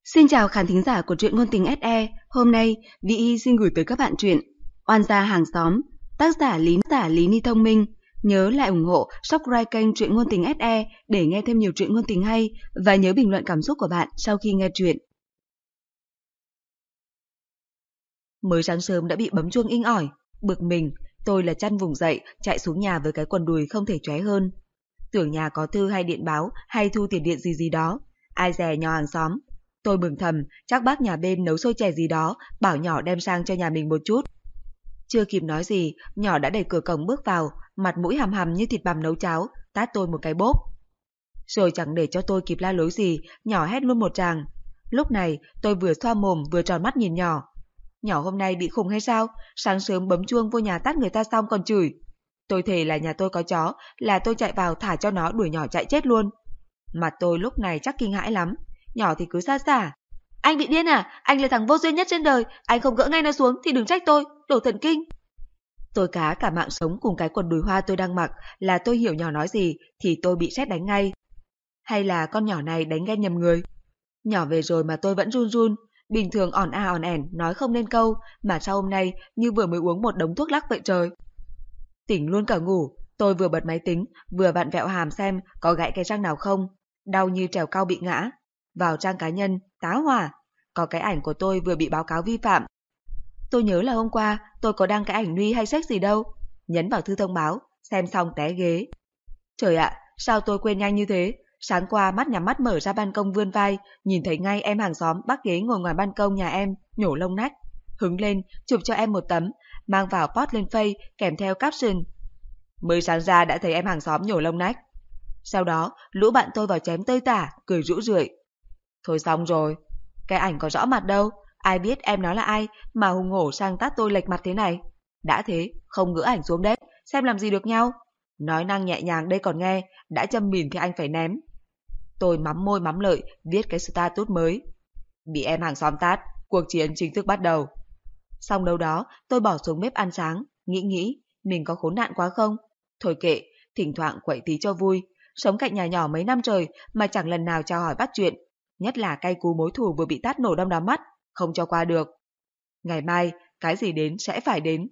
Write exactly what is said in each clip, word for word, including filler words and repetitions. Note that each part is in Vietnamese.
Xin chào khán thính giả của truyện ngôn tình ét e. Hôm nay, Vy Y xin gửi tới các bạn truyện Oan gia hàng xóm, tác giả Lý giả Lý Ni Thông Minh. Nhớ lại ủng hộ, subscribe kênh truyện ngôn tình ét e để nghe thêm nhiều truyện ngôn tình hay và nhớ bình luận cảm xúc của bạn sau khi nghe truyện. Mới sáng sớm đã bị bấm chuông inh ỏi, bực mình, tôi là chăn vùng dậy, chạy xuống nhà với cái quần đùi không thể chóe hơn. Tưởng nhà có thư hay điện báo hay thu tiền điện gì gì đó, ai dè nhỏ hàng xóm. Tôi mừng thầm, chắc bác nhà bên nấu xôi chè gì đó, bảo nhỏ đem sang cho nhà mình một chút. Chưa kịp nói gì, nhỏ đã đẩy cửa cổng bước vào, mặt mũi hằm hằm như thịt bằm nấu cháo, tát tôi một cái bốp. Rồi chẳng để cho tôi kịp la lối gì, nhỏ hét luôn một tràng. Lúc này, tôi vừa xoa mồm vừa tròn mắt nhìn nhỏ. Nhỏ hôm nay bị khùng hay sao? Sáng sớm bấm chuông vô nhà tát người ta xong còn chửi. Tôi thề là nhà tôi có chó, là tôi chạy vào thả cho nó đuổi nhỏ chạy chết luôn. Mặt tôi lúc này chắc kinh hãi lắm. Nhỏ thì cứ xa xả. Anh bị điên à? Anh là thằng vô duyên nhất trên đời. Anh không gỡ ngay nó xuống thì đừng trách tôi, đổ thần kinh. Tôi cá cả mạng sống cùng cái quần đùi hoa tôi đang mặc là tôi hiểu nhỏ nói gì thì tôi bị sét đánh ngay. Hay là con nhỏ này đánh ghen nhầm người? Nhỏ về rồi mà tôi vẫn run run. Bình thường ỏn a ỏn ẻn nói không nên câu, mà sau hôm nay như vừa mới uống một đống thuốc lắc vậy trời. Tỉnh luôn cả ngủ, tôi vừa bật máy tính, vừa vặn vẹo hàm xem có gãy cái răng nào không. Đau như trèo cao bị ngã. Vào trang cá nhân, tá hỏa, có cái ảnh của tôi vừa bị báo cáo vi phạm. Tôi nhớ là hôm qua tôi có đăng cái ảnh nude hay sex gì đâu. Nhấn vào thư thông báo, xem xong té ghế. Trời ạ, sao tôi quên nhanh như thế? Sáng qua mắt nhắm mắt mở ra ban công vươn vai, nhìn thấy ngay em hàng xóm bắc ghế ngồi ngoài ban công nhà em, nhổ lông nách. Hứng lên, chụp cho em một tấm, mang vào post lên Face kèm theo caption. Mới sáng ra đã thấy em hàng xóm nhổ lông nách. Sau đó, lũ bạn tôi vào chém tơi tả, cười rũ rượi. Thôi xong rồi, cái ảnh có rõ mặt đâu, ai biết em nó là ai mà hùng hổ sang tát tôi lệch mặt thế này. Đã thế, không gỡ ảnh xuống đấy, xem làm gì được nhau. Nói năng nhẹ nhàng đây còn nghe, đã châm mìn thì anh phải ném. Tôi mắm môi mắm lợi, viết cái status mới. Bị em hàng xóm tát, cuộc chiến chính thức bắt đầu. Xong đâu đó, tôi bỏ xuống bếp ăn sáng, nghĩ nghĩ, mình có khốn nạn quá không? Thôi kệ, thỉnh thoảng quậy tí cho vui. Sống cạnh nhà nhỏ mấy năm trời mà chẳng lần nào chào hỏi bắt chuyện. Nhất là cay cú mối thù vừa bị tát nổ đom đóm mắt, không cho qua được. Ngày mai, cái gì đến sẽ phải đến.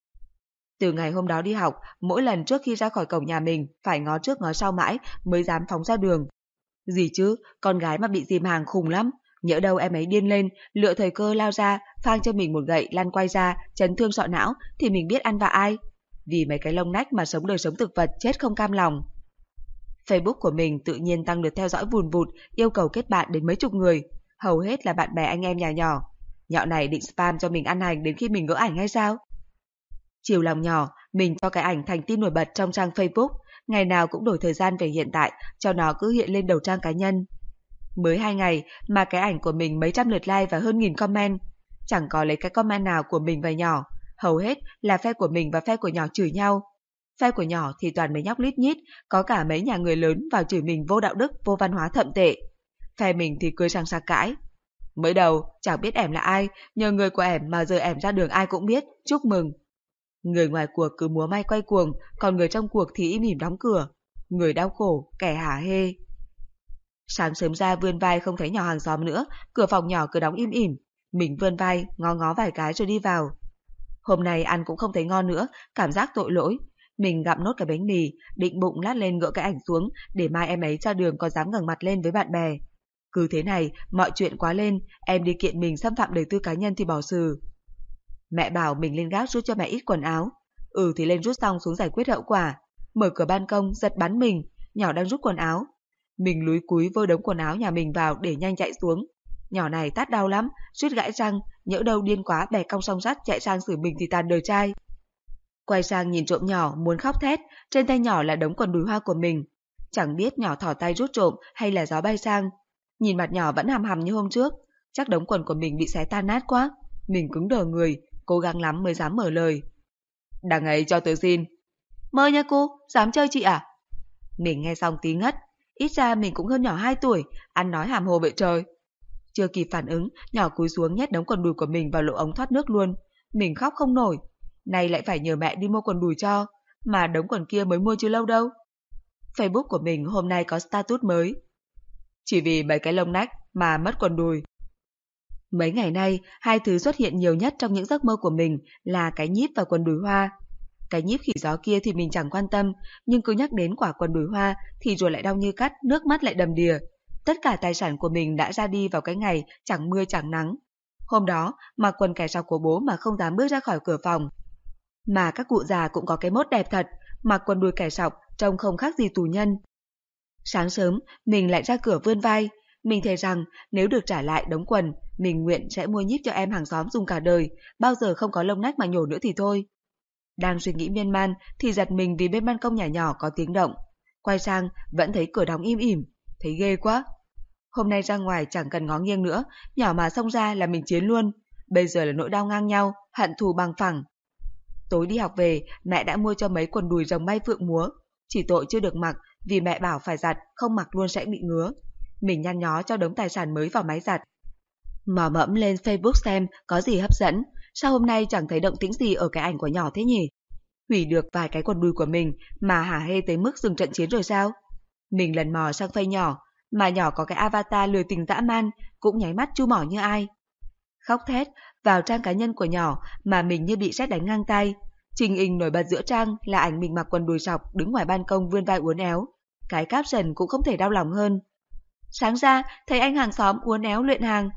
Từ ngày hôm đó đi học, mỗi lần trước khi ra khỏi cổng nhà mình phải ngó trước ngó sau mãi mới dám phóng ra đường. Gì chứ, con gái mà bị dìm hàng khùng lắm. Nhỡ đâu em ấy điên lên, lựa thời cơ lao ra, phang cho mình một gậy lăn quay ra, chấn thương sọ não thì mình biết ăn vạ ai. Vì mấy cái lông nách mà sống đời sống thực vật chết không cam lòng. Facebook của mình tự nhiên tăng lượt theo dõi vùn vụt, yêu cầu kết bạn đến mấy chục người, hầu hết là bạn bè anh em nhà nhỏ. Nhạo này định spam cho mình ăn hành đến khi mình gỡ ảnh hay sao? Chiều lòng nhỏ, mình cho cái ảnh thành tin nổi bật trong trang Facebook, ngày nào cũng đổi thời gian về hiện tại cho nó cứ hiện lên đầu trang cá nhân. Mới hai ngày mà cái ảnh của mình mấy trăm lượt like và hơn nghìn comment, chẳng có lấy cái comment nào của mình và nhỏ, hầu hết là phe của mình và phe của nhỏ chửi nhau. Phe của nhỏ thì toàn mấy nhóc lít nhít, có cả mấy nhà người lớn vào chửi mình vô đạo đức, vô văn hóa thậm tệ. Phe mình thì cười sang sạc cãi. Mới đầu, chẳng biết ẻm là ai, nhờ người của ẻm mà giờ ẻm ra đường ai cũng biết, chúc mừng. Người ngoài cuộc cứ múa may quay cuồng, còn người trong cuộc thì im ỉm đóng cửa. Người đau khổ, kẻ hả hê. Sáng sớm ra vươn vai không thấy nhỏ hàng xóm nữa, cửa phòng nhỏ cứ đóng im ỉm. Mình vươn vai, ngó ngó vài cái rồi đi vào. Hôm nay ăn cũng không thấy ngon nữa, cảm giác tội lỗi. Mình gặm nốt cái bánh mì, định bụng lát lên gỡ cái ảnh xuống để mai em ấy ra đường có dám ngẩng mặt lên với bạn bè. Cứ thế này, mọi chuyện quá lên, em đi kiện mình xâm phạm đời tư cá nhân thì bỏ xử. Mẹ bảo mình lên gác rút cho mẹ ít quần áo. Ừ thì lên rút xong xuống giải quyết hậu quả. Mở cửa ban công, giật bắn mình, nhỏ đang rút quần áo. Mình lúi cúi vơ đống quần áo nhà mình vào để nhanh chạy xuống. Nhỏ này tát đau lắm, suýt gãy răng, nhỡ đâu điên quá bẻ cong song sắt chạy sang xử mình thì tàn đời trai. Quay sang nhìn trộm nhỏ muốn khóc thét, trên tay nhỏ là đống quần đùi hoa của mình. Chẳng biết nhỏ thỏ tay rút trộm hay là gió bay sang. Nhìn mặt nhỏ vẫn hằm hằm như hôm trước, chắc đống quần của mình bị xé tan nát quá. Mình cứng đờ người, cố gắng lắm mới dám mở lời. Đằng ấy cho tớ xin. Mời nha cô, dám chơi chị à? Mình nghe xong tí ngất, ít ra mình cũng hơn nhỏ hai tuổi, ăn nói hàm hồ vậy trời. Chưa kịp phản ứng, nhỏ cúi xuống nhét đống quần đùi của mình vào lỗ ống thoát nước luôn. Mình khóc không nổi. Nay lại phải nhờ mẹ đi mua quần đùi cho, mà đống quần kia mới mua chứ lâu đâu. Facebook của mình hôm nay có status mới. Chỉ vì mấy cái lông nách mà mất quần đùi, Mấy ngày nay, hai thứ xuất hiện nhiều nhất trong những giấc mơ của mình là cái nhíp và quần đùi hoa. Cái nhíp khỉ gió kia thì mình chẳng quan tâm, nhưng cứ nhắc đến quả quần đùi hoa thì rồi lại đau như cắt, nước mắt lại đầm đìa. Tất cả tài sản của mình đã ra đi vào cái ngày chẳng mưa chẳng nắng. Hôm đó, mặc quần kẻ sọc của bố mà không dám bước ra khỏi cửa phòng. Mà các cụ già cũng có cái mốt đẹp thật, mặc quần đùi kẻ sọc trông không khác gì tù nhân. Sáng sớm, mình lại ra cửa vươn vai. Mình thề rằng nếu được trả lại đống quần, mình nguyện sẽ mua nhíp cho em hàng xóm dùng cả đời, bao giờ không có lông nách mà nhổ nữa thì thôi. Đang suy nghĩ miên man thì giật mình vì bên ban công nhà nhỏ có tiếng động. Quay sang vẫn thấy cửa đóng im ỉm, thấy ghê quá. Hôm nay ra ngoài chẳng cần ngó nghiêng nữa, nhỏ mà xông ra là mình chiến luôn. Bây giờ là nỗi đau ngang nhau, hận thù bằng phẳng. Tối đi học về, mẹ đã mua cho mấy quần đùi rồng bay phượng múa. Chỉ tội chưa được mặc vì mẹ bảo phải giặt, không mặc luôn sẽ bị ngứa. Mình nhăn nhó cho đống tài sản mới vào máy giặt. Mò mẫm lên Facebook xem có gì hấp dẫn. Sao hôm nay chẳng thấy động tĩnh gì ở cái ảnh của nhỏ thế nhỉ? Hủy được vài cái quần đùi của mình mà hả hê tới mức dừng trận chiến rồi sao? Mình lần mò sang face nhỏ, mà nhỏ có cái avatar lừa tình dã man, cũng nháy mắt chu mỏ như ai. Khóc thét vào trang cá nhân của nhỏ mà mình như bị sét đánh ngang tay. Trình hình nổi bật giữa trang là ảnh mình mặc quần đùi sọc đứng ngoài ban công vươn vai uốn éo. Cái caption cũng không thể đau lòng hơn. Sáng ra thấy anh hàng xóm uốn éo luyện hàng.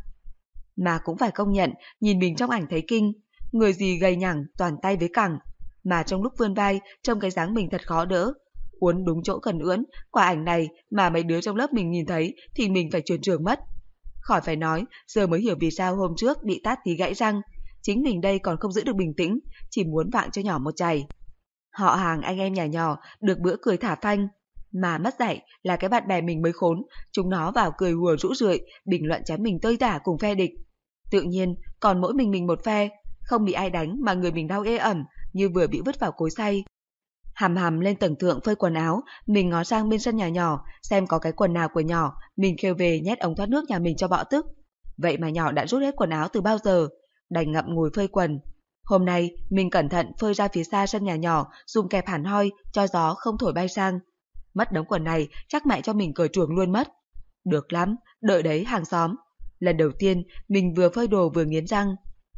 Mà cũng phải công nhận, nhìn mình trong ảnh thấy kinh. Người gì gầy nhẳng, toàn tay với cẳng. Mà trong lúc vươn vai, trông cái dáng mình thật khó đỡ. Uốn đúng chỗ cần ưỡn, quả ảnh này mà mấy đứa trong lớp mình nhìn thấy thì mình phải chuyển trường mất. Khỏi phải nói, giờ mới hiểu vì sao hôm trước bị tát tí gãy răng. Chính mình đây còn không giữ được bình tĩnh, chỉ muốn vạng cho nhỏ một chày. Họ hàng anh em nhà nhỏ được bữa cười thả phanh. Mà mất dạy là cái bạn bè mình mới khốn, chúng nó vào cười hùa rũ rượi, bình luận chém mình tơi tả cùng phe địch. Tự nhiên, còn mỗi mình mình một phe, không bị ai đánh mà người mình đau ê ẩm, như vừa bị vứt vào cối xay. Hàm hàm lên tầng thượng phơi quần áo, mình ngó sang bên sân nhà nhỏ, xem có cái quần nào của nhỏ, mình kêu về nhét ống thoát nước nhà mình cho bọ tức. Vậy mà nhỏ đã rút hết quần áo từ bao giờ, đành ngậm ngùi phơi quần. Hôm nay, mình cẩn thận phơi ra phía xa sân nhà nhỏ, dùng kẹp hẳn hoi, cho gió không thổi bay sang. Mất đống quần này, chắc mẹ cho mình cởi chuồng luôn mất. Được lắm, đợi đấy hàng xóm. Lần đầu tiên, mình vừa phơi đồ vừa nghiến răng.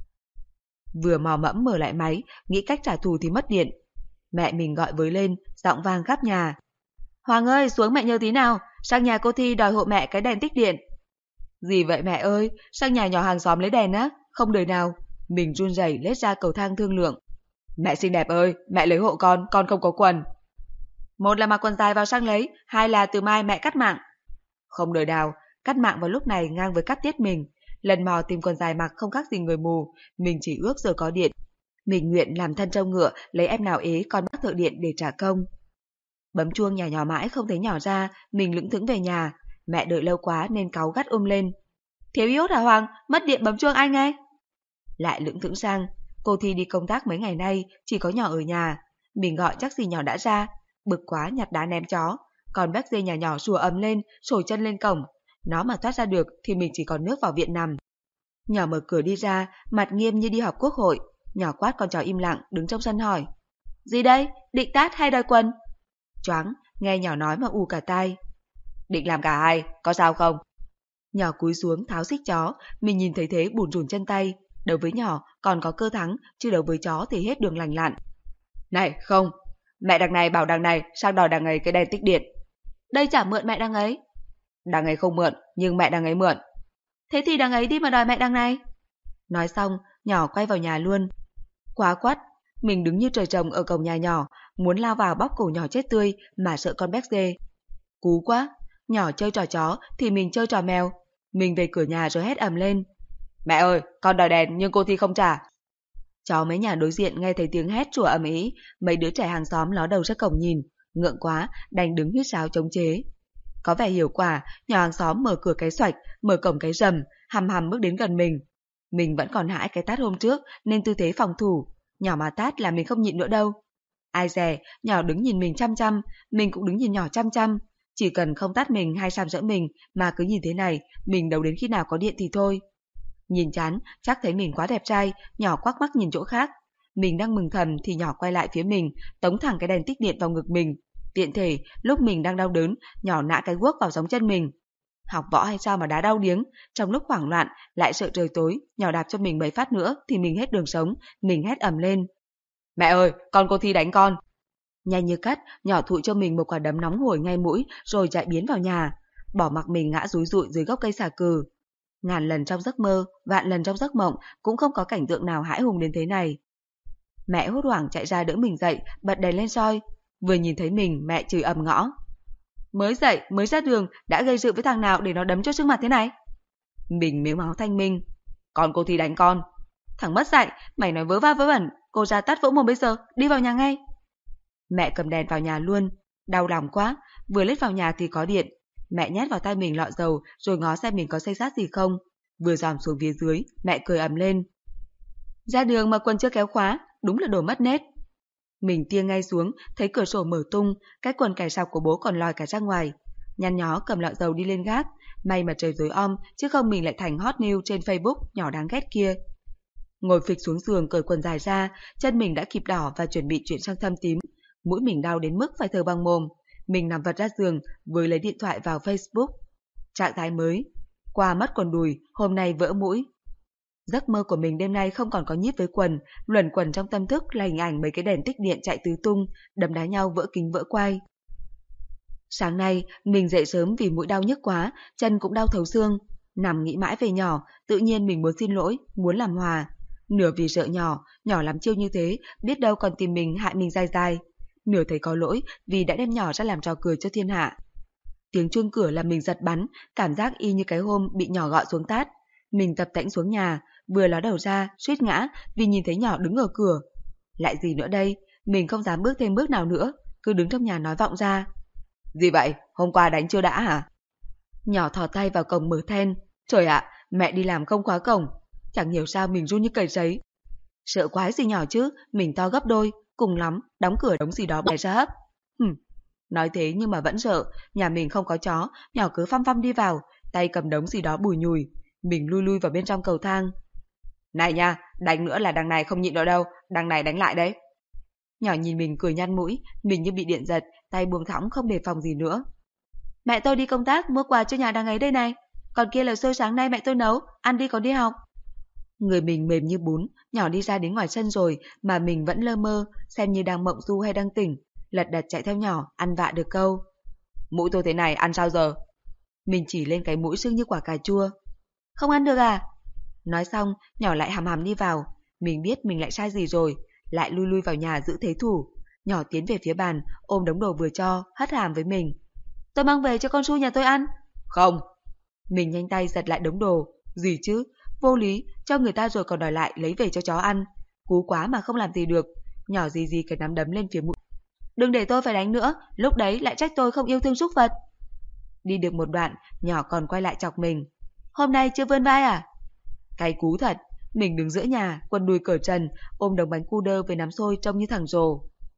Vừa mò mẫm mở lại máy, nghĩ cách trả thù thì mất điện. Mẹ mình gọi với lên, giọng vang khắp nhà. Hoàng ơi, xuống mẹ nhờ tí nào, sang nhà cô Thi đòi hộ mẹ cái đèn tích điện. Gì vậy mẹ ơi, sang nhà nhỏ hàng xóm lấy đèn á, không đời nào. Mình run rẩy lết ra cầu thang thương lượng. Mẹ xinh đẹp ơi, mẹ lấy hộ con, con không có quần. Một là mặc quần dài vào sang lấy, hai là từ mai mẹ cắt mạng. Không đời nào, cắt mạng vào lúc này ngang với cắt tiết mình. Lần mò tìm quần dài mặc không khác gì người mù, mình chỉ ước giờ có điện. Mình nguyện làm thân trâu ngựa, lấy em nào ế con bắt thợ điện để trả công. Bấm chuông nhà nhỏ mãi không thấy nhỏ ra, mình lững thững về nhà. Mẹ đợi lâu quá nên cáu gắt ôm lên. Thiếu iốt hả Hoàng, mất điện bấm chuông anh ấy. Lại lững thững sang, cô Thi đi công tác mấy ngày nay, chỉ có nhỏ ở nhà. Mình gọi chắc gì nhỏ đã ra, bực quá nhặt đá ném chó. Còn bác dê nhà nhỏ sủa ầm lên, sồi chân lên cổng. Nó mà thoát ra được thì mình chỉ còn nước vào viện nằm. Nhỏ mở cửa đi ra, mặt nghiêm như đi họp quốc hội. Nhỏ quát con chó im lặng, đứng trong sân hỏi. Gì đây, định tát hay đòi quần? Choáng, nghe nhỏ nói mà ù cả tai. Định làm cả hai, có sao không? Nhỏ cúi xuống tháo xích chó, mình nhìn thấy thế bủn rủn chân tay. Đấu với nhỏ còn có cơ thắng, chứ đấu với chó thì hết đường lành lặn. Này, không, mẹ đằng này bảo đằng này sang đòi đằng ấy cái đèn tích điện. Đây chả mượn mẹ đằng ấy. Đằng ấy không mượn, nhưng mẹ đằng ấy mượn. Thế thì đằng ấy đi mà đòi mẹ đằng này. Nói xong, nhỏ quay vào nhà luôn. Quá quắt, mình đứng như trời trồng ở cổng nhà nhỏ, muốn lao vào bóp cổ nhỏ chết tươi mà sợ con béc dê. Cú quá, nhỏ chơi trò chó thì mình chơi trò mèo. Mình về cửa nhà rồi hét ầm lên. Mẹ ơi, con đòi đèn nhưng cô Thi không trả. Chó mấy nhà đối diện nghe thấy tiếng hét chủa ầm ĩ, mấy đứa trẻ hàng xóm ló đầu ra cổng nhìn, ngượng quá, đành đứng huýt sáo chống chế. Có vẻ hiểu quả, nhỏ hàng xóm mở cửa cái xoạch, mở cổng cái rầm, hằm hằm bước đến gần mình. Mình vẫn còn hãi cái tát hôm trước nên tư thế phòng thủ, nhỏ mà tát là mình không nhịn nữa đâu. Ai dè, nhỏ đứng nhìn mình chăm chăm, mình cũng đứng nhìn nhỏ chăm chăm. Chỉ cần không tát mình hay sàm sỡ mình mà cứ nhìn thế này, mình đấu đến khi nào có điện thì thôi. Nhìn chán, chắc thấy mình quá đẹp trai, nhỏ quắc mắt nhìn chỗ khác. Mình đang mừng thầm thì nhỏ quay lại phía mình, tống thẳng cái đèn tích điện vào ngực mình. Tiện thể, lúc mình đang đau đớn, nhỏ nã cái guốc vào giống chân mình. Học võ hay sao mà đá đau điếng, trong lúc hoảng loạn, lại sợ trời tối, nhỏ đạp cho mình mấy phát nữa thì mình hết đường sống, mình hét ầm lên. Mẹ ơi, con cô Thi đánh con. Nhanh như cắt, nhỏ thụi cho mình một quả đấm nóng hổi ngay mũi rồi chạy biến vào nhà, bỏ mặc mình ngã rúi rụi dưới gốc cây xà cừ. Ngàn lần trong giấc mơ, vạn lần trong giấc mộng cũng không có cảnh tượng nào hãi hùng đến thế này. Mẹ hốt hoảng chạy ra đỡ mình dậy, bật đèn lên soi. Vừa nhìn thấy mình, mẹ chửi ầm ngõ. Mới dậy, mới ra đường, đã gây sự với thằng nào để nó đấm cho sưng mặt thế này? Mình mếu máu thanh minh. Con cô Thi đánh con. Thằng mất dạy, mày nói vớ va vớ vẩn, cô ra tát vỗ mồm bây giờ, đi vào nhà ngay. Mẹ cầm đèn vào nhà luôn, đau lòng quá, vừa lết vào nhà thì có điện. Mẹ nhét vào tay mình lọ dầu rồi ngó xem mình có xây xát gì không. Vừa dòm xuống phía dưới, mẹ cười ầm lên. Ra đường mà quần chưa kéo khóa, đúng là đồ mất nết. Mình tia ngay xuống, thấy cửa sổ mở tung, cái quần cài sọc của bố còn lòi cả ra ngoài. Nhăn nhó cầm lọ dầu đi lên gác, may mà trời tối om, chứ không mình lại thành hot news trên Facebook nhỏ đáng ghét kia. Ngồi phịch xuống giường cởi quần dài ra, chân mình đã kịp đỏ và chuẩn bị chuyển sang thâm tím. Mũi mình đau đến mức phải thở bằng mồm. Mình nằm vật ra giường, vừa lấy điện thoại vào Facebook. Trạng thái mới. Qua mất quần đùi, hôm nay vỡ mũi. Giấc mơ của mình đêm nay không còn có nhíp với quần, luẩn quẩn trong tâm thức là hình ảnh mấy cái đèn tích điện chạy tứ tung, đấm đá nhau vỡ kính vỡ quai. Sáng nay, mình dậy sớm vì mũi đau nhức quá, chân cũng đau thấu xương. Nằm nghĩ mãi về nhỏ, tự nhiên mình muốn xin lỗi, muốn làm hòa. Nửa vì sợ nhỏ, nhỏ lắm chiêu như thế, biết đâu còn tìm mình hại mình dai dai. Nửa thấy có lỗi vì đã đem nhỏ ra làm trò cười cho thiên hạ. Tiếng chuông cửa làm mình giật bắn, cảm giác y như cái hôm bị nhỏ gọi xuống tát. Mình tập tễnh xuống nhà, vừa ló đầu ra, suýt ngã vì nhìn thấy nhỏ đứng ở cửa. Lại gì nữa đây, mình không dám bước thêm bước nào nữa, cứ đứng trong nhà nói vọng ra. Gì vậy, hôm qua đánh chưa đã hả? Nhỏ thò tay vào cổng mở then. Trời ạ, mẹ đi làm không khóa cổng. Chẳng hiểu sao mình run như cầy giấy. Sợ quái gì nhỏ chứ, mình to gấp đôi, cùng lắm, đóng cửa đống gì đó bẻ ra hấp. Hừm. Nói thế nhưng mà vẫn sợ, nhà mình không có chó, nhỏ cứ phăm phăm đi vào, tay cầm đống gì đó bùi nhùi. Mình lui lui vào bên trong cầu thang. Này nha, đánh nữa là đằng này không nhịn được đâu, đằng này đánh lại đấy. Nhỏ nhìn mình cười nhăn mũi, mình như bị điện giật, tay buông thõng không đề phòng gì nữa. Mẹ tôi đi công tác mua quà cho nhà đằng ấy đây này, còn kia là xôi sáng nay mẹ tôi nấu, ăn đi còn đi học. Người mình mềm như bún, nhỏ đi ra đến ngoài sân rồi mà mình vẫn lơ mơ, xem như đang mộng du hay đang tỉnh, lật đật chạy theo nhỏ, ăn vạ được câu. Mũi tôi thế này ăn sao giờ? Mình chỉ lên cái mũi sưng như quả cà chua. Không ăn được à? Nói xong, nhỏ lại hàm hàm đi vào. Mình biết mình lại sai gì rồi, lại lui lui vào nhà giữ thế thủ. Nhỏ tiến về phía bàn, ôm đống đồ vừa cho, hất hàm với mình. Tôi mang về cho con Su nhà tôi ăn. Không. Mình nhanh tay giật lại đống đồ. Gì chứ? Vô lý, cho người ta rồi còn đòi lại lấy về cho chó ăn. Cú quá mà không làm gì được. Nhỏ gì gì cái nắm đấm lên phía mũi. Đừng để tôi phải đánh nữa, lúc đấy lại trách tôi không yêu thương súc vật. Đi được một đoạn, nhỏ còn quay lại chọc mình. Hôm nay chưa vươn vai à? Cái cú thật, mình đứng giữa nhà, quần đùi cởi trần, ôm đống bánh cu đơ với nắm xôi trông như thằng rồ.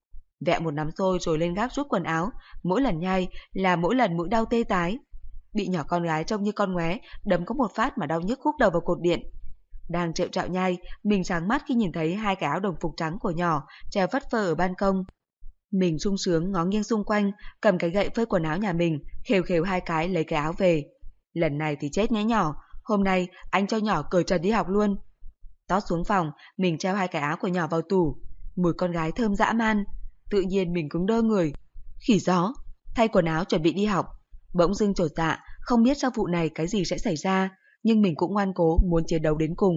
Vẹ một nắm xôi rồi lên gác rút quần áo, mỗi lần nhai là mỗi lần mũi đau tê tái. Bị nhỏ con gái trông như con ngoé, đấm có một phát mà đau nhức khúc đầu vào cột điện. Đang trệu trạo nhai, mình sáng mắt khi nhìn thấy hai cái áo đồng phục trắng của nhỏ treo phất phơ ở ban công. Mình sung sướng ngó nghiêng xung quanh, cầm cái gậy phơi quần áo nhà mình, khều khều hai cái lấy cái áo về. Lần này thì chết nhé nhỏ, hôm nay anh cho nhỏ cởi trần đi học luôn. Tót xuống phòng, mình treo hai cái áo của nhỏ vào tủ. Mùi con gái thơm dã man. Tự nhiên mình cứng đơ người. Khỉ gió, thay quần áo chuẩn bị đi học. Bỗng dưng chột dạ, không biết sau vụ này cái gì sẽ xảy ra, nhưng mình cũng ngoan cố muốn chiến đấu đến cùng.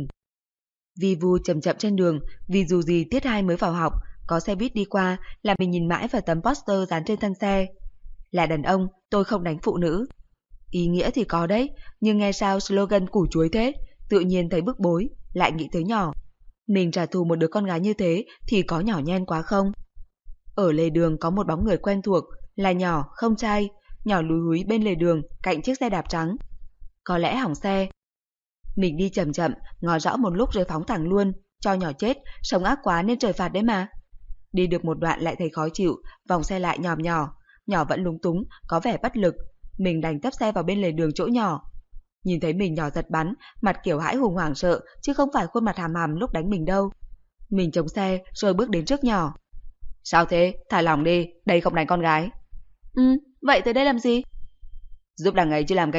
Vi vu chậm chậm trên đường, vì dù gì tiết hai mới vào học, có xe buýt đi qua là mình nhìn mãi vào tấm poster dán trên thân xe. Là đàn ông, tôi không đánh phụ nữ. Ý nghĩa thì có đấy, nhưng nghe sao slogan củ chuối thế, tự nhiên thấy bức bối, lại nghĩ tới nhỏ. Mình trả thù một đứa con gái như thế thì có nhỏ nhen quá không? Ở lề đường có một bóng người quen thuộc, là nhỏ, không trai, nhỏ lúi húi bên lề đường cạnh chiếc xe đạp trắng. Có lẽ hỏng xe. Mình đi chậm chậm, ngó rõ một lúc rồi phóng thẳng luôn, cho nhỏ chết, sống ác quá nên trời phạt đấy mà. Đi được một đoạn lại thấy khó chịu, vòng xe lại nhòm nhỏ, nhỏ vẫn lúng túng, có vẻ bất lực. Mình đành tấp xe vào bên lề đường chỗ nhỏ. Nhìn thấy mình nhỏ giật bắn, mặt kiểu hãi hùng hoảng sợ, chứ không phải khuôn mặt hàm hàm lúc đánh mình đâu. Mình chống xe rồi bước đến trước nhỏ. Sao thế? Thả lỏng đi, đây không đánh con gái. Ừ, vậy tới đây làm gì? Giúp đằng ấy chứ làm cái gì,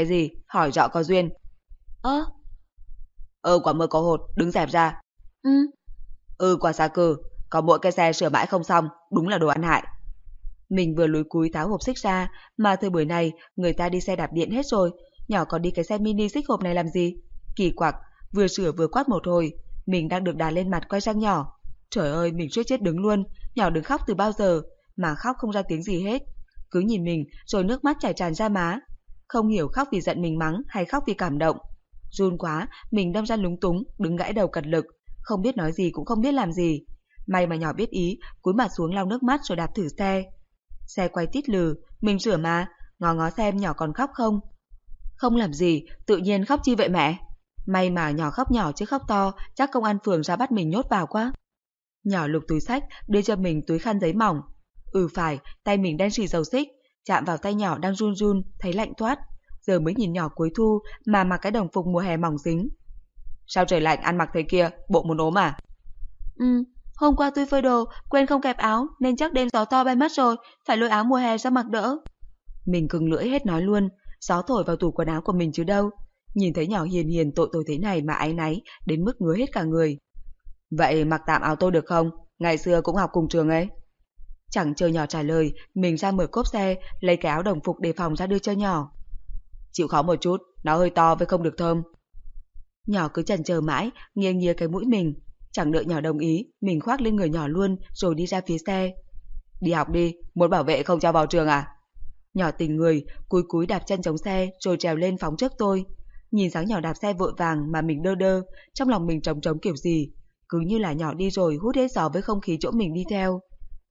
hỏi rõ có duyên. Ơ? Ừ, quả mơ có hột, đứng dẹp ra. Ừ. Ừ, quả xa cừ, có mỗi cái xe sửa mãi không xong, đúng là đồ ăn hại. Mình vừa lúi cúi tháo hộp xích ra, mà thời buổi này người ta đi xe đạp điện hết rồi, nhỏ còn đi cái xe mini xích hộp này làm gì? Kỳ quặc, vừa sửa vừa quát một hồi, mình đang được đà lên mặt quay sang nhỏ. Trời ơi, mình suýt chết đứng luôn, nhỏ đừng khóc từ bao giờ, mà khóc không ra tiếng gì hết. Cứ nhìn mình rồi nước mắt chảy tràn ra má. Không hiểu khóc vì giận mình mắng hay khóc vì cảm động. Run quá, mình đâm ra lúng túng, đứng gãi đầu cật lực, không biết nói gì cũng không biết làm gì. May mà nhỏ biết ý, cúi mặt xuống lau nước mắt rồi đạp thử xe. Xe quay tít lừ, mình sửa mà, ngó ngó xem nhỏ còn khóc không. Không làm gì, tự nhiên khóc chi vậy mẹ? May mà nhỏ khóc nhỏ chứ khóc to, chắc công an phường ra bắt mình nhốt vào quá. Nhỏ lục túi xách, đưa cho mình túi khăn giấy mỏng. Ừ phải, tay mình đen xì dầu xích, chạm vào tay nhỏ đang run run, thấy lạnh toát. Giờ mới nhìn nhỏ cuối thu mà mặc cái đồng phục mùa hè mỏng dính. Sao trời lạnh ăn mặc thế kia, bộ muốn ốm à? Ừ, hôm qua tôi phơi đồ, quên không kẹp áo nên chắc đêm gió to bay mất rồi, phải lôi áo mùa hè ra mặc đỡ. Mình cứng lưỡi hết nói luôn, gió thổi vào tủ quần áo của mình chứ đâu. Nhìn thấy nhỏ hiền hiền tội tội thế này mà áy náy, đến mức ngứa hết cả người. Vậy mặc tạm áo tôi được không? Ngày xưa cũng học cùng trường ấy. Chẳng chờ nhỏ trả lời, mình ra mở cốp xe, lấy cái áo đồng phục đề phòng ra đưa cho nhỏ. Chịu khó một chút, nó hơi to với không được thơm. Nhỏ cứ chần chờ mãi, nghiêng nghiêng cái mũi mình. Chẳng đợi nhỏ đồng ý, mình khoác lên người nhỏ luôn rồi đi ra phía xe. Đi học đi, muốn bảo vệ không cho vào trường à? Nhỏ tỉnh người, cúi cúi đạp chân chống xe rồi trèo lên phóng trước tôi. Nhìn dáng nhỏ đạp xe vội vàng mà mình đơ đơ, trong lòng mình trống trống kiểu gì. Cứ như là nhỏ đi rồi hút hết gió với không khí chỗ mình đi theo.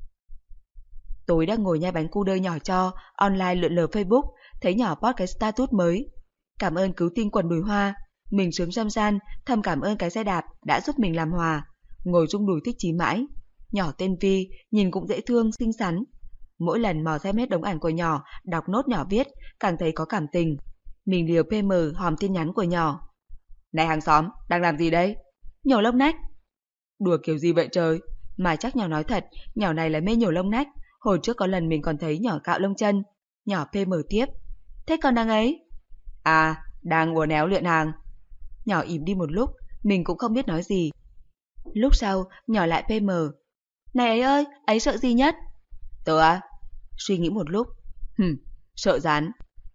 Tối đang ngồi nhai bánh cu đơ nhỏ cho, online lượn lờ Facebook, thấy nhỏ post cái status mới. Cảm ơn cứu tinh quần đùi hoa. Mình sướng râm ran, thầm cảm ơn cái xe đạp đã giúp mình làm hòa. Ngồi rung đùi thích chí mãi. Nhỏ tên Vi, nhìn cũng dễ thương, xinh xắn. Mỗi lần mò xem hết đống ảnh của nhỏ, đọc nốt nhỏ viết, càng thấy có cảm tình. Mình liều pê em hòm tin nhắn của nhỏ. Này hàng xóm, đang làm gì đấy? Nhổ lông nách. Đùa kiểu gì vậy trời? Mà chắc nhỏ nói thật, nhỏ này là mê nhổ lông nách. Hồi trước có lần mình còn thấy nhỏ cạo lông chân. Nhỏ pê em tiếp. Thế còn đang ấy? À, đang uốn éo luyện hàng. Nhỏ im đi một lúc, mình cũng không biết nói gì. Lúc sau, nhỏ lại pê em. Này ấy ơi, ấy sợ gì nhất? Tớ à? Suy nghĩ một lúc. Hừm, sợ rán.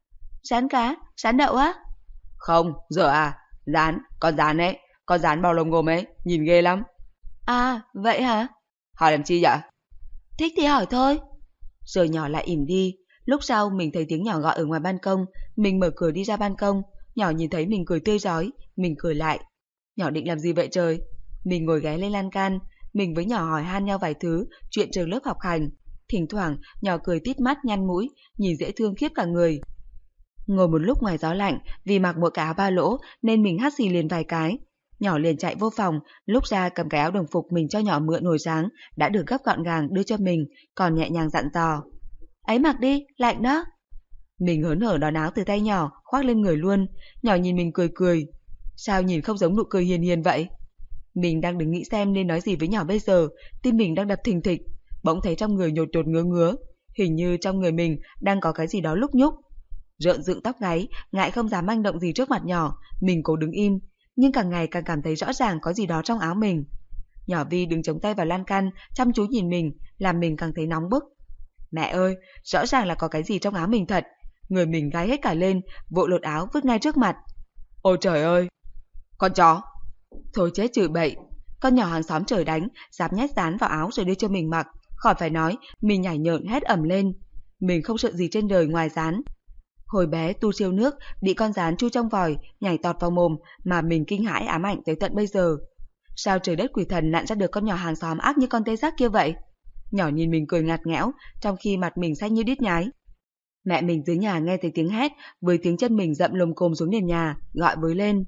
Rán cá? Rán đậu á? Không, dở à? Rán, con rán ấy, con rán bao lông gồm ấy, nhìn ghê lắm. À, vậy hả? Hỏi làm chi vậy? Thích thì hỏi thôi. Rồi nhỏ lại ỉm đi. Lúc sau mình thấy tiếng nhỏ gọi ở ngoài ban công, mình mở cửa đi ra ban công. Nhỏ nhìn thấy mình cười tươi rói, mình cười lại. Nhỏ định làm gì vậy trời? Mình ngồi ghé lên lan can, mình với nhỏ hỏi han nhau vài thứ, chuyện trường lớp học hành. Thỉnh thoảng nhỏ cười tít mắt nhăn mũi, nhìn dễ thương khiếp cả người. Ngồi một lúc ngoài gió lạnh, vì mặc bộ cái áo ba lỗ nên mình hắt xì liền vài cái. Nhỏ liền chạy vô phòng, lúc ra cầm cái áo đồng phục mình cho nhỏ mượn hồi sáng, đã được gấp gọn gàng đưa cho mình, còn nhẹ nhàng dặn dò. Ấy mặc đi, lạnh đó. Mình hớn hở đón áo từ tay nhỏ, khoác lên người luôn. Nhỏ nhìn mình cười cười. Sao nhìn không giống nụ cười hiền hiền vậy? Mình đang đứng nghĩ xem nên nói gì với nhỏ bây giờ, tim mình đang đập thình thịch. Bỗng thấy trong người nhột nhột ngứa ngứa. Hình như trong người mình đang có cái gì đó lúc nhúc. Rợn dựng tóc gáy, ngại không dám manh động gì trước mặt nhỏ, mình cố đứng im. Nhưng càng ngày càng cảm thấy rõ ràng có gì đó trong áo mình. Nhỏ Vi đứng chống tay vào lan can, chăm chú nhìn mình, làm mình càng thấy nóng bức. Mẹ ơi, rõ ràng là có cái gì trong áo mình thật. Người mình gáy hết cả lên, vội lột áo vứt ngay trước mặt. Ôi trời ơi! Con chó! Thôi chết chửi bậy. Con nhỏ hàng xóm trời đánh, dám nhét dán vào áo rồi đưa cho mình mặc. Khỏi phải nói, mình nhảy nhợn hét ẩm lên. Mình không sợ gì trên đời ngoài dán. Hồi bé tu siêu nước, bị con gián chui trong vòi, nhảy tọt vào mồm mà mình kinh hãi ám ảnh tới tận bây giờ. Sao trời đất quỷ thần nặn ra được con nhỏ hàng xóm ác như con tê giác kia vậy? Nhỏ nhìn mình cười ngặt nghẽo, trong khi mặt mình xanh như đít nhái. Mẹ mình dưới nhà nghe thấy tiếng hét, với tiếng chân mình dậm lồm cồm xuống nền nhà, gọi với lên.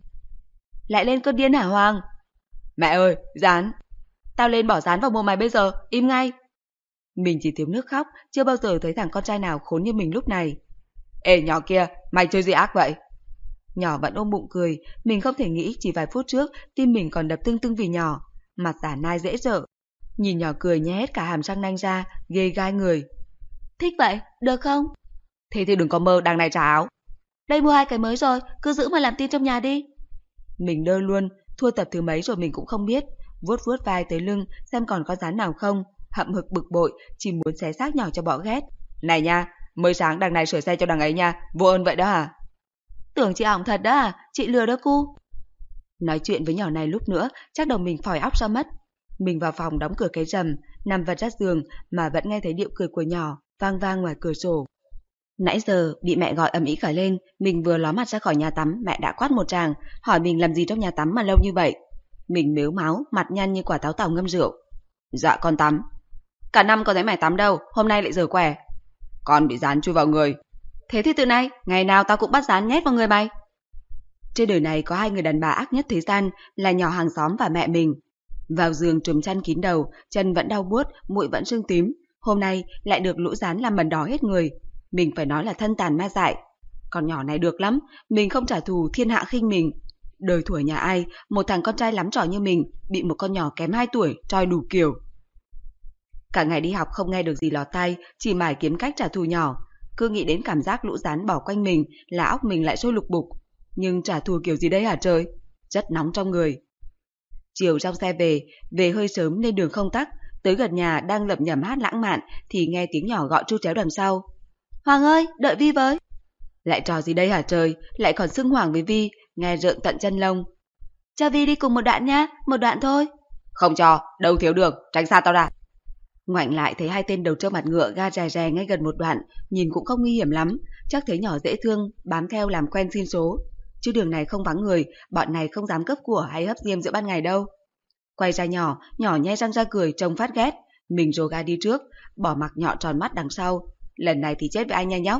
Lại lên cơn điên hả Hoàng? Mẹ ơi, dán! Tao lên bỏ dán vào mồm mày bây giờ, im ngay! Mình chỉ thiếu nước khóc, chưa bao giờ thấy thằng con trai nào khốn như mình lúc này. Ê nhỏ kia, mày chơi gì ác vậy? Nhỏ vẫn ôm bụng cười, mình không thể nghĩ chỉ vài phút trước tim mình còn đập tưng tưng vì nhỏ, mặt giả nai dễ dở. Nhìn nhỏ cười nhé hết cả hàm răng nanh ra, ghê gai người. Thích vậy, được không? Thế thì đừng có mơ đằng này trả áo. Đây mua hai cái mới rồi, cứ giữ mà làm tin trong nhà đi. Mình đơ luôn, thua tập thứ mấy rồi mình cũng không biết. Vuốt vuốt vai tới lưng xem còn có dán nào không, hậm hực bực bội, chỉ muốn xé xác nhỏ cho bỏ ghét. Này nha, mới sáng đằng này sửa xe cho đằng ấy nha, vô ơn vậy đó hả? Tưởng chị hỏng thật đó à, chị lừa đó cu. Nói chuyện với nhỏ này lúc nữa, chắc đầu mình phòi óc ra mất. Mình vào phòng đóng cửa cái rầm, nằm vật ra giường mà vẫn nghe thấy điệu cười của nhỏ, vang vang ngoài cửa sổ. Nãy giờ bị mẹ gọi ầm ĩ cả lên, mình vừa ló mặt ra khỏi nhà tắm, mẹ đã quát một tràng, hỏi mình làm gì trong nhà tắm mà lâu như vậy. Mình mếu máu, mặt nhăn như quả táo tàu ngâm rượu. Dạ con tắm. Cả năm có thấy mày tắm đâu, hôm nay lại giờ quẻ. Con bị dán chui vào người. Thế thì từ nay, ngày nào tao cũng bắt dán nhét vào người mày. Trên đời này có hai người đàn bà ác nhất thế gian là nhỏ hàng xóm và mẹ mình. Vào giường trùm chăn kín đầu, chân vẫn đau buốt, mũi vẫn sưng tím. Hôm nay lại được lũ dán làm mần đỏ hết người. Mình phải nói là thân tàn ma dại. Con nhỏ này được lắm, mình không trả thù thiên hạ khinh mình. Đời thuở nhà ai, một thằng con trai lắm trò như mình bị một con nhỏ kém hai tuổi troi đủ kiểu. Cả ngày đi học không nghe được gì lọt tai, chỉ mải kiếm cách trả thù nhỏ. Cứ nghĩ đến cảm giác lũ dán bỏ quanh mình là óc mình lại sôi lục bục. Nhưng trả thù kiểu gì đấy hả trời? Rất nóng trong người. Chiều trong xe về, về hơi sớm nên đường không tắc. Tới gần nhà đang lẩm nhẩm hát lãng mạn thì nghe tiếng nhỏ gọi tru tréo đằng sau. Hoàng ơi, đợi Vi với. Lại trò gì đây hả trời? Lại còn xưng Hoàng với Vi, nghe rợn tận chân lông. Cho Vi đi cùng một đoạn nhá, một đoạn thôi. Không cho, đâu thiếu đường, tránh xa tao ra. Ngoảnh lại thấy hai tên đầu trâu mặt ngựa ga rè rè ngay gần một đoạn, nhìn cũng không nguy hiểm lắm, chắc thấy nhỏ dễ thương, bám theo làm quen xin số. Chứ đường này không vắng người, bọn này không dám cướp của hay hấp diêm giữa ban ngày đâu. Quay ra nhỏ, nhỏ nhe răng ra cười trông phát ghét. Mình rồ ga đi trước, bỏ mặc nhọ tròn mắt đằng sau. Lần này thì chết với anh nha nhóc.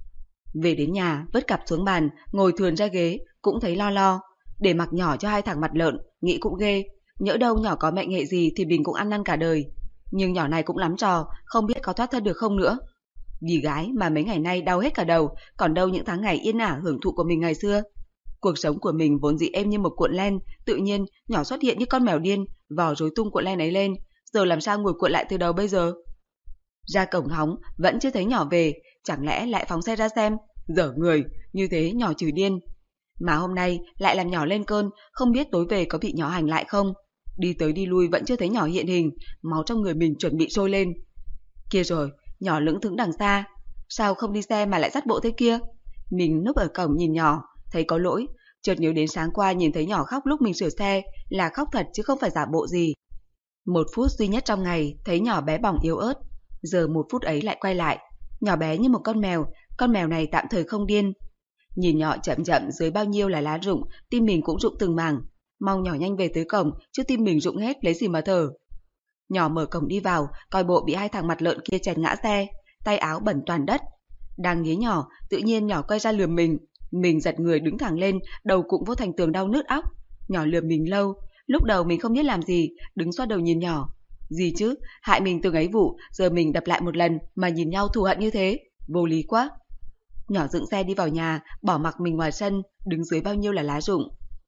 Về đến nhà, vứt cặp xuống bàn, ngồi thườn ra ghế, cũng thấy lo lo. Để mặc nhỏ cho hai thằng mặt lợn, nghĩ cũng ghê. Nhỡ đâu nhỏ có mệnh hệ gì thì mình cũng ăn năn cả đời. Nhưng nhỏ này cũng lắm trò, không biết có thoát thân được không nữa. Vì gái mà mấy ngày nay đau hết cả đầu, còn đâu những tháng ngày yên ả hưởng thụ của mình ngày xưa. Cuộc sống của mình vốn dĩ êm như một cuộn len, tự nhiên nhỏ xuất hiện như con mèo điên, vò rối tung cuộn len ấy lên, giờ làm sao ngồi cuộn lại từ đầu bây giờ? Ra cổng hóng, vẫn chưa thấy nhỏ về, chẳng lẽ lại phóng xe ra xem, dở người, như thế nhỏ chửi điên. Mà hôm nay lại làm nhỏ lên cơn, không biết tối về có bị nhỏ hành lại không? Đi tới đi lui vẫn chưa thấy nhỏ hiện hình, máu trong người mình chuẩn bị sôi lên. Kia rồi, nhỏ lững thững đằng xa, sao không đi xe mà lại dắt bộ thế kia? Mình núp ở cổng nhìn nhỏ, thấy có lỗi, chợt nhớ đến sáng qua nhìn thấy nhỏ khóc lúc mình sửa xe, là khóc thật chứ không phải giả bộ gì. Một phút duy nhất trong ngày, thấy nhỏ bé bỏng yếu ớt, giờ một phút ấy lại quay lại, nhỏ bé như một con mèo, con mèo này tạm thời không điên. Nhìn nhỏ chậm chậm dưới bao nhiêu là lá rụng, tim mình cũng rụng từng mảng. Mong nhỏ nhanh về tới cổng, chứ tim mình rụng hết lấy gì mà thở. Nhỏ mở cổng đi vào, coi bộ bị hai thằng mặt lợn kia chèn ngã xe, tay áo bẩn toàn đất. Đang nghía nhỏ, tự nhiên nhỏ quay ra lườm mình. Mình giật người đứng thẳng lên, đầu cũng vô thành tường đau nứt óc. Nhỏ lườm mình lâu, lúc đầu mình không biết làm gì, đứng xoa đầu nhìn nhỏ. Gì chứ, hại mình từng ấy vụ, giờ mình đập lại một lần mà nhìn nhau thù hận như thế, vô lý quá. Nhỏ dựng xe đi vào nhà, bỏ mặc mình ngoài sân, đứng dưới bao nhiêu là lá rụng.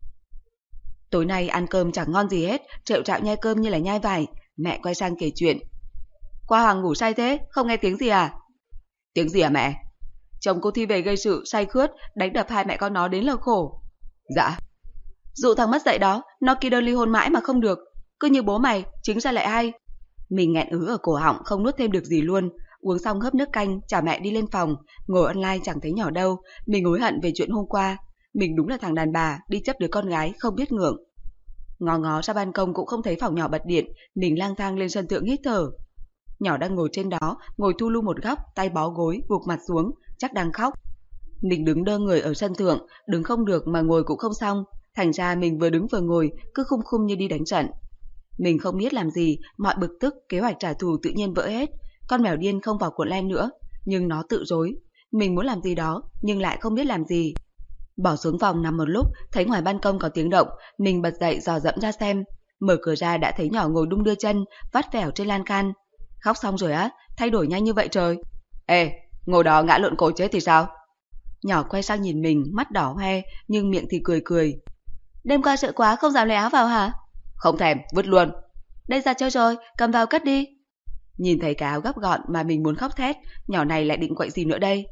Tối nay ăn cơm chẳng ngon gì hết, trệu trạo nhai cơm như là nhai vải. Mẹ quay sang kể chuyện. Qua Hoàng ngủ say thế, không nghe tiếng gì à? Tiếng gì à mẹ? Chồng cô Thi về gây sự, say khướt, đánh đập hai mẹ con nó đến là khổ. Dạ. Dụ thằng mất dạy đó, nó ký đơn ly hôn mãi mà không được. Cứ như bố mày, chính ra lại hay. Mình nghẹn ứ ở cổ họng, không nuốt thêm được gì luôn. Uống xong hớp nước canh, chào mẹ đi lên phòng. Ngồi online chẳng thấy nhỏ đâu. Mình hối hận về chuyện hôm qua. Mình đúng là thằng đàn bà, đi chấp đứa con gái, không biết ngượng. Ngó ngó ra ban công cũng không thấy phòng nhỏ bật điện. Mình lang thang lên sân thượng hít thở. Nhỏ đang ngồi trên đó, ngồi thu lu một góc, tay bó gối, gục mặt xuống, chắc đang khóc. Mình đứng đơ người ở sân thượng, đứng không được mà ngồi cũng không xong. Thành ra mình vừa đứng vừa ngồi, cứ khum khum như đi đánh trận. Mình không biết làm gì, mọi bực tức, kế hoạch trả thù tự nhiên vỡ hết. Con mèo điên không vào cuộn len nữa, nhưng nó tự dối. Mình muốn làm gì đó, nhưng lại không biết làm gì. Bỏ xuống phòng nằm một lúc, thấy ngoài ban công có tiếng động, mình bật dậy dò dẫm ra xem. Mở cửa ra đã thấy nhỏ ngồi đung đưa chân, vắt vẻo trên lan can. Khóc xong rồi á, thay đổi nhanh như vậy trời. Ê, ngồi đó ngã lộn cổ chết thì sao? Nhỏ quay sang nhìn mình, mắt đỏ hoe, nhưng miệng thì cười cười. Đêm qua sợ quá không dám lấy áo vào hả? Không thèm, vứt luôn. Đây ra chơi rồi, cầm vào cất đi. Nhìn thấy cái áo gấp gọn mà mình muốn khóc thét, nhỏ này lại định quậy gì nữa đây?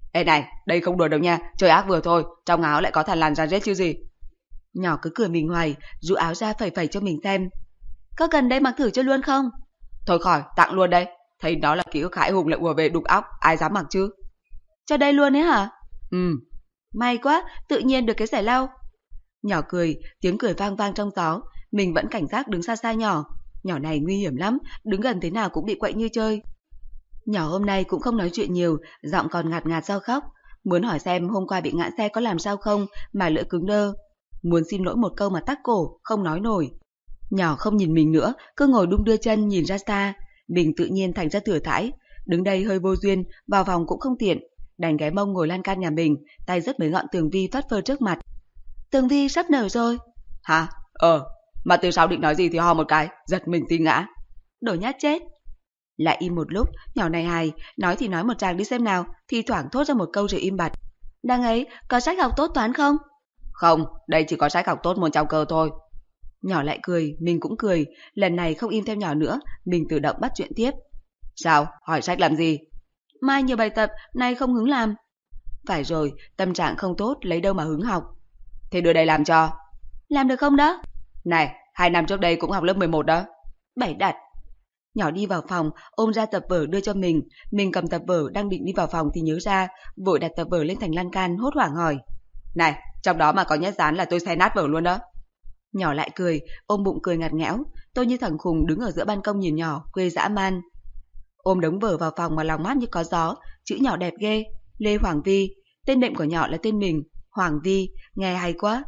Ê này, đây không đùa đâu nha, chơi ác vừa thôi, trong áo lại có thằn lằn rắn rết chứ gì. Nhỏ cứ cười mình hoài, rũ áo ra phẩy phẩy cho mình xem. Có cần đây mặc thử cho luôn không? Thôi khỏi, tặng luôn đây. Thấy đó là ký ức hãi hùng lại ùa về đục óc, ai dám mặc chứ? Cho đây luôn ấy hả? Ừ. May quá, tự nhiên được cái giải lao. Nhỏ cười, tiếng cười vang vang trong gió. Mình vẫn cảnh giác đứng xa xa nhỏ. Nhỏ này nguy hiểm lắm, đứng gần thế nào cũng bị quậy như chơi. Nhỏ hôm nay cũng không nói chuyện nhiều, giọng còn ngạt ngạt do khóc. Muốn hỏi xem hôm qua bị ngã xe có làm sao không mà lưỡi cứng đơ. Muốn xin lỗi một câu mà tắc cổ, không nói nổi. Nhỏ không nhìn mình nữa, cứ ngồi đung đưa chân nhìn ra xa. Mình tự nhiên thành ra thừa thãi. Đứng đây hơi vô duyên, vào vòng cũng không tiện. Đành ghé mông ngồi lan can nhà mình, tay rất mấy ngọn tường vi phất phơ trước mặt. Tường vi sắp nở rồi. Hả? Ờ, mà từ sau định nói gì thì ho một cái, giật mình tí ngã. Đồ nhát chết. Lại im một lúc, nhỏ này hài, nói thì nói một tràng đi xem nào, thì thoảng thốt ra một câu rồi im bặt. Đằng ấy, có sách học tốt toán không? Không, đây chỉ có sách học tốt môn trao cơ thôi. Nhỏ lại cười, mình cũng cười, lần này không im theo nhỏ nữa, mình tự động bắt chuyện tiếp. Sao? Hỏi sách làm gì? Mai nhiều bài tập, nay không hứng làm. Phải rồi, tâm trạng không tốt, lấy đâu mà hứng học. Thế đưa đây làm cho. Làm được không đó? Này, hai năm trước đây cũng học lớp mười một đó. Bảy đặt. Nhỏ đi vào phòng, ôm ra tập vở đưa cho mình. Mình cầm tập vở đang định đi vào phòng thì nhớ ra, vội đặt tập vở lên thành lan can, hốt hoảng hỏi. Này, trong đó mà có nhét dán là tôi xé nát vở luôn đó. Nhỏ lại cười, ôm bụng cười ngặt nghẽo. Tôi như thằng khùng đứng ở giữa ban công nhìn nhỏ, quê dã man. Ôm đống vở vào phòng mà lòng mát như có gió, chữ nhỏ đẹp ghê, Lê Hoàng Vi. Tên đệm của nhỏ là tên mình, Hoàng Vi, nghe hay quá.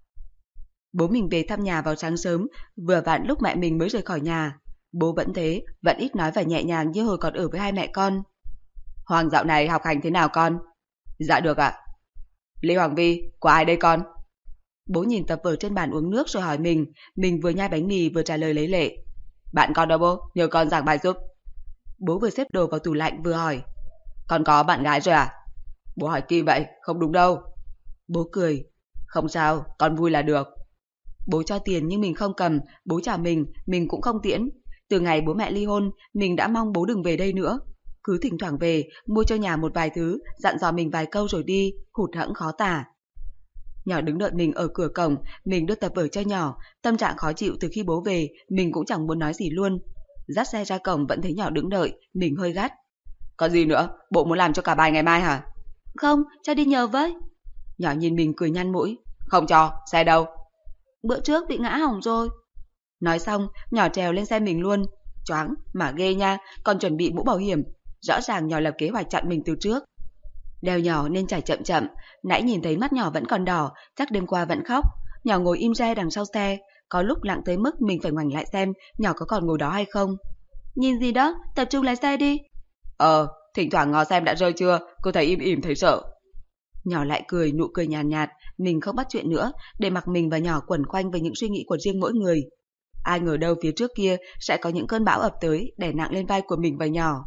Bố mình về thăm nhà vào sáng sớm, vừa vặn lúc mẹ mình mới rời khỏi nhà. Bố vẫn thế, vẫn ít nói và nhẹ nhàng như hồi còn ở với hai mẹ con. Hoàng dạo này học hành thế nào con? Dạ được ạ. Lê Hoàng Vi, của ai đây con? Bố nhìn tập vở trên bàn uống nước rồi hỏi mình, mình vừa nhai bánh mì vừa trả lời lấy lệ. Bạn con đâu bố, nhờ con giảng bài giúp. Bố vừa xếp đồ vào tủ lạnh vừa hỏi. Con có bạn gái rồi à? Bố hỏi kỳ vậy, không đúng đâu. Bố cười. Không sao, con vui là được. Bố cho tiền nhưng mình không cầm, bố trả mình, mình cũng không tiễn. Từ ngày bố mẹ ly hôn, mình đã mong bố đừng về đây nữa. Cứ thỉnh thoảng về, mua cho nhà một vài thứ, dặn dò mình vài câu rồi đi, hụt hẫng khó tả. Nhỏ đứng đợi mình ở cửa cổng, mình đưa tập vở cho nhỏ, tâm trạng khó chịu từ khi bố về, mình cũng chẳng muốn nói gì luôn. Dắt xe ra cổng vẫn thấy nhỏ đứng đợi, mình hơi gắt. Có gì nữa, bộ muốn làm cho cả bài ngày mai hả? Không, cho đi nhờ với. Nhỏ nhìn mình cười nhăn mũi. Không cho, xe đâu? Bữa trước bị ngã hỏng rồi. Nói xong, nhỏ trèo lên xe mình luôn. Choáng, mà ghê nha, còn chuẩn bị mũ bảo hiểm. Rõ ràng nhỏ lập kế hoạch chặn mình từ trước. Đèo nhỏ nên chảy chậm chậm, nãy nhìn thấy mắt nhỏ vẫn còn đỏ, chắc đêm qua vẫn khóc. Nhỏ ngồi im re đằng sau xe, có lúc lặng tới mức mình phải ngoảnh lại xem nhỏ có còn ngồi đó hay không. Nhìn gì đó, tập trung lái xe đi. Ờ, thỉnh thoảng ngó xem đã rơi chưa, cô thấy im ỉm thấy sợ. Nhỏ lại cười, nụ cười nhàn nhạt, nhạt, mình không bắt chuyện nữa, để mặc mình và nhỏ quẩn quanh với những suy nghĩ của riêng mỗi người. Ai ngờ đâu phía trước kia sẽ có những cơn bão ập tới, đè nặng lên vai của mình và nhỏ.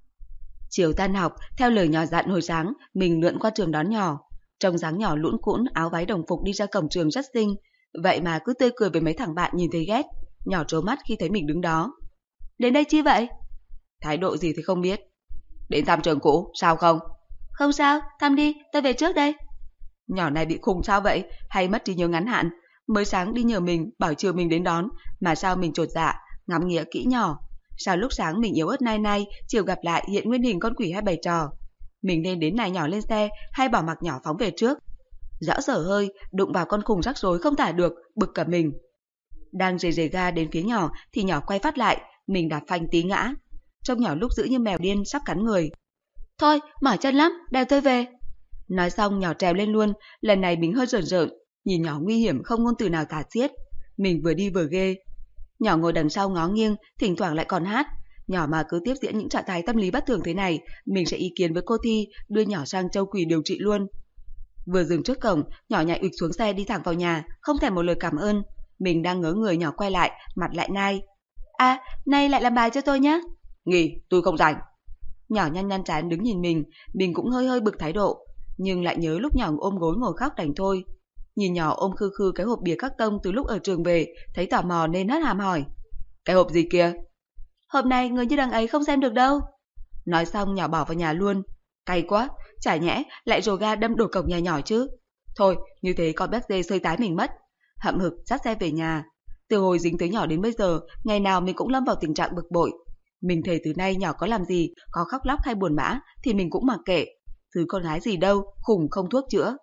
Chiều tan học, theo lời nhỏ dặn hồi sáng, mình lượn qua trường đón nhỏ. Trông dáng nhỏ lũn cũn, áo váy đồng phục đi ra cổng trường rất xinh, vậy mà cứ tươi cười với mấy thằng bạn nhìn thấy ghét. Nhỏ trố mắt khi thấy mình đứng đó. Đến đây chi vậy? Thái độ gì thì không biết. Đến thăm trường cũ, sao không? Không sao, thăm đi, tôi về trước đây. Nhỏ này bị khùng sao vậy, hay mất trí nhớ ngắn hạn? Mới sáng đi nhờ mình, bảo chiều mình đến đón, mà sao mình chột dạ, ngắm nghía kỹ nhỏ. Sao lúc sáng mình yếu ớt nai nai, chiều gặp lại hiện nguyên hình con quỷ hay bày trò. Mình nên đến nài nhỏ lên xe, hay bỏ mặc nhỏ phóng về trước. Rõ dở hơi, đụng vào con khùng rắc rối không thả được, bực cả mình. Đang rề rề ga đến phía nhỏ thì nhỏ quay phát lại, mình đạp phanh tí ngã. Trông nhỏ lúc giữ như mèo điên sắp cắn người. Thôi, mỏi chân lắm, đèo tôi về. Nói xong nhỏ trèo lên luôn, lần này mình hơi rợn rợn, nhìn nhỏ nguy hiểm không ngôn từ nào tả xiết. Mình vừa đi vừa ghê. Nhỏ ngồi đằng sau ngó nghiêng, thỉnh thoảng lại còn hát. Nhỏ mà cứ tiếp diễn những trạng thái tâm lý bất thường thế này, mình sẽ ý kiến với cô Thi, đưa nhỏ sang châu quỷ điều trị luôn. Vừa dừng trước cổng, nhỏ nhảy ụt xuống xe đi thẳng vào nhà, không thèm một lời cảm ơn. Mình đang ngớ người, nhỏ quay lại, mặt lại nai. À, nay lại làm bài cho tôi nhé. Nghỉ, tôi không rảnh. Nhỏ nhăn nhăn trán đứng nhìn mình, mình cũng hơi hơi bực thái độ, nhưng lại nhớ lúc nhỏ ôm gối ngồi khóc đành thôi. Nhìn nhỏ ôm khư khư cái hộp bìa khắc tông từ lúc ở trường về, thấy tò mò nên hất hàm hỏi. Cái hộp gì kia? Hộp này người như đằng ấy không xem được đâu. Nói xong nhỏ bỏ vào nhà luôn. Cay quá, chả nhẽ lại rồ ga đâm đổ cổng nhà nhỏ chứ. Thôi, như thế con bé dê sơi tái mình mất. Hậm hực dắt xe về nhà. Từ hồi dính tới nhỏ đến bây giờ, ngày nào mình cũng lâm vào tình trạng bực bội. Mình thề từ nay nhỏ có làm gì, có khóc lóc hay buồn bã thì mình cũng mặc kệ. Thứ con gái gì đâu, khùng không thuốc chữa.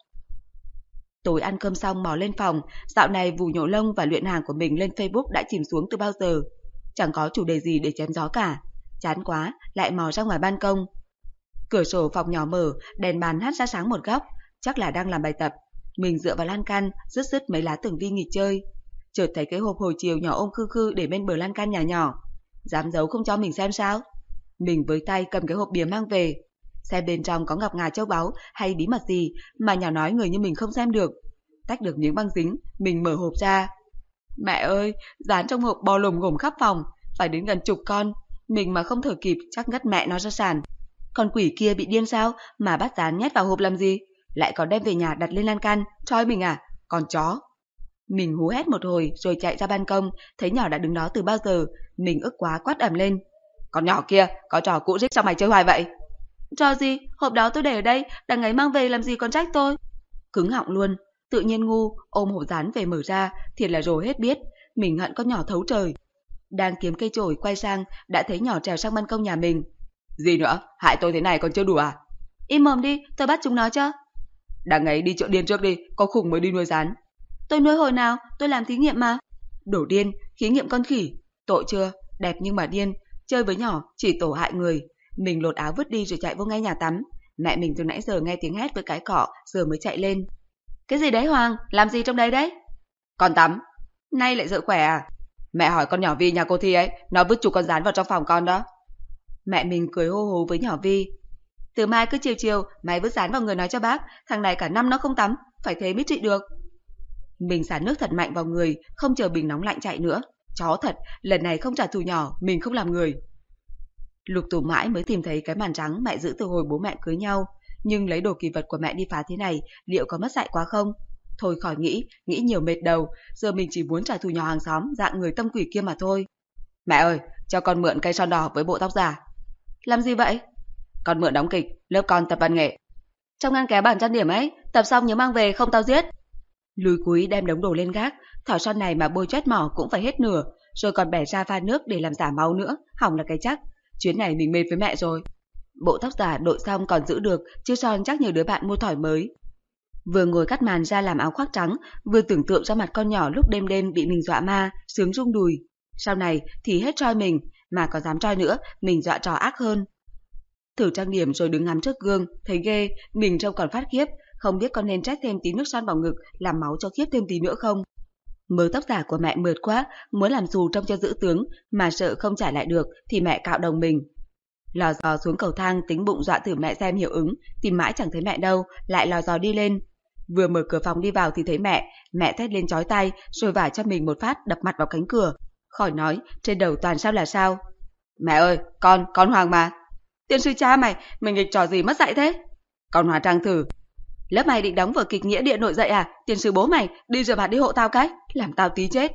Tối ăn cơm xong mò lên phòng, dạo này vụ nhổ lông và luyện hàng của mình lên Facebook đã chìm xuống từ bao giờ. Chẳng có chủ đề gì để chém gió cả. Chán quá, lại mò ra ngoài ban công. Cửa sổ phòng nhỏ mở, đèn bàn hắt ra sáng một góc, chắc là đang làm bài tập. Mình dựa vào lan can, rứt rứt mấy lá tường vi nghỉ chơi. Chợt thấy cái hộp hồi chiều nhỏ ôm khư khư để bên bờ lan can nhà nhỏ. Dám giấu không cho mình xem sao? Mình với tay cầm cái hộp bìa mang về. Xem bên trong có ngọc ngà châu báu hay bí mật gì mà nhỏ nói người như mình không xem được. Tách được miếng băng dính, mình mở hộp ra. Mẹ ơi, dán trong hộp bò lồm ngổm khắp phòng, phải đến gần chục con. Mình mà không thở kịp chắc ngất mẹ nó ra sàn. Con quỷ kia bị điên sao mà bắt dán nhét vào hộp làm gì? Lại còn đem về nhà đặt lên lan can, trói mình à? Còn chó. Mình hú hét một hồi rồi chạy ra ban công, thấy nhỏ đã đứng đó từ bao giờ. Mình ức quá quát ầm lên. Con nhỏ kia, có trò cũ rích sao mày chơi hoài vậy? Trò gì? Hộp đó tôi để ở đây, đằng ấy mang về làm gì còn trách tôi? Cứng họng luôn, tự nhiên ngu, ôm hộp dán về mở ra, thiệt là rồi hết biết. Mình hận con nhỏ thấu trời. Đang kiếm cây chổi quay sang, đã thấy nhỏ trèo sang ban công nhà mình. Gì nữa? Hại tôi thế này còn chưa đủ à? Im mồm đi, tôi bắt chúng nó chứ. Đằng ấy đi chợ điên trước đi, có khùng mới đi nuôi rán. Tôi nuôi hồi nào, tôi làm thí nghiệm mà. Đổ điên, thí nghiệm con khỉ. Tội chưa, đẹp nhưng mà điên, chơi với nhỏ chỉ tổ hại người. Mình lột áo vứt đi rồi chạy vô ngay nhà tắm. Mẹ mình từ nãy giờ nghe tiếng hét với cái cọ, giờ mới chạy lên. Cái gì đấy Hoàng, làm gì trong đấy đấy? Con tắm. Nay lại dợ khỏe à? Mẹ hỏi con nhỏ Vi nhà cô Thi ấy, nó vứt chục con rán vào trong phòng con đó. Mẹ mình cười hô hố với nhỏ Vi. Từ mai cứ chiều chiều, mày vứt rán vào người nói cho bác, thằng này cả năm nó không tắm, phải thế mới trị được. Mình xả nước thật mạnh vào người, không chờ bình nóng lạnh chạy nữa. Chó thật, lần này không trả thù nhỏ, mình không làm người. Lục tủ mãi mới tìm thấy cái màn trắng mẹ giữ từ hồi bố mẹ cưới nhau. Nhưng lấy đồ kỳ vật của mẹ đi phá thế này, liệu có mất dạy quá không? Thôi khỏi nghĩ, nghĩ nhiều mệt đầu, giờ mình chỉ muốn trả thù nhỏ hàng xóm, dạng người tâm quỷ kia mà thôi. Mẹ ơi, cho con mượn cây son đỏ với bộ tóc giả. Làm gì vậy? Con mượn đóng kịch, lớp con tập văn nghệ. Trong ngăn kéo bàn trang điểm ấy, tập xong nhớ mang về không tao giết. Lùi cúi đem đống đồ lên gác, thỏi son này mà bôi chét mỏ cũng phải hết nửa, rồi còn bẻ ra pha nước để làm giả máu nữa, hỏng là cái chắc. Chuyến này mình mệt với mẹ rồi. Bộ tóc giả đội xong còn giữ được, chứ son chắc nhiều đứa bạn mua thỏi mới. Vừa ngồi cắt màn ra làm áo khoác trắng, vừa tưởng tượng ra mặt con nhỏ lúc đêm đêm bị mình dọa ma, sướng rung đùi. Sau này thì hết trói mình, mà có dám trói nữa, mình dọa trò ác hơn. Thử trang điểm rồi đứng ngắm trước gương, thấy ghê, mình trông còn phát khiếp, không biết con nên trách thêm tí nước son vào ngực, làm máu cho khiếp thêm tí nữa không. Mớ tóc giả của mẹ mượt quá, muốn làm dù trông cho giữ tướng, mà sợ không trả lại được thì mẹ cạo đồng mình. Lò dò xuống cầu thang tính bụng dọa thử mẹ xem hiệu ứng, tìm mãi chẳng thấy mẹ đâu, lại lò dò đi lên. Vừa mở cửa phòng đi vào thì thấy mẹ, mẹ thét lên chói tai, rồi vả cho mình một phát đập mặt vào cánh cửa. Khỏi nói, trên đầu toàn sao là sao. Mẹ ơi, con, con Hoàng mà. Tiên sư cha mày, mày nghịch trò gì mất dạy thế? Con hóa trang thử. Lớp mày định đóng vở kịch nghĩa địa nội dạy à? Tiên sư bố mày, đi rửa mặt đi hộ tao cái, làm tao tí chết.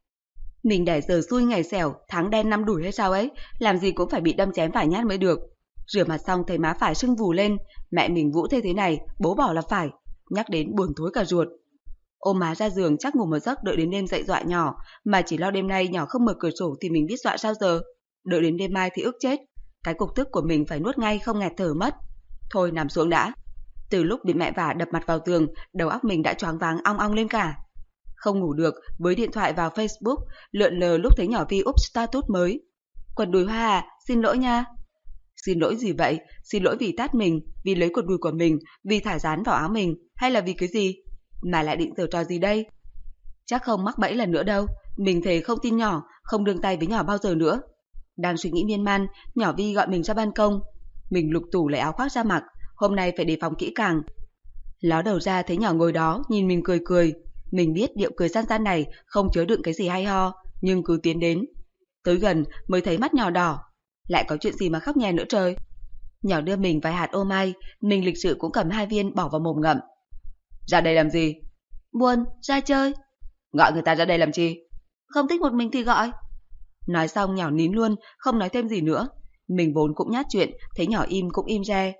Mình để giờ xui ngày xẻo, tháng đen năm đuổi hay sao ấy, làm gì cũng phải bị đâm chém vài nhát mới được. Rửa mặt xong thấy má phải sưng vù lên, mẹ mình vũ thế thế này, bố bỏ là phải, nhắc đến buồn thối cả ruột. Ôm má ra giường chắc ngủ một giấc đợi đến đêm dậy dọa nhỏ, mà chỉ lo đêm nay nhỏ không mở cửa sổ thì mình biết dọa sao giờ. Đợi đến đêm mai thì ức chết, cái cục tức của mình phải nuốt ngay không nghẹt thở mất. Thôi nằm xuống đã. Từ lúc bị mẹ vả đập mặt vào tường, đầu óc mình đã choáng váng ong ong lên cả. Không ngủ được, với điện thoại vào Facebook, lượn lờ lúc thấy nhỏ Vi up status mới. Quần đùi Hoa à, xin lỗi nha. Xin lỗi gì vậy? Xin lỗi vì tát mình, vì lấy quần đùi của mình, vì thả dán vào áo mình, hay là vì cái gì? Mà lại định giở trò gì đây? Chắc không mắc bẫy lần nữa đâu, mình thề không tin nhỏ, không đương tay với nhỏ bao giờ nữa. Đang suy nghĩ miên man, nhỏ Vi gọi mình ra ban công. Mình lục tủ lấy áo khoác ra mặc, hôm nay phải đề phòng kỹ càng. Ló đầu ra thấy nhỏ ngồi đó, nhìn mình cười cười. Mình biết điệu cười gian gian này không chứa đựng cái gì hay ho, nhưng cứ tiến đến. Tới gần mới thấy mắt nhỏ đỏ. Lại có chuyện gì mà khóc nhè nữa trời. Nhỏ đưa mình vài hạt ô mai, mình lịch sự cũng cầm hai viên bỏ vào mồm ngậm. Ra đây làm gì? Buồn, ra chơi. Gọi người ta ra đây làm chi? Không thích một mình thì gọi. Nói xong nhỏ nín luôn, không nói thêm gì nữa. Mình vốn cũng nhát chuyện, thấy nhỏ im cũng im re.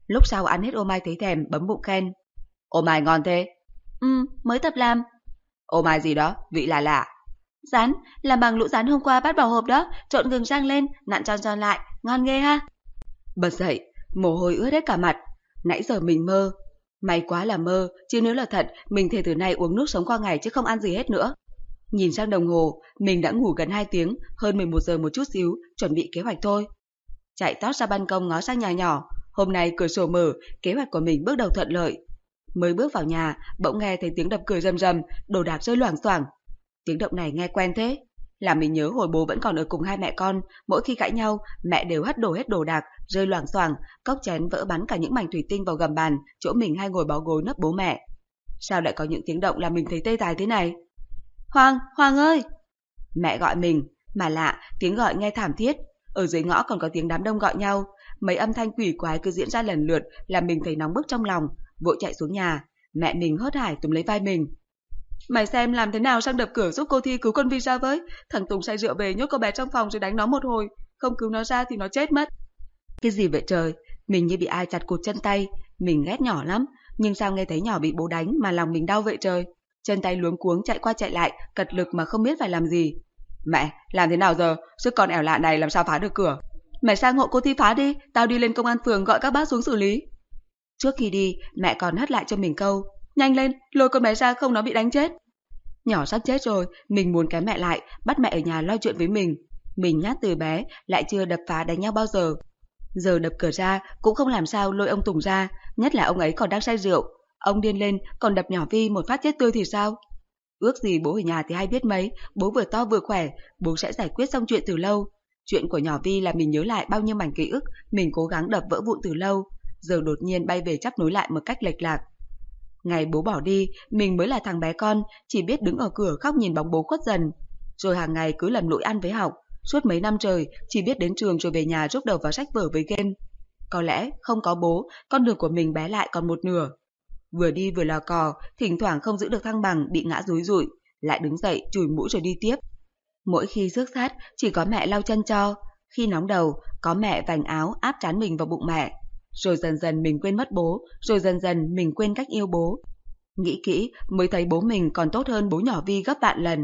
Lúc sau ăn hết ô mai thấy thèm, bấm bụng khen. Ô mai ngon thế. Ừ, mới tập làm. Ô mai gì đó, vị lạ lạ. Rán, làm bằng lũ rán hôm qua bắt vào hộp đó, trộn gừng rang lên, nặn tròn tròn lại, ngon ghê ha. Bật dậy, mồ hôi ướt hết cả mặt. Nãy giờ mình mơ. May quá là mơ, chứ nếu là thật, mình thề từ nay uống nước sống qua ngày chứ không ăn gì hết nữa. Nhìn sang đồng hồ, mình đã ngủ gần hai tiếng, hơn mười một giờ một chút xíu, chuẩn bị kế hoạch thôi. Chạy tót ra ban công ngó sang nhà nhỏ, hôm nay cửa sổ mở, kế hoạch của mình bước đầu thuận lợi. Mới bước vào nhà, bỗng nghe thấy tiếng đập cửa rầm rầm, đồ đạc rơi loảng xoảng. Tiếng động này nghe quen thế, làm mình nhớ hồi bố vẫn còn ở cùng hai mẹ con, mỗi khi cãi nhau, mẹ đều hất đổ hết đồ đạc, rơi loảng xoảng, cốc chén vỡ bắn cả những mảnh thủy tinh vào gầm bàn, chỗ mình hay ngồi bó gối nấp bố mẹ. Sao lại có những tiếng động làm mình thấy tê dại thế này? Hoàng, Hoàng ơi! Mẹ gọi mình, mà lạ, tiếng gọi nghe thảm thiết. Ở dưới ngõ còn có tiếng đám đông gọi nhau, mấy âm thanh quỷ quái cứ diễn ra lần lượt, làm mình thấy nóng bức trong lòng, vội chạy xuống nhà. Mẹ mình hớt hải túm lấy vai mình. Mày xem làm thế nào sang đập cửa giúp cô Thi cứu con Vi ra với. Thằng Tùng say rượu về nhốt cô bé trong phòng rồi đánh nó một hồi, không cứu nó ra thì nó chết mất. Cái gì vậy trời, mình như bị ai chặt cụt chân tay. Mình ghét nhỏ lắm, nhưng sao nghe thấy nhỏ bị bố đánh mà lòng mình đau vậy trời. Chân tay luống cuống chạy qua chạy lại, cật lực mà không biết phải làm gì. Mẹ, làm thế nào giờ, sức con ẻo lạ này làm sao phá được cửa? Mày sang hộ cô Thi phá đi, tao đi lên công an phường gọi các bác xuống xử lý. Trước khi đi, mẹ còn hất lại cho mình câu. Nhanh lên, lôi con bé ra không nó bị đánh chết. Nhỏ sắp chết rồi, mình muốn kéo mẹ lại, bắt mẹ ở nhà lo chuyện với mình. Mình nhát từ bé, lại chưa đập phá đánh nhau bao giờ. Giờ đập cửa ra, cũng không làm sao lôi ông Tùng ra, nhất là ông ấy còn đang say rượu. Ông điên lên, còn đập nhỏ Vi một phát chết tươi thì sao? Ước gì bố ở nhà thì hay biết mấy, bố vừa to vừa khỏe, bố sẽ giải quyết xong chuyện từ lâu. Chuyện của nhỏ Vi là mình nhớ lại bao nhiêu mảnh ký ức, mình cố gắng đập vỡ vụn từ lâu, giờ đột nhiên bay về chắp nối lại một cách lệch lạc. Ngày bố bỏ đi, mình mới là thằng bé con, chỉ biết đứng ở cửa khóc nhìn bóng bố khuất dần. Rồi hàng ngày cứ lầm lũi ăn với học, suốt mấy năm trời, chỉ biết đến trường rồi về nhà rúc đầu vào sách vở với game. Có lẽ không có bố, con đường của mình bé lại còn một nửa. Vừa đi vừa lò cò, thỉnh thoảng không giữ được thăng bằng, bị ngã rúi rụi, lại đứng dậy chùi mũi rồi đi tiếp. Mỗi khi rước sát, chỉ có mẹ lau chân cho. Khi nóng đầu, có mẹ vành áo áp trán mình vào bụng mẹ. Rồi dần dần mình quên mất bố, rồi dần dần mình quên cách yêu bố. Nghĩ kỹ mới thấy bố mình còn tốt hơn bố nhỏ Vi gấp vạn lần.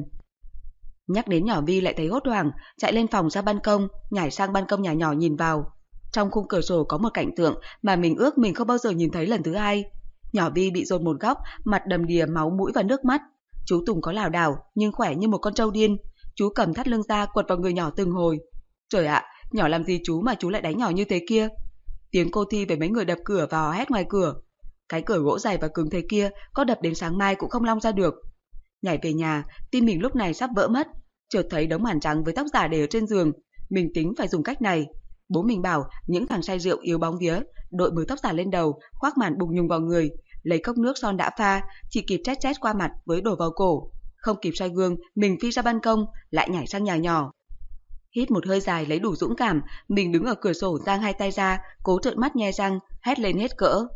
Nhắc đến nhỏ Vi lại thấy hốt hoảng, chạy lên phòng ra ban công, nhảy sang ban công nhà nhỏ nhìn vào. Trong khung cửa sổ có một cảnh tượng mà mình ước mình không bao giờ nhìn thấy lần thứ hai. Nhỏ Vi bị dồn một góc, mặt đầm đìa máu mũi và nước mắt. Chú Tùng có lảo đảo nhưng khỏe như một con trâu điên. Chú cầm thắt lưng ra quật vào người nhỏ từng hồi. Trời ạ, nhỏ làm gì chú mà chú lại đánh nhỏ như thế kia? Tiếng cô Thi về mấy người đập cửa và hò hét ngoài cửa. Cái cửa gỗ dày và cứng thế kia, có đập đến sáng mai cũng không long ra được. Nhảy về nhà, tim mình lúc này sắp vỡ mất. Chợt thấy đống màn trắng với tóc giả để ở trên giường. Mình tính phải dùng cách này. Bố mình bảo những thằng say rượu yếu bóng vía, đội bới tóc giả lên đầu, khoác màn bùng nhùng vào người, lấy cốc nước son đã pha, chỉ kịp chét chét qua mặt với đổ vào cổ. Không kịp soi gương, mình phi ra ban công, lại nhảy sang nhà nhỏ. Hít một hơi dài lấy đủ dũng cảm, mình đứng ở cửa sổ giang hai tay ra, cố trợn mắt nhe răng, hét lên hết cỡ.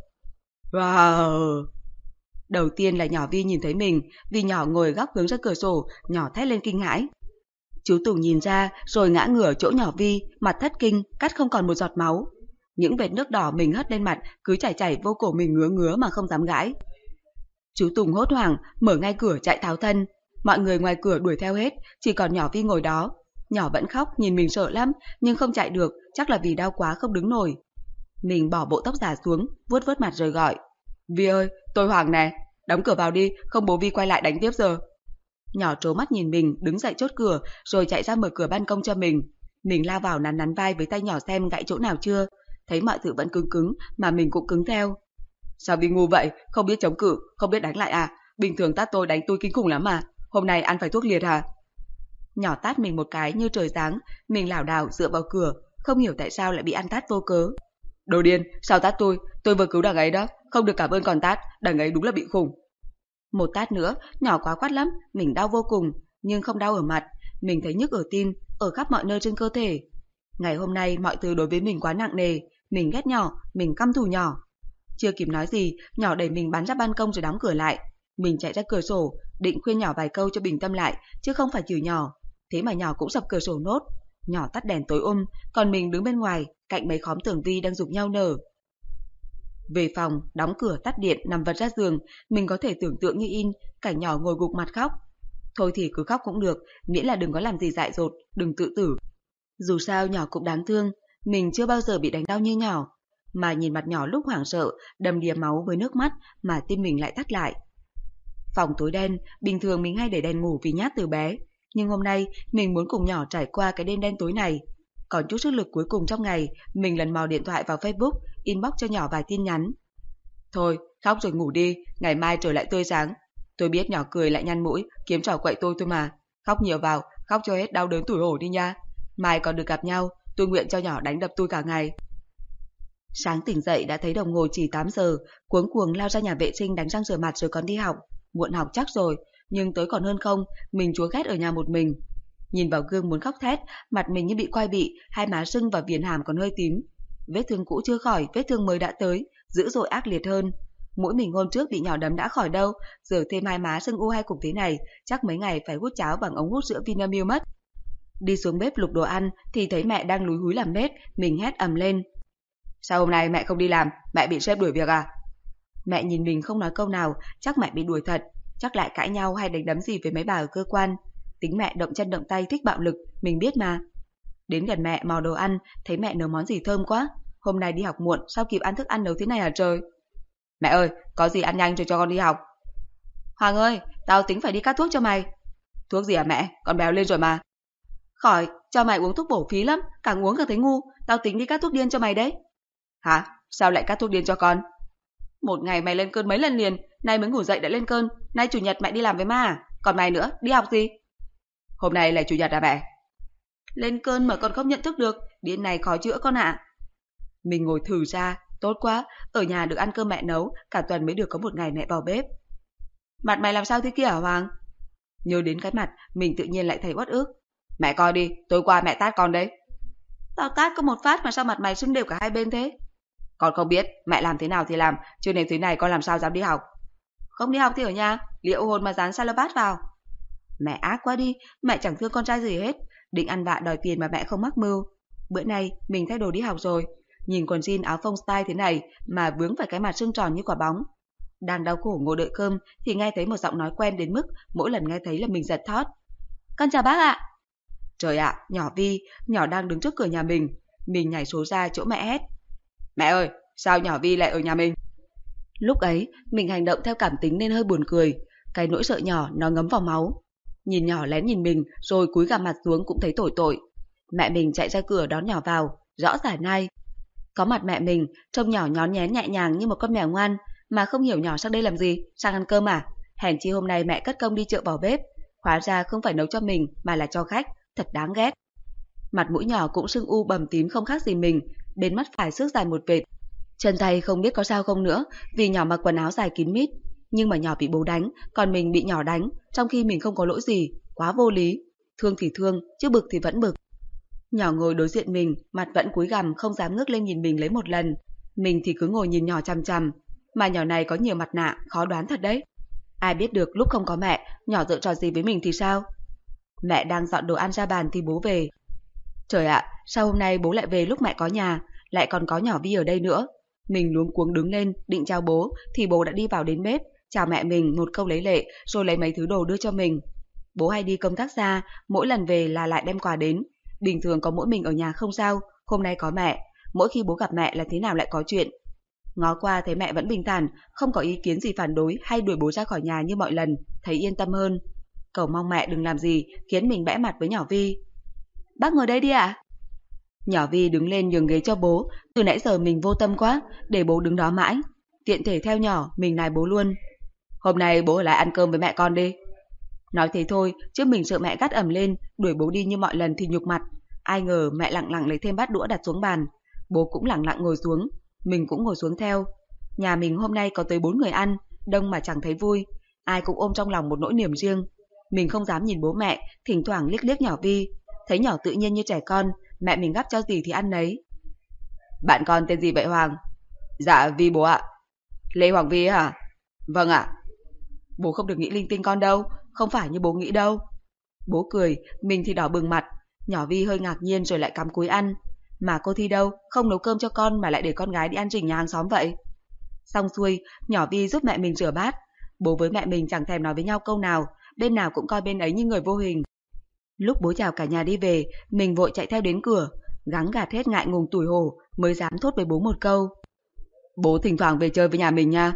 Wow! Đầu tiên là nhỏ Vi nhìn thấy mình, vì nhỏ ngồi góc hướng ra cửa sổ, nhỏ thét lên kinh hãi. Chú Tùng nhìn ra, rồi ngã ngửa chỗ nhỏ Vi, mặt thất kinh, cắt không còn một giọt máu. Những vệt nước đỏ mình hất lên mặt, cứ chảy chảy vô cổ mình ngứa ngứa mà không dám gãi. Chú Tùng hốt hoảng, mở ngay cửa chạy tháo thân. Mọi người ngoài cửa đuổi theo hết, chỉ còn nhỏ Vi ngồi đó. Nhỏ vẫn khóc, nhìn mình sợ lắm, nhưng không chạy được, chắc là vì đau quá không đứng nổi. Mình bỏ bộ tóc giả xuống, vuốt vuốt mặt rồi gọi. Vi ơi, tôi Hoàng nè, đóng cửa vào đi, không bố Vi quay lại đánh tiếp giờ. Nhỏ trố mắt nhìn mình, đứng dậy chốt cửa, rồi chạy ra mở cửa ban công cho mình. Mình lao vào nắn nắn vai với tay nhỏ xem gãy chỗ nào chưa. Thấy mọi thứ vẫn cứng cứng, mà mình cũng cứng theo. Sao Vi ngu vậy, không biết chống cự, không biết đánh lại à? Bình thường tát tôi đánh tôi kinh khủng lắm mà, hôm nay ăn phải thuốc liệt hả? Nhỏ tát mình một cái như trời giáng, mình lảo đảo dựa vào cửa, không hiểu tại sao lại bị ăn tát vô cớ. Đồ điên, sao tát tôi? Tôi vừa cứu đằng ấy đó, không được cảm ơn còn tát, đằng ấy đúng là bị khùng. Một tát nữa, nhỏ quá quát lắm, mình đau vô cùng, nhưng không đau ở mặt, mình thấy nhức ở tim, ở khắp mọi nơi trên cơ thể. Ngày hôm nay mọi thứ đối với mình quá nặng nề, mình ghét nhỏ, mình căm thù nhỏ. Chưa kịp nói gì, nhỏ đẩy mình bắn ra ban công rồi đóng cửa lại. Mình chạy ra cửa sổ, định khuyên nhỏ vài câu cho bình tâm lại, chứ không phải chửi nhỏ. Thế mà nhỏ cũng sập cửa sổ nốt. Nhỏ tắt đèn tối um, còn mình đứng bên ngoài, cạnh mấy khóm tường Vi đang giục nhau nở. Về phòng, đóng cửa tắt điện, nằm vật ra giường, mình có thể tưởng tượng như in, cảnh nhỏ ngồi gục mặt khóc. Thôi thì cứ khóc cũng được, miễn là đừng có làm gì dại dột, đừng tự tử. Dù sao nhỏ cũng đáng thương, mình chưa bao giờ bị đánh đau như nhỏ. Mà nhìn mặt nhỏ lúc hoảng sợ, đầm đìa máu với nước mắt mà tim mình lại thắt lại. Phòng tối đen, bình thường mình hay để đèn ngủ vì nhát từ bé. Nhưng hôm nay mình muốn cùng nhỏ trải qua cái đêm đen tối này. Còn chút sức lực cuối cùng trong ngày, mình lần mò điện thoại vào Facebook, inbox cho nhỏ vài tin nhắn. Thôi, khóc rồi ngủ đi, ngày mai trời lại tươi sáng. Tôi biết nhỏ cười lại nhăn mũi, kiếm trò quậy tôi thôi mà. Khóc nhiều vào, khóc cho hết đau đớn tủi hổ đi nha. Mai còn được gặp nhau, tôi nguyện cho nhỏ đánh đập tôi cả ngày. Sáng tỉnh dậy đã thấy đồng hồ chỉ tám giờ, cuống cuồng lao ra nhà vệ sinh đánh răng rửa mặt rồi còn đi học. Muộn học chắc rồi, nhưng tới còn hơn không, mình chúa ghét ở nhà một mình. Nhìn vào gương muốn khóc thét, mặt mình như bị quai bị, hai má sưng và viền hàm còn hơi tím. Vết thương cũ chưa khỏi, vết thương mới đã tới, dữ dội ác liệt hơn. Mũi mình hôm trước bị nhỏ đấm đã khỏi đâu, giờ thêm hai má sưng u hai cục thế này, chắc mấy ngày phải hút cháo bằng ống hút sữa Vinamilk mất. Đi xuống bếp lục đồ ăn thì thấy mẹ đang lúi húi làm bếp, mình hét ầm lên. Sao hôm nay mẹ không đi làm, mẹ bị sếp đuổi việc à? Mẹ nhìn mình không nói câu nào, chắc mẹ bị đuổi thật, chắc lại cãi nhau hay đánh đấm gì với mấy bà ở cơ quan. Tính mẹ động chân động tay thích bạo lực, mình biết mà. Đến gần mẹ mò đồ ăn, thấy mẹ nấu món gì thơm quá. Hôm nay đi học muộn, sao kịp ăn thức ăn nấu thế này hả trời? Mẹ ơi, có gì ăn nhanh cho cho con đi học. Hoàng ơi, tao tính phải đi cắt thuốc cho mày. Thuốc gì à mẹ, con béo lên rồi mà. Khỏi, cho mày uống thuốc bổ phí lắm, càng uống càng thấy ngu, tao tính đi cắt thuốc điên cho mày đấy. Hả? Sao lại cắt thuốc điên cho con? Một ngày mày lên cơn mấy lần liền, nay mới ngủ dậy đã lên cơn, nay chủ nhật mẹ đi làm với ma à? Còn mày nữa, đi học gì? Hôm nay là chủ nhật à mẹ? Lên cơn mà còn không nhận thức được, điên này khó chữa con ạ. À. Mình ngồi thử ra, tốt quá, ở nhà được ăn cơm mẹ nấu, cả tuần mới được có một ngày mẹ vào bếp. Mặt mày làm sao thế kia hả Hoàng? Nhớ đến cái mặt, mình tự nhiên lại thấy uất ức. Mẹ coi đi, tối qua mẹ tát con đấy. Tao tát có một phát mà sao mặt mày sưng đều cả hai bên thế? Con không biết, mẹ làm thế nào thì làm, chứ nếu thế này con làm sao dám đi học. Không đi học thì ở nhà, liệu hồn mà dán salabat vào. Mẹ ác quá đi, mẹ chẳng thương con trai gì hết, định ăn vạ đòi tiền mà mẹ không mắc mưu. Bữa nay mình thay đồ đi học rồi, nhìn quần jean áo phông style thế này mà vướng phải cái mặt sưng tròn như quả bóng. Đang đau khổ ngồi đợi cơm thì nghe thấy một giọng nói quen đến mức mỗi lần nghe thấy là mình giật thót. Con chào bác ạ. Trời ạ, à, nhỏ Vi, nhỏ đang đứng trước cửa nhà mình. Mình nhảy số ra chỗ mẹ hét. Mẹ ơi, sao nhỏ Vi lại ở nhà mình? Lúc ấy, mình hành động theo cảm tính nên hơi buồn cười. Cái nỗi sợ nhỏ nó ngấm vào máu. Nhìn nhỏ lén nhìn mình rồi cúi gằm mặt xuống cũng thấy tội tội. Mẹ mình chạy ra cửa đón nhỏ vào, rõ ràng ngay. Có mặt mẹ mình, trông nhỏ nhón nhén nhẹ nhàng như một con mèo ngoan, mà không hiểu nhỏ sang đây làm gì, sang ăn cơm à? Hèn chi hôm nay mẹ cất công đi chợ vào bếp, hóa ra không phải nấu cho mình mà là cho khách, thật đáng ghét. Mặt mũi nhỏ cũng sưng u bầm tím không khác gì mình, bên mắt phải xước dài một vệt. Chân tay không biết có sao không nữa, vì nhỏ mặc quần áo dài kín mít, nhưng mà nhỏ bị bố đánh, còn mình bị nhỏ đánh, trong khi mình không có lỗi gì, quá vô lý. Thương thì thương, chứ bực thì vẫn bực. Nhỏ ngồi đối diện mình, mặt vẫn cúi gằm không dám ngước lên nhìn mình lấy một lần. Mình thì cứ ngồi nhìn nhỏ chằm chằm, mà nhỏ này có nhiều mặt nạ, khó đoán thật đấy. Ai biết được lúc không có mẹ, nhỏ giở trò gì với mình thì sao? Mẹ đang dọn đồ ăn ra bàn thì bố về. Trời ạ, à, sao hôm nay bố lại về lúc mẹ có nhà, lại còn có nhỏ Vi ở đây nữa? Mình luống cuống đứng lên, định chào bố, thì bố đã đi vào đến bếp, chào mẹ mình một câu lấy lệ, rồi lấy mấy thứ đồ đưa cho mình. Bố hay đi công tác xa, mỗi lần về là lại đem quà đến. Bình thường có mỗi mình ở nhà không sao, hôm nay có mẹ, mỗi khi bố gặp mẹ là thế nào lại có chuyện. Ngó qua thấy mẹ vẫn bình thản, không có ý kiến gì phản đối hay đuổi bố ra khỏi nhà như mọi lần, thấy yên tâm hơn. Cầu mong mẹ đừng làm gì khiến mình bẽ mặt với nhỏ Vi. Bác ngồi đây đi ạ. À? Nhỏ Vi đứng lên nhường ghế cho bố, từ nãy giờ mình vô tâm quá, để bố đứng đó mãi. Tiện thể theo nhỏ, mình nài bố luôn. Hôm nay bố ở lại ăn cơm với mẹ con đi. Nói thế thôi, chứ mình sợ mẹ gắt ẩm lên, đuổi bố đi như mọi lần thì nhục mặt. Ai ngờ mẹ lặng lặng lấy thêm bát đũa đặt xuống bàn. Bố cũng lặng lặng ngồi xuống, mình cũng ngồi xuống theo. Nhà mình hôm nay có tới bốn người ăn, đông mà chẳng thấy vui. Ai cũng ôm trong lòng một nỗi niềm riêng. Mình không dám nhìn bố mẹ, thỉnh thoảng liếc liếc nhỏ Vi. Thấy nhỏ tự nhiên như trẻ con, mẹ mình gắp cho gì thì ăn nấy. Bạn con tên gì vậy Hoàng? Dạ Vi bố ạ. Lê Hoàng Vi hả? Vâng ạ. Bố không được nghĩ linh tinh con đâu, không phải như bố nghĩ đâu. Bố cười, mình thì đỏ bừng mặt. Nhỏ Vi hơi ngạc nhiên rồi lại cắm cúi ăn. Mà cô Thi đâu, không nấu cơm cho con mà lại để con gái đi ăn rình nhà hàng xóm vậy? Xong xuôi, nhỏ Vi giúp mẹ mình rửa bát. Bố với mẹ mình chẳng thèm nói với nhau câu nào, bên nào cũng coi bên ấy như người vô hình. Lúc bố chào cả nhà đi về, mình vội chạy theo đến cửa, gắng gạt hết ngại ngùng tủi hổ mới dám thốt với bố một câu. Bố thỉnh thoảng về chơi với nhà mình nha.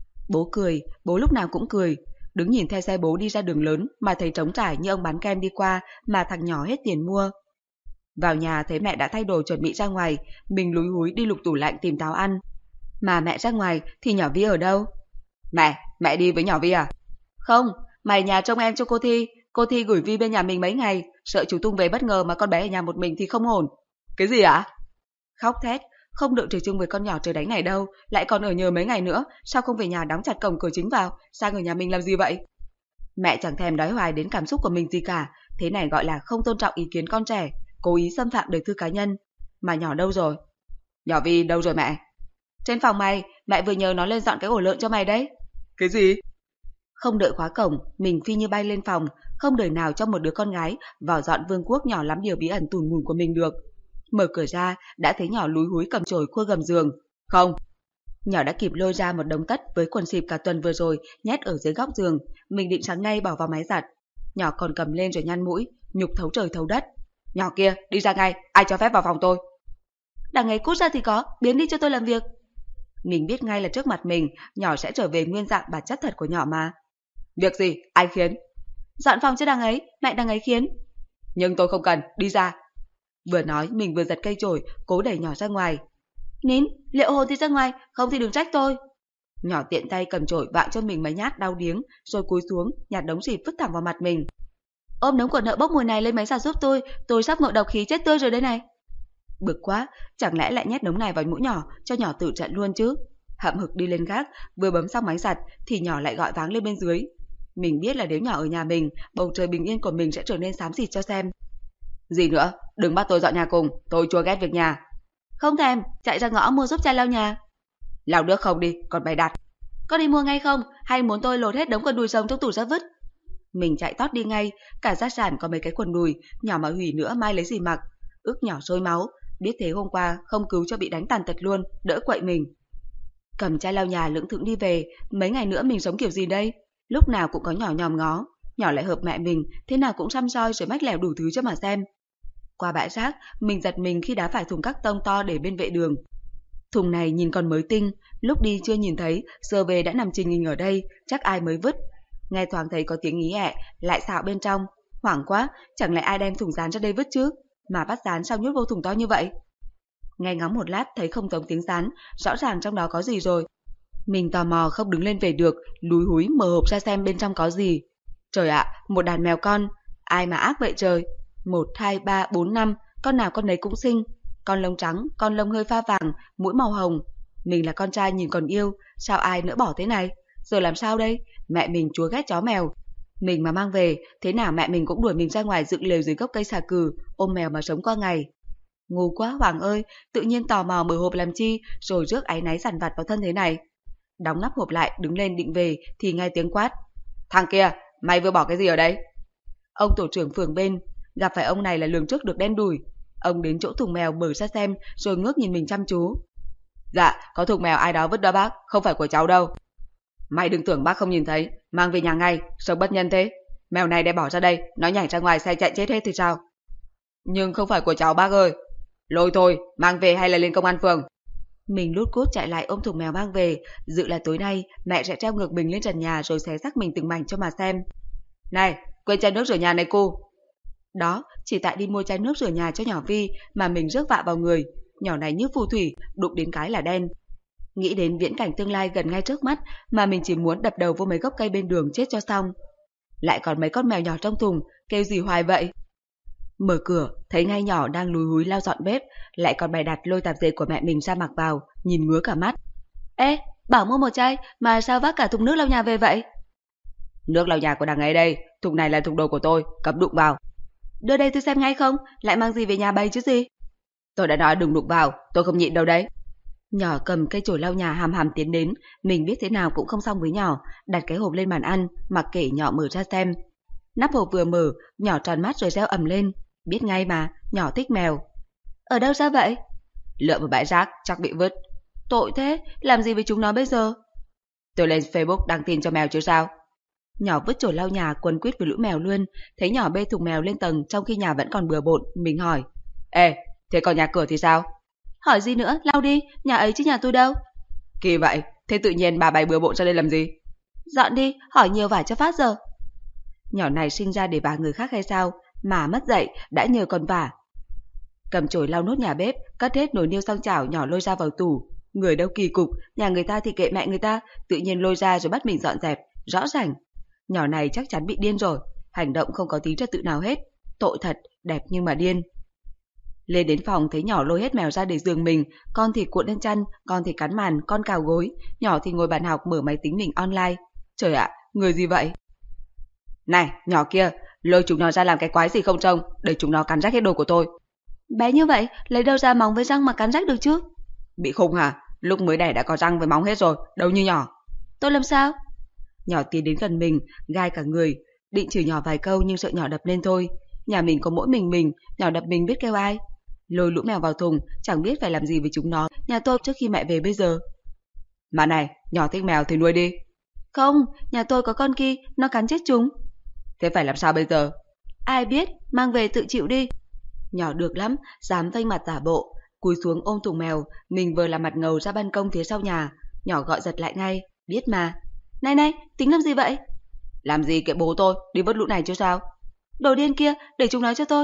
Bố cười, bố lúc nào cũng cười. Đứng nhìn theo xe bố đi ra đường lớn mà thấy trống trải như ông bán kem đi qua mà thằng nhỏ hết tiền mua. Vào nhà thấy mẹ đã thay đồ chuẩn bị ra ngoài, mình lúi húi đi lục tủ lạnh tìm táo ăn. Mà mẹ ra ngoài thì nhỏ Vi ở đâu? Mẹ, mẹ đi với nhỏ Vi à? Không, mày nhà trông em cho cô Thi. Cô Thi gửi Vi bên nhà mình mấy ngày, sợ chú Tung về bất ngờ mà con bé ở nhà một mình thì không ổn. Cái gì ạ? Khóc thét, không đợi trời chung với con nhỏ trời đánh này đâu, lại còn ở nhờ mấy ngày nữa, sao không về nhà đóng chặt cổng cửa chính vào, sang ở nhà mình làm gì vậy? Mẹ chẳng thèm nói hoài đến cảm xúc của mình gì cả, thế này gọi là không tôn trọng ý kiến con trẻ, cố ý xâm phạm đời tư cá nhân. Mà nhỏ đâu rồi? Nhỏ Vi đâu rồi mẹ? Trên phòng mày, mẹ vừa nhờ nó lên dọn cái ổ lợn cho mày đấy. Cái gì? Không đợi khóa cổng, mình phi như bay lên phòng, không đời nào cho một đứa con gái vào dọn vương quốc nhỏ lắm điều bí ẩn tủn mủn của mình được. Mở cửa ra, đã thấy nhỏ lúi húi cầm chổi cua gầm giường. Không. Nhỏ đã kịp lôi ra một đống tất với quần xịp cả tuần vừa rồi, nhét ở dưới góc giường. Mình định sáng nay bỏ vào máy giặt. Nhỏ còn cầm lên rồi nhăn mũi, nhục thấu trời thấu đất. Nhỏ kia, đi ra ngay, ai cho phép vào phòng tôi? Đằng ấy cút ra thì có, biến đi cho tôi làm việc. Mình biết ngay là trước mặt mình, nhỏ sẽ trở về nguyên dạng bản chất thật của nhỏ mà. Việc gì? Ai khiến? Dọn phòng cho đằng ấy, mẹ đằng ấy khiến. Nhưng tôi không cần, đi ra. Vừa nói mình vừa giật cây chổi, cố đẩy nhỏ ra ngoài. Nín, liệu hồn thì ra ngoài, không thì đừng trách tôi. Nhỏ tiện tay cầm chổi vạng cho mình mấy nhát đau điếng, rồi cúi xuống, nhặt đống xịt vứt thẳng vào mặt mình. Ôm đống quần nợ bốc mùi này lên máy giặt giúp tôi, tôi sắp ngộ độc khí chết tươi rồi đây này. Bực quá, chẳng lẽ lại nhét đống này vào mũi nhỏ, cho nhỏ tự trận luôn chứ? Hậm hực đi lên gác, vừa bấm xong máy giặt thì nhỏ lại gọi váng lên bên dưới. Mình biết là nếu nhỏ ở nhà mình, bầu trời bình yên của mình sẽ trở nên xám xịt cho xem. Gì nữa, đừng bắt tôi dọn nhà cùng, tôi chua ghét việc nhà. Không thèm, chạy ra ngõ mua giúp chai lau nhà. Lau nước không đi, còn bày đặt. Có đi mua ngay không, hay muốn tôi lột hết đống quần đùi sống trong tủ ra vứt? Mình chạy tót đi ngay, cả gia sản có mấy cái quần đùi, nhỏ mà hủy nữa mai lấy gì mặc. Ức nhỏ sôi máu, biết thế hôm qua không cứu cho bị đánh tàn tật luôn, đỡ quậy mình. Cầm chai lau nhà lững thững đi về, mấy ngày nữa mình sống kiểu gì đây? Lúc nào cũng có nhỏ nhòm ngó, nhỏ lại hợp mẹ mình, thế nào cũng xăm soi rồi mách lèo đủ thứ cho mà xem. Qua bãi rác, mình giật mình khi đá phải thùng các tông to để bên vệ đường. Thùng này nhìn còn mới tinh, lúc đi chưa nhìn thấy, giờ về đã nằm trình hình ở đây, chắc ai mới vứt. Nghe thoáng thấy có tiếng ý ẹ, lại xạo bên trong. Hoảng quá, chẳng lẽ ai đem thùng rán ra đây vứt chứ? Mà bắt rán sao nhốt vô thùng to như vậy? Nghe ngóng một lát thấy không giống tiếng rán, rõ ràng trong đó có gì rồi. Mình tò mò không đứng lên về được, lúi húi mở hộp ra xem bên trong có gì. Trời ạ, một đàn mèo con, ai mà ác vậy trời. Một, hai, ba, bốn, năm, con nào con nấy cũng xinh. Con lông trắng, con lông hơi pha vàng, mũi màu hồng. Mình là con trai nhìn còn yêu, sao ai nỡ bỏ thế này? Giờ làm sao đây? Mẹ mình chúa ghét chó mèo. Mình mà mang về, thế nào mẹ mình cũng đuổi mình ra ngoài dựng lều dưới gốc cây xà cừ, ôm mèo mà sống qua ngày. Ngu quá Hoàng ơi, tự nhiên tò mò mở hộp làm chi, rồi rước áy náy dằn vặt vào thân thế này. Đóng nắp hộp lại, đứng lên định về, thì nghe tiếng quát. Thằng kia, mày vừa bỏ cái gì ở đây? Ông tổ trưởng phường bên, gặp phải ông này là lường trước được đen đủi. Ông đến chỗ thùng mèo mở ra xem, rồi ngước nhìn mình chăm chú. Dạ, có thùng mèo ai đó vứt đó bác, không phải của cháu đâu. Mày đừng tưởng bác không nhìn thấy, mang về nhà ngay, sống bất nhân thế. Mèo này để bỏ ra đây, nó nhảy ra ngoài xe chạy chết hết thì sao? Nhưng không phải của cháu bác ơi. Lôi thôi, mang về hay là lên công an phường? Mình lút cút chạy lại ôm thùng mèo mang về, dự là tối nay mẹ sẽ treo ngược mình lên trần nhà rồi xé xác mình từng mảnh cho mà xem. Này, quên chai nước rửa nhà này cô. Đó, chỉ tại đi mua chai nước rửa nhà cho nhỏ Vi mà mình rước vạ vào người. Nhỏ này như phù thủy, đụng đến cái là đen. Nghĩ đến viễn cảnh tương lai gần ngay trước mắt mà mình chỉ muốn đập đầu vô mấy gốc cây bên đường chết cho xong. Lại còn mấy con mèo nhỏ trong thùng, kêu gì hoài vậy? Mở cửa, thấy ngay nhỏ đang lúi húi lau dọn bếp, lại còn bày đặt lôi tạp dề của mẹ mình ra mặc vào, nhìn ngứa cả mắt. Ê, bảo mua một chai, mà sao vác cả thùng nước lau nhà về vậy? Nước lau nhà của đằng ấy đây, thùng này là thùng đồ của tôi, cấm đụng vào. Đưa đây tôi xem ngay không, lại mang gì về nhà bày chứ gì? Tôi đã nói đừng đụng vào, tôi không nhịn đâu đấy. Nhỏ cầm cây chổi lau nhà hàm hàm tiến đến, mình biết thế nào cũng không xong với nhỏ, đặt cái hộp lên bàn ăn, mặc kệ nhỏ mở ra xem. Nắp hộp vừa mở, nhỏ tròn mắt rồi reo ầm lên, biết ngay mà, nhỏ thích mèo. Ở đâu ra vậy? Lượm ở bãi rác, chắc bị vứt. Tội thế, làm gì với chúng nó bây giờ? Tôi lên Facebook đăng tin cho mèo chứ sao? Nhỏ vứt chổi lau nhà quấn quýt với lũ mèo luôn, thấy nhỏ bê thùng mèo lên tầng trong khi nhà vẫn còn bừa bộn, mình hỏi. Ê, thế còn nhà cửa thì sao? Hỏi gì nữa, lau đi, nhà ấy chứ nhà tôi đâu. Kỳ vậy, thế tự nhiên bà bày bừa bộn ra đây làm gì? Dọn đi, hỏi nhiều vả cho phát giờ. Nhỏ này sinh ra để vả người khác hay sao, mà mất dạy đã nhờ còn vả. Cầm chổi lau nốt nhà bếp, cất hết nồi niêu xong chảo, nhỏ lôi ra vào tủ. Người đâu kỳ cục, nhà người ta thì kệ mẹ người ta, tự nhiên lôi ra rồi bắt mình dọn dẹp, rõ ràng. Nhỏ này chắc chắn bị điên rồi, hành động không có tí trật tự nào hết. Tội thật, đẹp nhưng mà điên. Lên đến phòng thấy nhỏ lôi hết mèo ra để giường mình, con thì cuộn lên chăn, con thì cắn màn, con cào gối, nhỏ thì ngồi bàn học mở máy tính mình online. Trời ạ, người gì vậy? Này, nhỏ kia, lôi chúng nó ra làm cái quái gì không trông, để chúng nó cắn rách hết đồ của tôi. Bé như vậy, lấy đâu ra móng với răng mà cắn rách được chứ? Bị khùng hả? Lúc mới đẻ đã có răng với móng hết rồi, đâu như nhỏ. Tôi làm sao? Nhỏ tiến đến gần mình, gai cả người, định chửi nhỏ vài câu nhưng sợ nhỏ đập lên thôi. Nhà mình có mỗi mình mình, nhỏ đập mình biết kêu ai. Lôi lũ mèo vào thùng, chẳng biết phải làm gì với chúng nó, nhà tôi trước khi mẹ về bây giờ. Mà này, nhỏ thích mèo thì nuôi đi. Không, nhà tôi có con kia, nó cắn chết chúng. Thế phải làm sao bây giờ? Ai biết, mang về tự chịu đi. Nhỏ được lắm, dám vênh mặt giả bộ, cúi xuống ôm thùng mèo, mình vừa làm mặt ngầu ra ban công phía sau nhà. Nhỏ gọi giật lại ngay, biết mà. Này này, tính làm gì vậy? Làm gì kệ bố tôi, đi vớt lũ này chứ sao? Đồ điên kia, để chúng nó cho tôi.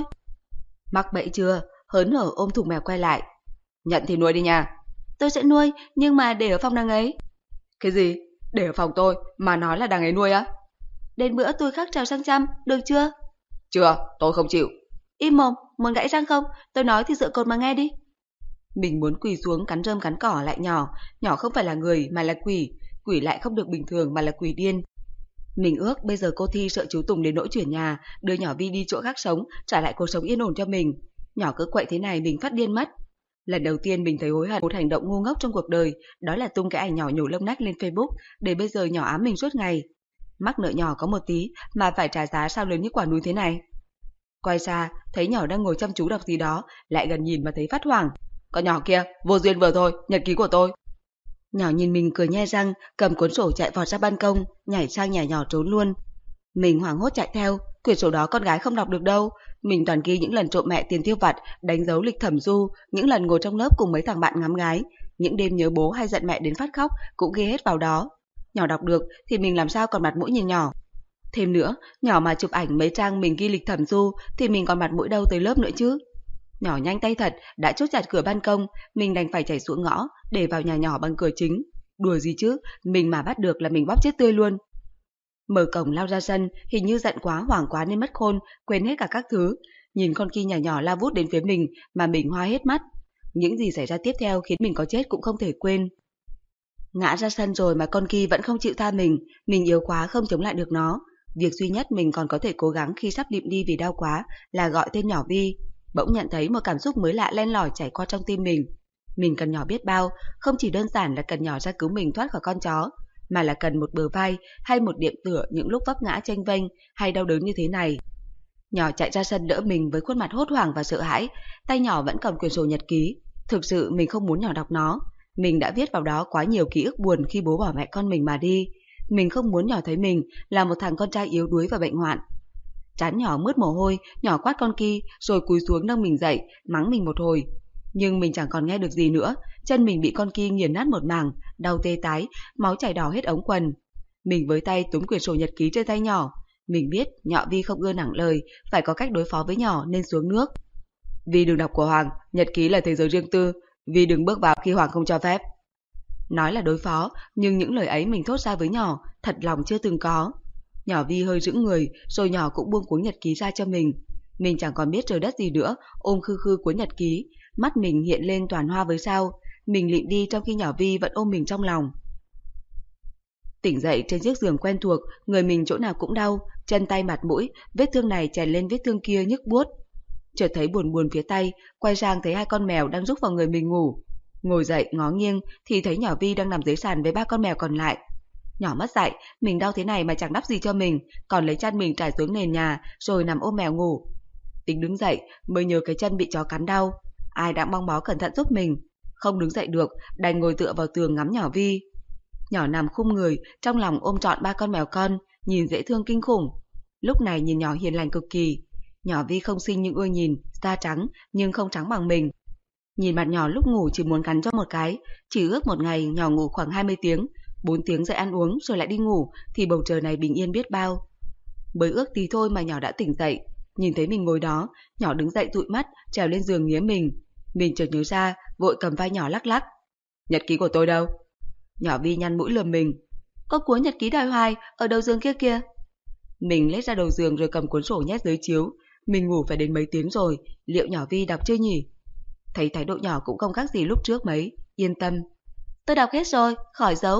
Mắc bẫy chưa? Hớn hở ôm thùng mèo quay lại. Nhận thì nuôi đi nha. Tôi sẽ nuôi, nhưng mà để ở phòng đằng ấy. Cái gì? Để ở phòng tôi, mà nói là đằng ấy nuôi á? Đến bữa tôi khắc trào sang chăm, được chưa? Chưa, tôi không chịu. Im mồm, muốn gãy răng không? Tôi nói thì dựa cột mà nghe đi. Mình muốn quỳ xuống cắn rơm cắn cỏ lại nhỏ. Nhỏ không phải là người mà là quỷ. Quỷ lại không được bình thường mà là quỷ điên. Mình ước bây giờ cô Thi sợ chú Tùng đến nỗi chuyển nhà, đưa nhỏ Vi đi chỗ khác sống, trả lại cuộc sống yên ổn cho mình. Nhỏ cứ quậy thế này mình phát điên mất. Lần đầu tiên mình thấy hối hận một hành động ngu ngốc trong cuộc đời, đó là tung cái ảnh nhỏ nhổ lông nách lên Facebook, để bây giờ nhỏ ám mình suốt ngày. Mắc nợ nhỏ có một tí mà phải trả giá sao lớn như quả núi thế này. Quay xa, thấy nhỏ đang ngồi chăm chú đọc gì đó, lại gần nhìn mà thấy phát hoảng. Con nhỏ kia, vô duyên vừa thôi, nhật ký của tôi. Nhỏ nhìn mình cười nhe răng, cầm cuốn sổ chạy vọt ra ban công, nhảy sang nhà nhỏ trốn luôn. Mình hoảng hốt chạy theo, quyển sổ đó con gái không đọc được đâu. Mình toàn ghi những lần trộm mẹ tiền tiêu vặt, đánh dấu lịch thẩm du, những lần ngồi trong lớp cùng mấy thằng bạn ngắm gái, những đêm nhớ bố hay giận mẹ đến phát khóc cũng ghi hết vào đó. Nhỏ đọc được thì mình làm sao còn mặt mũi nhìn nhỏ. Thêm nữa, nhỏ mà chụp ảnh mấy trang mình ghi lịch thẩm du thì mình còn mặt mũi đâu tới lớp nữa chứ. Nhỏ nhanh tay thật, đã chốt chặt cửa ban công, mình đành phải chạy xuống ngõ để vào nhà nhỏ bằng cửa chính. Đùa gì chứ, mình mà bắt được là mình bóp chết tươi luôn. Mở cổng lao ra sân, hình như giận quá hoảng quá nên mất khôn, quên hết cả các thứ. Nhìn con kia nhà nhỏ lao vút đến phía mình mà mình hoa hết mắt. Những gì xảy ra tiếp theo khiến mình có chết cũng không thể quên. Ngã ra sân rồi mà con kia vẫn không chịu tha mình, mình yếu quá không chống lại được nó. Việc duy nhất mình còn có thể cố gắng khi sắp lịm đi vì đau quá là gọi tên nhỏ Vi. Bỗng nhận thấy một cảm xúc mới lạ len lỏi chảy qua trong tim mình. Mình cần nhỏ biết bao, không chỉ đơn giản là cần nhỏ ra cứu mình thoát khỏi con chó, mà là cần một bờ vai hay một điểm tựa những lúc vấp ngã chênh vênh hay đau đớn như thế này. Nhỏ chạy ra sân đỡ mình với khuôn mặt hốt hoảng và sợ hãi, tay nhỏ vẫn cầm quyển sổ nhật ký. Thực sự mình không muốn nhỏ đọc nó. Mình đã viết vào đó quá nhiều ký ức buồn khi bố bỏ mẹ con mình mà đi. Mình không muốn nhỏ thấy mình là một thằng con trai yếu đuối và bệnh hoạn. Trán nhỏ mướt mồ hôi, nhỏ quát con kia rồi cúi xuống nâng mình dậy, mắng mình một hồi. Nhưng mình chẳng còn nghe được gì nữa, chân mình bị con kia nghiền nát một mảng, đau tê tái, máu chảy đỏ hết ống quần. Mình với tay túm quyển sổ nhật ký trên tay nhỏ. Mình biết nhỏ Vi không ưa nặng lời, phải có cách đối phó với nhỏ nên xuống nước. Vi đừng đọc của Hoàng, nhật ký là thế giới riêng tư, Vi đừng bước vào khi Hoàng không cho phép. Nói là đối phó, nhưng những lời ấy mình thốt ra với nhỏ, thật lòng chưa từng có. Nhỏ Vi hơi giữ người, rồi nhỏ cũng buông cuốn nhật ký ra cho mình. Mình chẳng còn biết trời đất gì nữa, ôm khư khư cuốn nhật ký, mắt mình hiện lên toàn hoa với sao. Mình lịm đi trong khi nhỏ Vi vẫn ôm mình trong lòng. Tỉnh dậy trên chiếc giường quen thuộc, người mình chỗ nào cũng đau, chân tay mặt mũi, vết thương này chèn lên vết thương kia nhức buốt. Chợt thấy buồn buồn phía tay, quay sang thấy hai con mèo đang rúc vào người mình ngủ. Ngồi dậy ngó nghiêng thì thấy nhỏ Vi đang nằm dưới sàn với ba con mèo còn lại. Nhỏ mất dạy, mình đau thế này mà chẳng đắp gì cho mình, còn lấy chăn mình trải xuống nền nhà rồi nằm ôm mèo ngủ. Tính đứng dậy mới nhớ cái chân bị chó cắn đau. Ai đã băng bó cẩn thận giúp mình. không đứng dậy được, đành ngồi tựa vào tường ngắm nhỏ Vi. Nhỏ nằm khum người, trong lòng ôm trọn ba con mèo con, nhìn dễ thương kinh khủng. Lúc này nhìn nhỏ hiền lành cực kỳ. Nhỏ Vi không xinh nhưng ưa nhìn, da trắng nhưng không trắng bằng mình. Nhìn mặt nhỏ lúc ngủ chỉ muốn cắn cho một cái, chỉ ước một ngày nhỏ ngủ khoảng hai mươi tiếng, bốn tiếng dậy ăn uống rồi lại đi ngủ thì bầu trời này bình yên biết bao. Mới ước tí thôi mà nhỏ đã tỉnh dậy, nhìn thấy mình ngồi đó, nhỏ đứng dậy dụi mắt, trèo lên giường nghía mình. Mình chợt nhớ ra, vội cầm vai nhỏ lắc lắc. Nhật ký của tôi đâu? Nhỏ Vi nhăn mũi lườm mình. Có cuốn nhật ký đòi hoài, ở đầu giường kia kìa. Mình lết ra đầu giường rồi cầm cuốn sổ nhét dưới chiếu. Mình ngủ phải đến mấy tiếng rồi, liệu nhỏ Vi đọc chưa nhỉ? Thấy thái độ nhỏ cũng không khác gì lúc trước mấy, yên tâm. Tôi đọc hết rồi, khỏi giấu.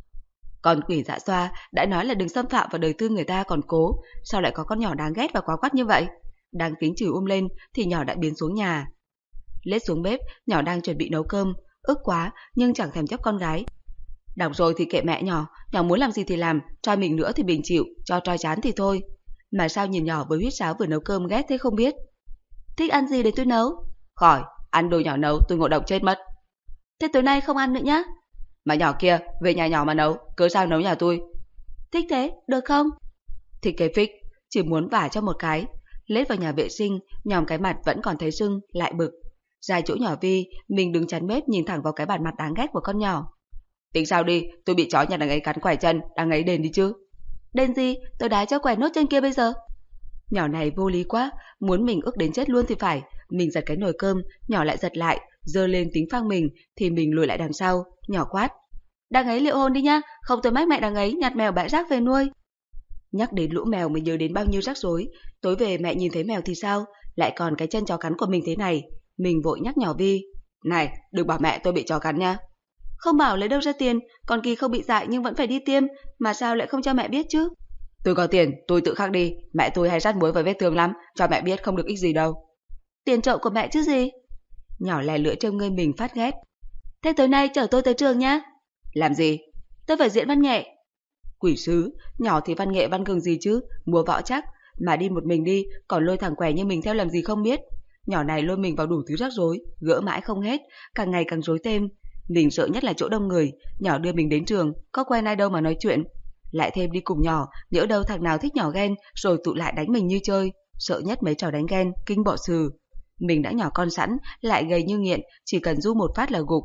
Con quỷ dạ xoa đã nói là đừng xâm phạm vào đời tư người ta còn cố, sao lại có con nhỏ đáng ghét và quá quắt như vậy? Đang tính chửi um lên thì nhỏ đã biến xuống nhà. Lết xuống bếp, nhỏ đang chuẩn bị nấu cơm, ức quá nhưng chẳng thèm chấp con gái. Đọc rồi thì kệ mẹ nhỏ, nhỏ muốn làm gì thì làm, trói mình nữa thì mình chịu, cho trói chán thì thôi. Mà sao nhìn nhỏ với huýt sáo vừa nấu cơm ghét thế không biết. Thích ăn gì để tôi nấu? Khỏi, ăn đồ nhỏ nấu tôi ngộ độc chết mất. Thế tối nay không ăn nữa nhá. Mà nhỏ kia, về nhà nhỏ mà nấu, cớ sao nấu nhà tôi? Thích thế, được không? Thích cái phích, chỉ muốn vả cho một cái. Lết vào nhà vệ sinh, nhòm cái mặt vẫn còn thấy sưng, lại bực. Ra chỗ nhỏ Vi, mình đứng chắn bếp nhìn thẳng vào cái bản mặt đáng ghét của con nhỏ. Tính sao đi, tôi bị chó nhà đằng ấy cắn quẻ chân, đằng ấy đền đi chứ. Đền gì, tôi đá cho quẻ nốt chân kia bây giờ. Nhỏ này vô lý quá, muốn mình ức đến chết luôn thì phải. Mình giật cái nồi cơm, nhỏ lại giật lại, giơ lên tính phang mình, thì mình lùi lại đằng sau, nhỏ quát. Đằng ấy liệu hôn đi nhá, không tôi mách mẹ đằng ấy nhặt mèo bãi rác về nuôi. Nhắc đến lũ mèo mình nhớ đến bao nhiêu rắc rối. Tối về mẹ nhìn thấy mèo thì sao, lại còn cái chân chó cắn của mình thế này. Mình vội nhắc nhỏ Vi. Này, đừng bảo mẹ tôi bị chó cắn nha. Không bảo lấy đâu ra tiền, con Kỳ không bị dại nhưng vẫn phải đi tiêm, mà sao lại không cho mẹ biết chứ? Tôi có tiền, tôi tự khắc đi, mẹ tôi hay rát muối vào vết thương lắm, cho mẹ biết không được ích gì đâu. Tiền trộm của mẹ chứ gì? Nhỏ lè lưỡi trông ngươi mình phát ghét. Thế tối nay chở tôi tới trường nhá. Làm gì? Tôi phải diễn văn nghệ. Quỷ sứ, nhỏ thì văn nghệ văn cường gì chứ, múa võ chắc, mà đi một mình đi, còn lôi thằng què như mình theo làm gì không biết. Nhỏ này lôi mình vào đủ thứ rắc rối, gỡ mãi không hết, càng ngày càng rối thêm. Mình sợ nhất là chỗ đông người, nhỏ đưa mình đến trường, có quen ai đâu mà nói chuyện. Lại thêm đi cùng nhỏ, nhỡ đâu thằng nào thích nhỏ ghen, rồi tụ lại đánh mình như chơi. Sợ nhất mấy trò đánh ghen, kinh bọ sừ. Mình đã nhỏ con sẵn, lại gầy như nghiện, chỉ cần du một phát là gục.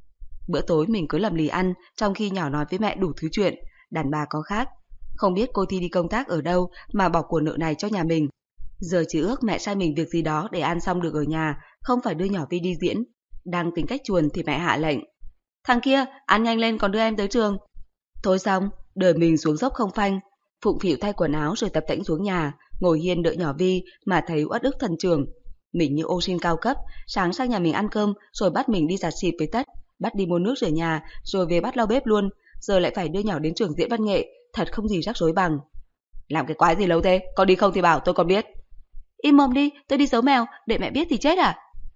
Bữa tối mình cứ lầm lì ăn, trong khi nhỏ nói với mẹ đủ thứ chuyện. Đàn bà có khác. Không biết cô Thi đi công tác ở đâu mà bỏ của nợ này cho nhà mình. Giờ chỉ ước mẹ sai mình việc gì đó để ăn xong được ở nhà, không phải đưa nhỏ Vi đi diễn. Đang tính cách chuồn thì mẹ hạ lệnh. Thằng kia, ăn nhanh lên còn đưa em tới trường. Thôi xong, đời mình xuống dốc không phanh. Phụng phịu thay quần áo rồi tập tễnh xuống nhà, ngồi hiên đợi nhỏ Vi mà thấy uất ức thần trường. Mình như ô xin cao cấp, sáng sang nhà mình ăn cơm rồi bắt mình đi giặt xịt với tất, bắt đi mua nước rửa nhà, rồi về bắt lau bếp luôn. Giờ lại phải đưa nhỏ đến trường diễn văn nghệ, thật không gì rắc rối bằng. Làm cái quái gì lâu thế, con đi không thì bảo tôi còn biết. Im mồm đi, tôi đi giấu mèo, để mẹ biết thì chết à?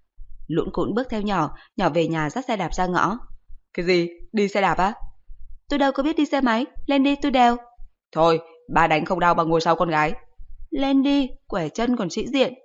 Lũn cũn bước theo nhỏ, nhỏ về nhà dắt xe đạp ra ngõ. Cái gì, đi xe đạp á? Tôi đâu có biết đi xe máy, lên đi tôi đèo. Thôi, ba đánh không đau bằng ngồi sau con gái. Lên đi, quẻ chân còn sĩ diện.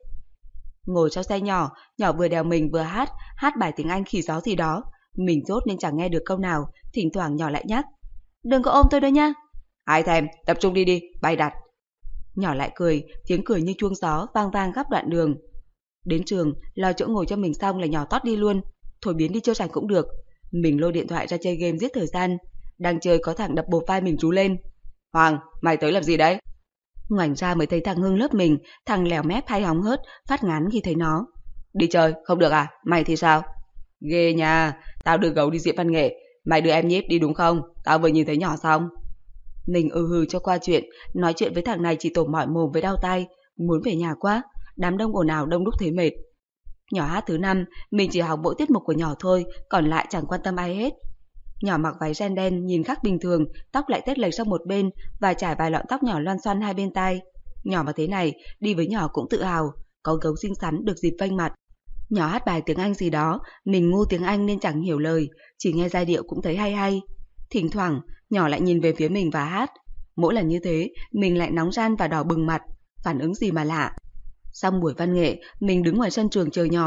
Ngồi trong xe nhỏ, nhỏ vừa đèo mình vừa hát, hát bài tiếng Anh khỉ gió gì đó. Mình rốt nên chẳng nghe được câu nào, thỉnh thoảng nhỏ lại nhắc. Đừng có ôm tôi đâu nha. Ai thèm, tập trung đi đi, bay đặt. Nhỏ lại cười, tiếng cười như chuông gió vang vang khắp đoạn đường. Đến trường, lo chỗ ngồi cho mình xong là nhỏ tót đi luôn. Thôi biến đi chơi sảnh cũng được. Mình lôi điện thoại ra chơi game giết thời gian. Đang chơi có thằng đập bột vai mình rú lên. Hoàng, mày tới làm gì đấy? Ngoảnh ra mới thấy thằng Hưng lớp mình, thằng lèo mép hay hóng hớt, phát ngán khi thấy nó. Đi chơi, không được à? Mày thì sao? Ghê nha, tao đưa gấu đi diễn văn nghệ, mày đưa em nhíp đi đúng không? Tao vừa nhìn thấy nhỏ xong. Mình ừ hừ cho qua chuyện, nói chuyện với thằng này chỉ tổ mỏi mồm với đau tai, muốn về nhà quá, đám đông ồn ào đông đúc thấy mệt. Nhỏ hát thứ năm, mình chỉ học mỗi tiết mục của nhỏ thôi, còn lại chẳng quan tâm ai hết. Nhỏ mặc váy ren đen, nhìn khác bình thường, tóc lại tết lệch sang một bên và trải vài lọn tóc nhỏ loăn xoăn hai bên tai. Nhỏ mà thế này, đi với nhỏ cũng tự hào, có gấu xinh xắn được dịp vênh mặt. Nhỏ hát bài tiếng Anh gì đó, mình ngu tiếng Anh nên chẳng hiểu lời, chỉ nghe giai điệu cũng thấy hay hay. Thỉnh thoảng, nhỏ lại nhìn về phía mình và hát. Mỗi lần như thế, mình lại nóng ran và đỏ bừng mặt, phản ứng gì mà lạ. Xong buổi văn nghệ, mình đứng ngoài sân trường chờ nhỏ.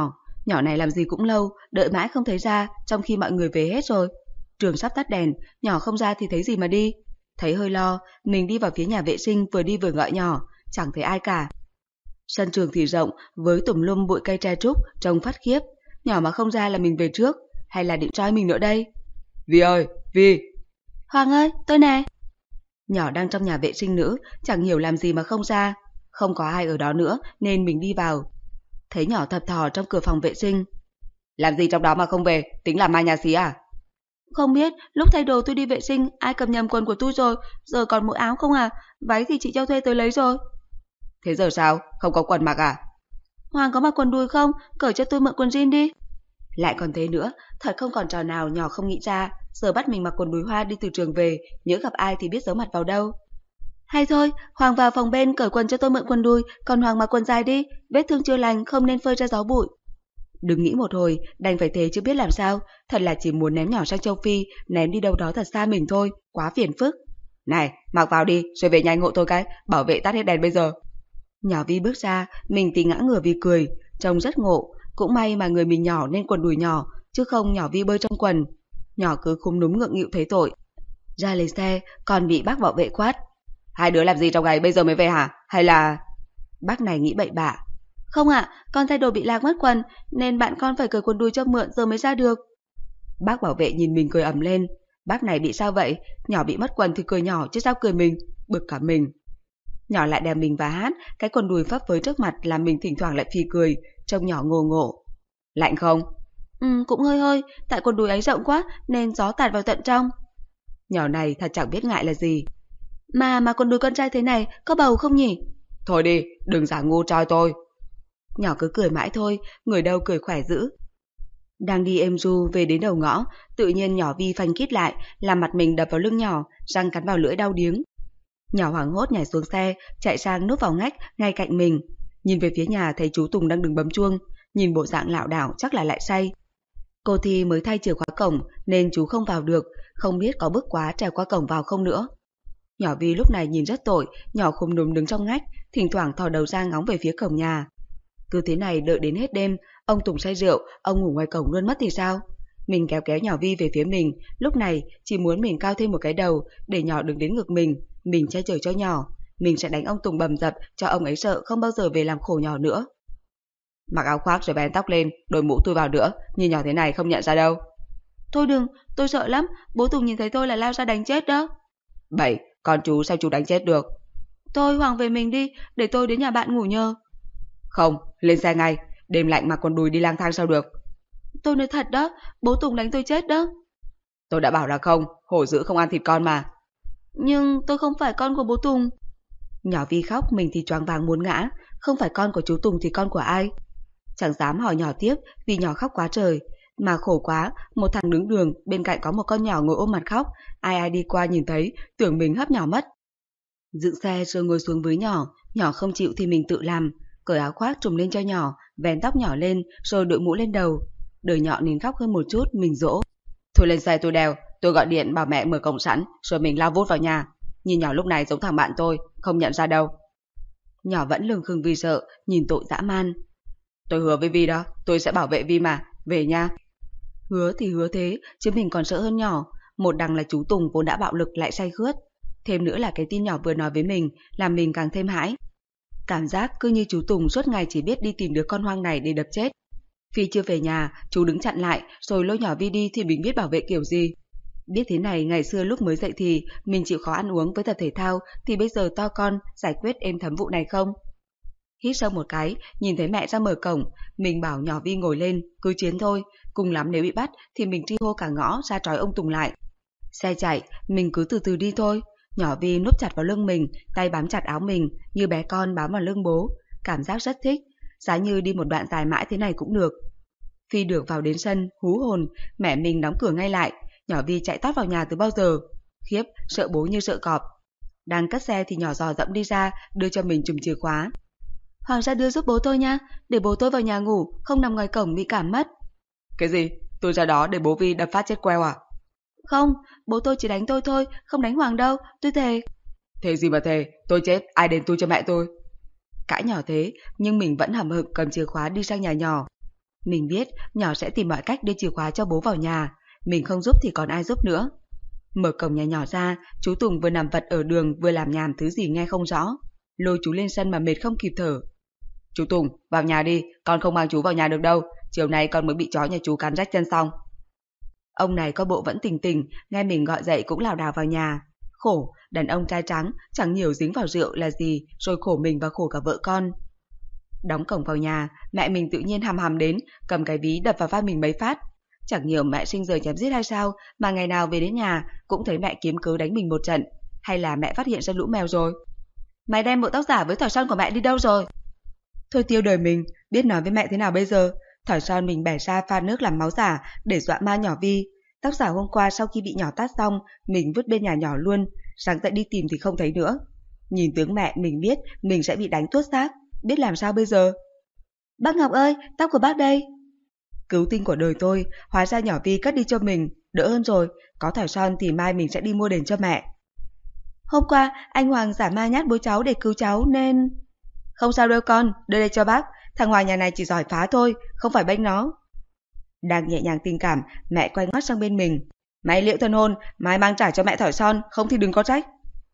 Nhỏ này làm gì cũng lâu, đợi mãi không thấy ra, trong khi mọi người về hết rồi. Trường sắp tắt đèn, nhỏ không ra thì thấy gì mà đi. Thấy hơi lo, mình đi vào phía nhà vệ sinh vừa đi vừa gọi nhỏ, chẳng thấy ai cả. Sân trường thì rộng, với tùm lum bụi cây tre trúc, trông phát khiếp. Nhỏ mà không ra là mình về trước, hay là định trói mình nữa đây? Vi ơi, Vi! Hoàng ơi, tôi nè! Nhỏ đang trong nhà vệ sinh nữ, chẳng hiểu làm gì mà không ra. Không có ai ở đó nữa nên mình đi vào. Thấy nhỏ thập thò trong cửa phòng vệ sinh. Làm gì trong đó mà không về, tính làm mai nhà xí à? Không biết, lúc thay đồ tôi đi vệ sinh, ai cầm nhầm quần của tôi rồi, giờ còn mỗi áo không à, váy thì chị cho thuê tới lấy rồi. Thế giờ sao, không có quần mặc à? Hoàng có mặc quần đùi không, cởi cho tôi mượn quần jean đi. Lại còn thế nữa, thật không còn trò nào nhỏ không nghĩ ra, giờ bắt mình mặc quần đùi hoa đi từ trường về, nhớ gặp ai thì biết giấu mặt vào đâu. Hay thôi, Hoàng vào phòng bên cởi quần cho tôi mượn quần đùi, còn Hoàng mặc quần dài đi, vết thương chưa lành không nên phơi ra gió bụi. Đừng nghĩ một hồi, đành phải thế chứ biết làm sao, thật là chỉ muốn ném nhỏ sang châu Phi, ném đi đâu đó thật xa mình thôi, quá phiền phức. Này, mặc vào đi, rồi về nhanh hộ tôi cái, bảo vệ tắt hết đèn bây giờ. Nhỏ Vi bước ra, mình thì ngã ngửa vì cười, trông rất ngộ, cũng may mà người mình nhỏ nên quần đùi nhỏ, chứ không nhỏ Vi bơi trong quần. Nhỏ cứ khúm núm ngượng nghịu thấy tội. Ra lấy xe, còn bị bác bảo vệ quát. Hai đứa làm gì trong ngày bây giờ mới về hả? Hay là... Bác này nghĩ bậy bạ. Không ạ, à, con thay đồ bị lạc mất quần, nên bạn con phải cởi quần đùi cho mượn giờ mới ra được. Bác bảo vệ nhìn mình cười ầm lên. Bác này bị sao vậy? Nhỏ bị mất quần thì cười nhỏ chứ sao cười mình, bực cả mình. Nhỏ lại đè mình và hát, cái quần đùi phấp phới trước mặt làm mình thỉnh thoảng lại phì cười, trông nhỏ ngô ngộ. Lạnh không? Ừ, cũng hơi hơi, tại quần đùi ấy rộng quá nên gió tạt vào tận trong. Nhỏ này thật chẳng biết ngại là gì. Mà mà quần đùi con trai thế này có bầu không nhỉ? Thôi đi, đừng giả ngu trói tôi. Nhỏ cứ cười mãi thôi, người đâu cười khỏe dữ. Đang đi êm ru về đến đầu ngõ, tự nhiên nhỏ Vi phanh kít lại, làm mặt mình đập vào lưng nhỏ, răng cắn vào lưỡi đau điếng. Nhỏ hoảng hốt nhảy xuống xe, chạy sang núp vào ngách ngay cạnh mình. Nhìn về phía nhà thấy chú Tùng đang đứng bấm chuông, nhìn bộ dạng lảo đảo chắc là lại say. Cô Thi mới thay chìa khóa cổng nên chú không vào được, không biết có bước quá trèo qua cổng vào không nữa. Nhỏ Vi lúc này nhìn rất tội, nhỏ khúm núm đứng trong ngách, thỉnh thoảng thò đầu ra ngóng về phía cổng nhà. Cứ thế này đợi đến hết đêm, ông Tùng say rượu, ông ngủ ngoài cổng luôn mất thì sao? Mình kéo kéo nhỏ Vi về phía mình, lúc này chỉ muốn mình cao thêm một cái đầu để nhỏ đừng đến ngực mình, mình che chở cho nhỏ, mình sẽ đánh ông Tùng bầm dập cho ông ấy sợ không bao giờ về làm khổ nhỏ nữa. Mặc áo khoác rồi bén tóc lên, đội mũ tôi vào nữa, như nhỏ thế này không nhận ra đâu. Thôi đừng, tôi sợ lắm, bố Tùng nhìn thấy tôi là lao ra đánh chết đó. Bảy, con chú sao chú đánh chết được? Thôi Hoàng về mình đi, để tôi đến nhà bạn ngủ nhờ. Không, lên xe ngay, đêm lạnh mà quần đùi đi lang thang sao được. Tôi nói thật đó, bố Tùng đánh tôi chết đó. Tôi đã bảo là không, hổ dữ không ăn thịt con mà. Nhưng tôi không phải con của bố Tùng. Nhỏ Vi khóc, mình thì choáng váng muốn ngã, không phải con của chú Tùng thì con của ai? Chẳng dám hỏi nhỏ tiếp vì nhỏ khóc quá trời, mà khổ quá, một thằng đứng đường, bên cạnh có một con nhỏ ngồi ôm mặt khóc, ai ai đi qua nhìn thấy, tưởng mình hấp nhỏ mất. Dựng xe rồi ngồi xuống với nhỏ, nhỏ không chịu thì mình tự làm, cởi áo khoác trùm lên cho nhỏ, vén tóc nhỏ lên rồi đội mũ lên đầu. Đời nhỏ nín khóc hơn một chút, mình dỗ. Thôi lên xe tôi đèo, tôi gọi điện bảo mẹ mở cổng sẵn, rồi mình lao vút vào nhà. Nhìn nhỏ lúc này giống thằng bạn tôi, không nhận ra đâu. Nhỏ vẫn lừng khừng vì sợ, nhìn tội dã man. Tôi hứa với Vi đó, tôi sẽ bảo vệ Vi mà, về nha. Hứa thì hứa thế, chứ mình còn sợ hơn nhỏ. Một đằng là chú Tùng vốn đã bạo lực lại say khướt, thêm nữa là cái tin nhỏ vừa nói với mình, làm mình càng thêm hãi. Cảm giác cứ như chú Tùng suốt ngày chỉ biết đi tìm đứa con hoang này để đập chết. Phi chưa về nhà, chú đứng chặn lại, rồi lôi nhỏ Vi đi thì mình biết bảo vệ kiểu gì. Biết thế này, ngày xưa lúc mới dậy thì mình chịu khó ăn uống với tập thể thao, thì bây giờ to con giải quyết êm thấm vụ này không? Hít sâu một cái, nhìn thấy mẹ ra mở cổng, mình bảo nhỏ Vi ngồi lên, cứ chiến thôi, cùng lắm nếu bị bắt thì mình tri hô cả ngõ ra trói ông Tùng lại. Xe chạy, mình cứ từ từ đi thôi. Nhỏ Vi núp chặt vào lưng mình, tay bám chặt áo mình, như bé con bám vào lưng bố. Cảm giác rất thích, giá như đi một đoạn dài mãi thế này cũng được. Phi được vào đến sân, hú hồn, mẹ mình đóng cửa ngay lại. Nhỏ Vi chạy tót vào nhà từ bao giờ. Khiếp, sợ bố như sợ cọp. Đang cất xe thì nhỏ dò dẫm đi ra, đưa cho mình chùm chìa khóa. Hoàng ra đưa giúp bố tôi nha, để bố tôi vào nhà ngủ, không nằm ngoài cổng bị cảm mất. Cái gì? Tôi ra đó để bố Vi đập phát chết queo à? Không, bố tôi chỉ đánh tôi thôi, không đánh Hoàng đâu, tôi thề. Thế gì mà thề, tôi chết, ai đền tôi cho mẹ tôi? Cãi nhỏ thế, nhưng mình vẫn hậm hực cầm chìa khóa đi sang nhà nhỏ. Mình biết nhỏ sẽ tìm mọi cách đưa chìa khóa cho bố vào nhà, mình không giúp thì còn ai giúp nữa. Mở cổng nhà nhỏ ra, chú Tùng vừa nằm vật ở đường vừa làm nhảm thứ gì nghe không rõ. Lôi chú lên sân mà mệt không kịp thở. Chú Tùng, vào nhà đi, con không mang chú vào nhà được đâu, chiều nay con mới bị chó nhà chú cắn rách chân xong. Ông này có bộ vẫn tỉnh tỉnh, nghe mình gọi dậy cũng lảo đảo vào nhà. Khổ, đàn ông trai trắng, chẳng hiểu dính vào rượu là gì, rồi khổ mình và khổ cả vợ con. Đóng cổng vào nhà, mẹ mình tự nhiên hầm hầm đến, cầm cái ví đập vào vai mình mấy phát. Chẳng hiểu mẹ sinh giờ chém giết hay sao, mà ngày nào về đến nhà cũng thấy mẹ kiếm cớ đánh mình một trận. Hay là mẹ phát hiện ra lũ mèo rồi? Mày đem bộ tóc giả với thỏi son của mẹ đi đâu rồi? Thôi tiêu đời mình, biết nói với mẹ thế nào bây giờ? Thỏi son mình bẻ ra pha nước làm máu giả để dọa ma nhỏ Vi. Tóc giả hôm qua sau khi bị nhỏ tát xong, mình vứt bên nhà nhỏ luôn, sáng dậy đi tìm thì không thấy nữa. Nhìn tướng mẹ mình biết mình sẽ bị đánh tuốt xác, biết làm sao bây giờ? Bác Ngọc ơi, tóc của bác đây. Cứu tinh của đời tôi, hóa ra nhỏ Vi cất đi cho mình, đỡ hơn rồi, có thỏi son thì mai mình sẽ đi mua đền cho mẹ. Hôm qua anh Hoàng giả ma nhát bố cháu để cứu cháu nên... Không sao đâu con, đưa đây cho bác, thằng Hoàng nhà này chỉ giỏi phá thôi, không phải bênh nó. Đang nhẹ nhàng tình cảm, mẹ quay ngoắt sang bên mình. Mày liệu thân hôn, mai mang trả cho mẹ thỏi son, không thì đừng có trách.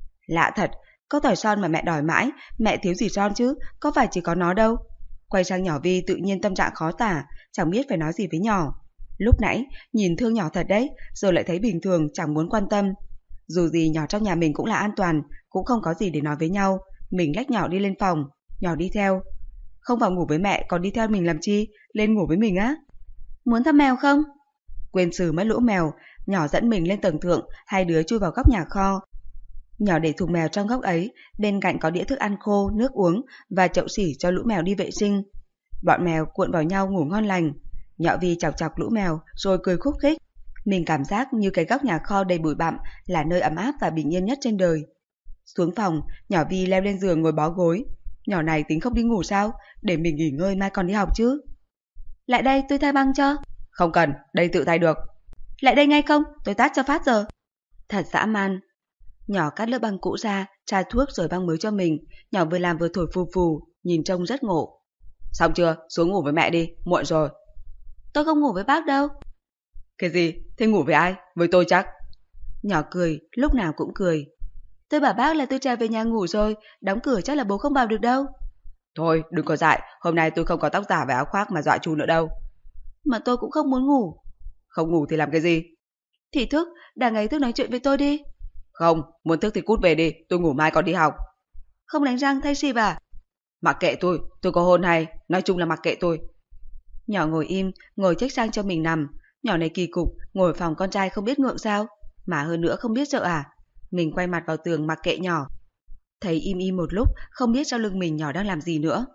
Lạ thật, có thỏi son mà mẹ đòi mãi, mẹ thiếu gì son chứ, có phải chỉ có nó đâu. Quay sang nhỏ Vi tự nhiên tâm trạng khó tả, chẳng biết phải nói gì với nhỏ. Lúc nãy, nhìn thương nhỏ thật đấy, rồi lại thấy bình thường, chẳng muốn quan tâm. Dù gì nhỏ trong nhà mình cũng là an toàn, cũng không có gì để nói với nhau. Mình lách nhỏ đi lên phòng, nhỏ đi theo. Không vào ngủ với mẹ, còn đi theo mình làm chi, lên ngủ với mình á. Muốn thăm mèo không? Quên xử mất lũ mèo, nhỏ dẫn mình lên tầng thượng, hai đứa chui vào góc nhà kho. Nhỏ để thùng mèo trong góc ấy, bên cạnh có đĩa thức ăn khô, nước uống và chậu xỉ cho lũ mèo đi vệ sinh. Bọn mèo cuộn vào nhau ngủ ngon lành. Nhỏ Vi chọc chọc lũ mèo rồi cười khúc khích. Mình cảm giác như cái góc nhà kho đầy bụi bặm là nơi ấm áp và bình yên nhất trên đời. Xuống phòng, nhỏ Vi leo lên giường ngồi bó gối. Nhỏ này tính không đi ngủ sao? Để mình nghỉ ngơi mai còn đi học chứ. Lại đây tôi thay băng cho. Không cần, đây tự thay được. Lại đây ngay không? Tôi tát cho phát giờ. Thật dã man. Nhỏ cắt lớp băng cũ ra, tra thuốc rồi băng mới cho mình. Nhỏ vừa làm vừa thổi phù phù, nhìn trông rất ngộ. Xong chưa? Xuống ngủ với mẹ đi, muộn rồi. Tôi không ngủ với bác đâu. Cái gì? Thế ngủ với ai? Với tôi chắc. Nhỏ cười, lúc nào cũng cười. Tôi bảo bác là tôi trở về nhà ngủ rồi, đóng cửa chắc là bố không vào được đâu. Thôi, đừng có dại, hôm nay tôi không có tóc giả và áo khoác mà dọa chú nữa đâu. Mà tôi cũng không muốn ngủ. Không ngủ thì làm cái gì? Thì thức, đằng ấy thức nói chuyện với tôi đi. Không, muốn thức thì cút về đi, tôi ngủ mai còn đi học. Không đánh răng thay xịp à? Mặc kệ tôi, tôi có hôn hay, nói chung là mặc kệ tôi. Nhỏ ngồi im, ngồi chếch sang cho mình nằm. Nhỏ này kỳ cục, ngồi phòng con trai không biết ngượng sao, mà hơn nữa không biết sợ à. Mình quay mặt vào tường mặc kệ nhỏ. Thấy im im một lúc, không biết sau lưng mình nhỏ đang làm gì nữa.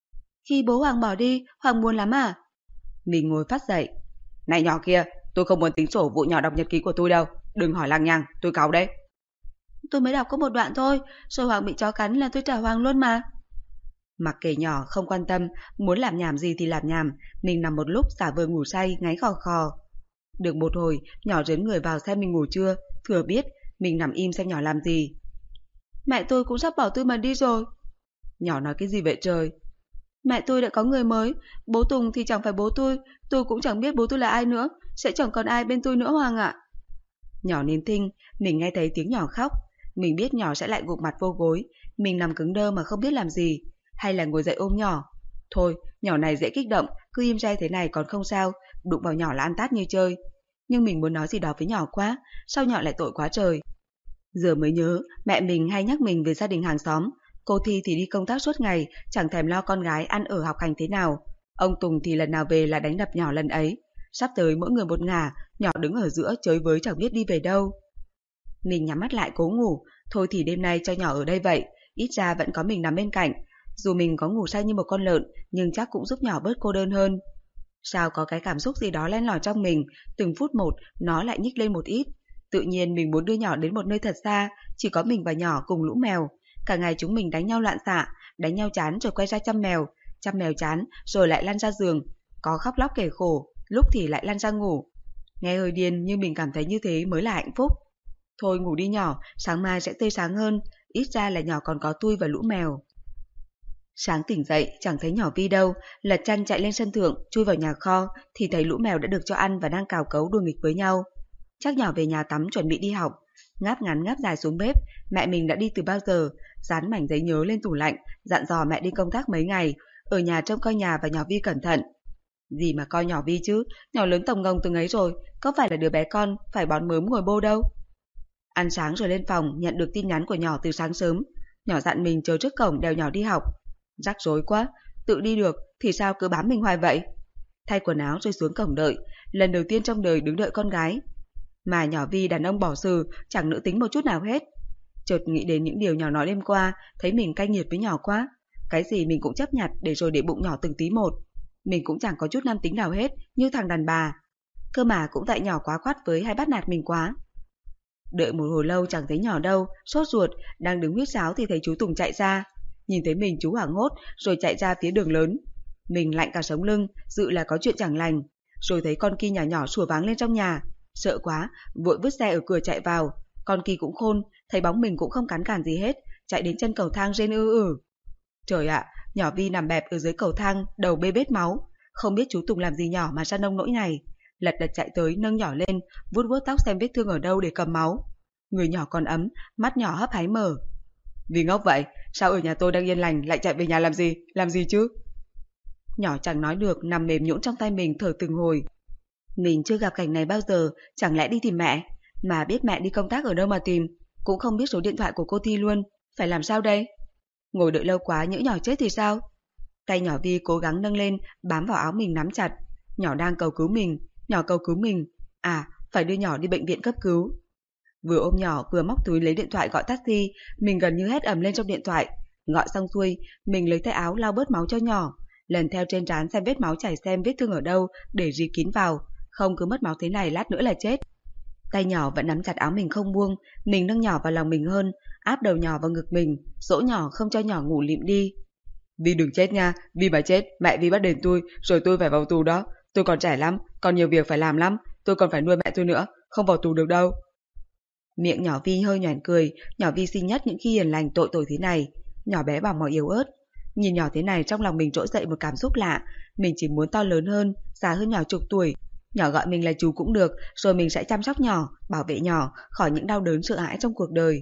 Khi bố Hoàng bỏ đi, Hoàng buồn lắm à? Mình ngồi phát dậy. Này nhỏ kia, tôi không muốn tính sổ vụ nhỏ đọc nhật ký của tôi đâu. Đừng hỏi lằng nhằng, tôi cáu đấy. Tôi mới đọc có một đoạn thôi, rồi Hoàng bị chó cắn là tôi trả Hoàng luôn mà. Mặc kệ nhỏ không quan tâm, muốn làm nhảm gì thì làm nhảm. Mình nằm một lúc giả vờ ngủ say, ngáy khò khò. Được một hồi, nhỏ dướn người vào xem mình ngủ chưa. Thừa biết, mình nằm im xem nhỏ làm gì. Mẹ tôi cũng sắp bỏ tôi mà đi rồi. Nhỏ nói cái gì vậy trời? Mẹ tôi đã có người mới, bố Tùng thì chẳng phải bố tôi, tôi cũng chẳng biết bố tôi là ai nữa, sẽ chẳng còn ai bên tôi nữa Hoàng ạ. Nhỏ nín thinh, mình nghe thấy tiếng nhỏ khóc. Mình biết nhỏ sẽ lại gục mặt vô gối. Mình nằm cứng đơ mà không biết làm gì. Hay là ngồi dậy ôm nhỏ. Thôi, nhỏ này dễ kích động, cứ im re thế này còn không sao, đụng vào nhỏ là ăn tát như chơi. Nhưng mình muốn nói gì đó với nhỏ quá, sao nhỏ lại tội quá trời. Giờ mới nhớ, mẹ mình hay nhắc mình về gia đình hàng xóm. Cô Thi thì đi công tác suốt ngày, chẳng thèm lo con gái ăn ở học hành thế nào. Ông Tùng thì lần nào về là đánh đập nhỏ lần ấy. Sắp tới mỗi người một ngả, nhỏ đứng ở giữa chới với chẳng biết đi về đâu. Mình nhắm mắt lại cố ngủ, thôi thì đêm nay cho nhỏ ở đây vậy, ít ra vẫn có mình nằm bên cạnh. Dù mình có ngủ say như một con lợn, nhưng chắc cũng giúp nhỏ bớt cô đơn hơn. Sao có cái cảm xúc gì đó len lỏi trong mình, từng phút một nó lại nhích lên một ít. Tự nhiên mình muốn đưa nhỏ đến một nơi thật xa, chỉ có mình và nhỏ cùng lũ mèo. Cả ngày chúng mình đánh nhau loạn xạ, đánh nhau chán rồi quay ra chăm mèo, chăm mèo chán rồi lại lăn ra giường, có khóc lóc kể khổ, lúc thì lại lăn ra ngủ. Nghe hơi điên nhưng mình cảm thấy như thế mới là hạnh phúc. Thôi ngủ đi nhỏ, sáng mai sẽ tươi sáng hơn, ít ra là nhỏ còn có tôi và lũ mèo. Sáng tỉnh dậy chẳng thấy nhỏ Vi đâu, lật chăn chạy lên sân thượng, chui vào nhà kho thì thấy lũ mèo đã được cho ăn và đang cào cấu đùa nghịch với nhau. Chắc nhỏ về nhà tắm chuẩn bị đi học. Ngáp ngắn ngáp dài xuống bếp, mẹ mình đã đi từ bao giờ, dán mảnh giấy nhớ lên tủ lạnh, dặn dò mẹ đi công tác mấy ngày, ở nhà trông coi nhà và nhỏ Vi cẩn thận. Gì mà coi nhỏ Vi chứ, nhỏ lớn tổng ngông từng ấy rồi, có phải là đứa bé con phải bón mớm ngồi bô đâu. Ăn sáng rồi lên phòng, nhận được tin nhắn của nhỏ từ sáng sớm. Nhỏ dặn mình chờ trước cổng đèo nhỏ đi học. Rắc rối quá, tự đi được thì sao cứ bám mình hoài vậy. Thay quần áo rồi xuống cổng đợi, lần đầu tiên trong đời đứng đợi con gái. Mà nhỏ Vi đàn ông bỏ sừ, chẳng nữ tính một chút nào hết. Chợt nghĩ đến những điều nhỏ nói đêm qua, thấy mình cay nghiệt với nhỏ quá. Cái gì mình cũng chấp nhặt để rồi để bụng nhỏ từng tí một. Mình cũng chẳng có chút nam tính nào hết, như thằng đàn bà. Cơ mà cũng tại nhỏ quá khoát với hay bắt nạt mình quá. Đợi một hồi lâu chẳng thấy nhỏ đâu, sốt ruột, đang đứng huýt sáo thì thấy chú Tùng chạy ra. Nhìn thấy mình chú hoảng hốt rồi chạy ra phía đường lớn. Mình lạnh cả sống lưng, dự là có chuyện chẳng lành. Rồi thấy con Ki nhỏ nhỏ sủa váng lên trong nhà. Sợ quá, vội vứt xe ở cửa chạy vào. Con Ki cũng khôn, thấy bóng mình cũng không cắn cản gì hết, chạy đến chân cầu thang rên ư ử. Trời ạ, nhỏ Vi nằm bẹp ở dưới cầu thang, đầu bê bết máu. Không biết chú Tùng làm gì nhỏ mà ra nông nỗi này. Lật đật chạy tới nâng nhỏ lên, vuốt vuốt tóc xem vết thương ở đâu để cầm máu. Người nhỏ còn ấm, mắt nhỏ hấp háy mở. Vì ngốc vậy, sao ở nhà tôi đang yên lành lại chạy về nhà làm gì, làm gì chứ? Nhỏ chẳng nói được, nằm mềm nhũn trong tay mình thở từng hồi. Mình chưa gặp cảnh này bao giờ, chẳng lẽ đi tìm mẹ? Mà biết mẹ đi công tác ở đâu mà tìm, cũng không biết số điện thoại của cô Thi luôn, phải làm sao đây? Ngồi đợi lâu quá nhỡ nhỏ chết thì sao? Tay nhỏ Vi cố gắng nâng lên, bám vào áo mình nắm chặt. Nhỏ đang cầu cứu mình, nhỏ cầu cứu mình. À, phải đưa nhỏ đi bệnh viện cấp cứu. Vừa ôm nhỏ vừa móc túi lấy điện thoại gọi taxi, mình gần như hét ầm lên trong điện thoại. Gọi xong xuôi, mình lấy tay áo lau bớt máu cho nhỏ, lần theo trên trán xem vết máu chảy xem vết thương ở đâu để rì kín vào, không cứ mất máu thế này lát nữa là chết. Tay nhỏ vẫn nắm chặt áo mình không buông, mình nâng nhỏ vào lòng mình hơn, áp đầu nhỏ vào ngực mình, dỗ nhỏ không cho nhỏ ngủ lịm đi. Vi đừng chết nha, Vi mà chết, mẹ Vi bắt đền tôi, rồi tôi phải vào tù đó. Tôi còn trẻ lắm, còn nhiều việc phải làm lắm, tôi còn phải nuôi mẹ tôi nữa, không vào tù được đâu. Miệng nhỏ Vi hơi nhoẻn cười, nhỏ Vi xinh nhất những khi hiền lành tội tội thế này. Nhỏ bé bảo mỏ yếu ớt. Nhìn nhỏ thế này trong lòng mình trỗi dậy một cảm xúc lạ, mình chỉ muốn to lớn hơn, già hơn nhỏ chục tuổi. Nhỏ gọi mình là chú cũng được, rồi mình sẽ chăm sóc nhỏ, bảo vệ nhỏ khỏi những đau đớn sợ hãi trong cuộc đời.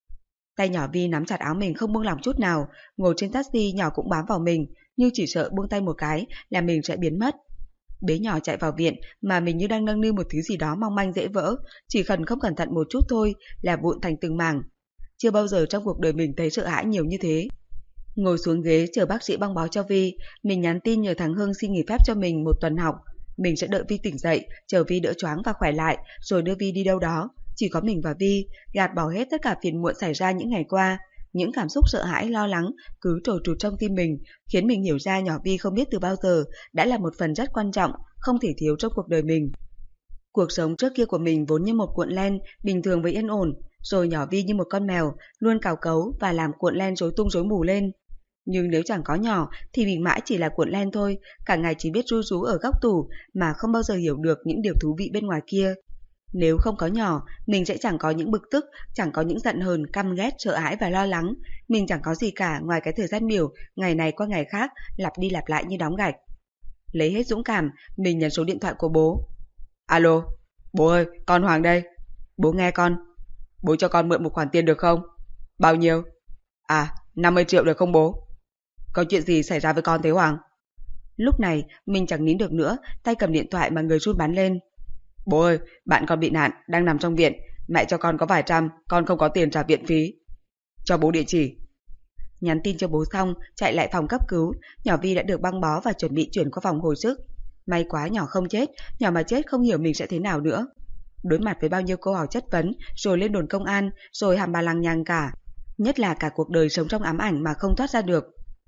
Tay nhỏ Vi nắm chặt áo mình không buông lỏng chút nào, ngồi trên taxi nhỏ cũng bám vào mình, như chỉ sợ buông tay một cái là mình sẽ biến mất. Bế nhỏ chạy vào viện mà mình như đang nâng niu một thứ gì đó mong manh dễ vỡ, chỉ cần không cẩn thận một chút thôi là vụn thành từng mảng. Chưa bao giờ trong cuộc đời mình thấy sợ hãi nhiều như thế. Ngồi xuống ghế chờ bác sĩ băng bó cho Vi, mình nhắn tin nhờ thằng Hưng xin nghỉ phép cho mình một tuần học. Mình sẽ đợi Vi tỉnh dậy, chờ Vi đỡ choáng và khỏe lại, rồi đưa Vi đi đâu đó. Chỉ có mình và Vi, gạt bỏ hết tất cả phiền muộn xảy ra những ngày qua. Những cảm xúc sợ hãi, lo lắng cứ trồi trụt trong tim mình, khiến mình hiểu ra nhỏ Vi không biết từ bao giờ đã là một phần rất quan trọng, không thể thiếu trong cuộc đời mình. Cuộc sống trước kia của mình vốn như một cuộn len, bình thường với yên ổn, rồi nhỏ Vi như một con mèo, luôn cào cấu và làm cuộn len rối tung rối mù lên. Nhưng nếu chẳng có nhỏ thì mình mãi chỉ là cuộn len thôi, cả ngày chỉ biết ru rú ở góc tủ mà không bao giờ hiểu được những điều thú vị bên ngoài kia. Nếu không có nhỏ, mình sẽ chẳng có những bực tức, chẳng có những giận hờn, căm ghét, sợ hãi và lo lắng. Mình chẳng có gì cả ngoài cái thời gian biểu, ngày này qua ngày khác, lặp đi lặp lại như đóng gạch. Lấy hết dũng cảm, mình nhấn số điện thoại của bố. Alo, bố ơi, con Hoàng đây. Bố nghe con. Bố cho con mượn một khoản tiền được không? Bao nhiêu? À, năm mươi triệu được không bố? Có chuyện gì xảy ra với con thế Hoàng? Lúc này, mình chẳng nín được nữa, tay cầm điện thoại mà người run bắn lên. Bố ơi, bạn con bị nạn, đang nằm trong viện. Mẹ cho con có vài trăm, con không có tiền trả viện phí. Cho bố địa chỉ. Nhắn tin cho bố xong, chạy lại phòng cấp cứu. Nhỏ Vi đã được băng bó và chuẩn bị chuyển qua phòng hồi sức. May quá nhỏ không chết, nhỏ mà chết không hiểu mình sẽ thế nào nữa. Đối mặt với bao nhiêu câu hỏi chất vấn, rồi lên đồn công an, rồi hàm bà lằng nhằng cả. Nhất là cả cuộc đời sống trong ám ảnh mà không thoát ra được.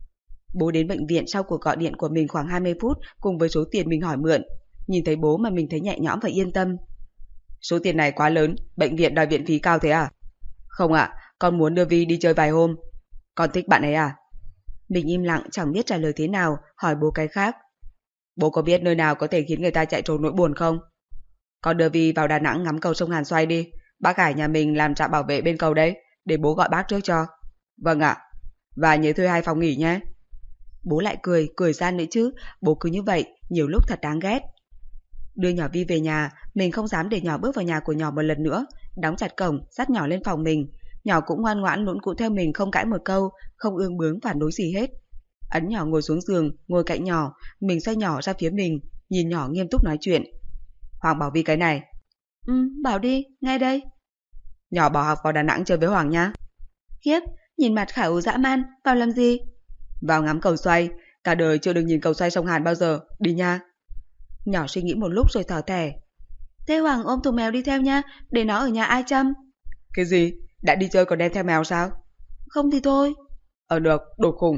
Bố đến bệnh viện sau cuộc gọi điện của mình khoảng hai mươi phút cùng với số tiền mình hỏi mượn. Nhìn thấy bố mà mình thấy nhẹ nhõm và yên tâm. Số tiền này quá lớn, bệnh viện đòi viện phí cao thế à? Không ạ, con muốn đưa Vi đi chơi vài hôm. Con thích bạn ấy à? Mình im lặng chẳng biết trả lời thế nào, hỏi bố cái khác. Bố có biết nơi nào có thể khiến người ta chạy trốn nỗi buồn không? Con đưa Vi vào Đà Nẵng ngắm cầu sông Hàn Xoay đi. Bác Hải nhà mình làm trạm bảo vệ bên cầu đấy, để bố gọi bác trước cho. Vâng ạ. Và nhớ thuê hai phòng nghỉ nhé. Bố lại cười, cười gian nữa chứ, bố cứ như vậy, nhiều lúc thật đáng ghét. Đưa nhỏ Vi về nhà, mình không dám để nhỏ bước vào nhà của nhỏ một lần nữa, đóng chặt cổng, dắt nhỏ lên phòng mình. Nhỏ cũng ngoan ngoãn lũn cũ theo mình, không cãi một câu, không ương bướng phản đối gì hết. Ấn nhỏ ngồi xuống giường, ngồi cạnh nhỏ, mình xoay nhỏ ra phía mình, nhìn nhỏ nghiêm túc nói chuyện. Hoàng bảo Vi cái này. Ừ, bảo đi, nghe đây. Nhỏ bỏ học vào Đà Nẵng chơi với Hoàng nhá. Khiếp, nhìn mặt khả ú dã man, vào làm gì? Vào ngắm cầu xoay, cả đời chưa được nhìn cầu xoay sông Hàn bao giờ, đi nha. Nhỏ suy nghĩ một lúc rồi thở thẻ. Thế Hoàng ôm thùng mèo đi theo nha, để nó ở nhà ai chăm? Cái gì? Đã đi chơi còn đem theo mèo sao? Không thì thôi. Ờ được, đồ khùng.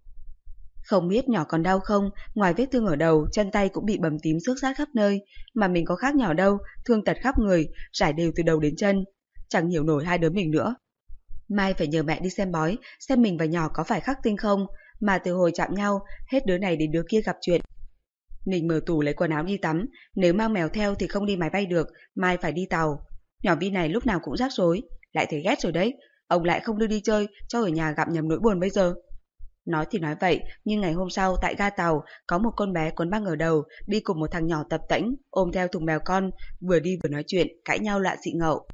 Không biết nhỏ còn đau không, ngoài vết thương ở đầu, chân tay cũng bị bầm tím xước sát khắp nơi, mà mình có khác nhỏ đâu, thương tật khắp người, rải đều từ đầu đến chân. Chẳng hiểu nổi hai đứa mình nữa. Mai phải nhờ mẹ đi xem bói, xem mình và nhỏ có phải khắc tinh không, mà từ hồi chạm nhau, hết đứa này đến đứa kia gặp chuyện. Mình mở tủ lấy quần áo đi tắm, nếu mang mèo theo thì không đi máy bay được, mai phải đi tàu. Nhỏ Vi này lúc nào cũng rắc rối, lại thấy ghét rồi đấy, ông lại không đưa đi chơi, cho ở nhà gặp nhầm nỗi buồn bây giờ. Nói thì nói vậy, nhưng ngày hôm sau tại ga tàu, có một con bé quấn băng ở đầu, đi cùng một thằng nhỏ tập tễnh, ôm theo thùng mèo con, vừa đi vừa nói chuyện, cãi nhau lạ xị ngậu.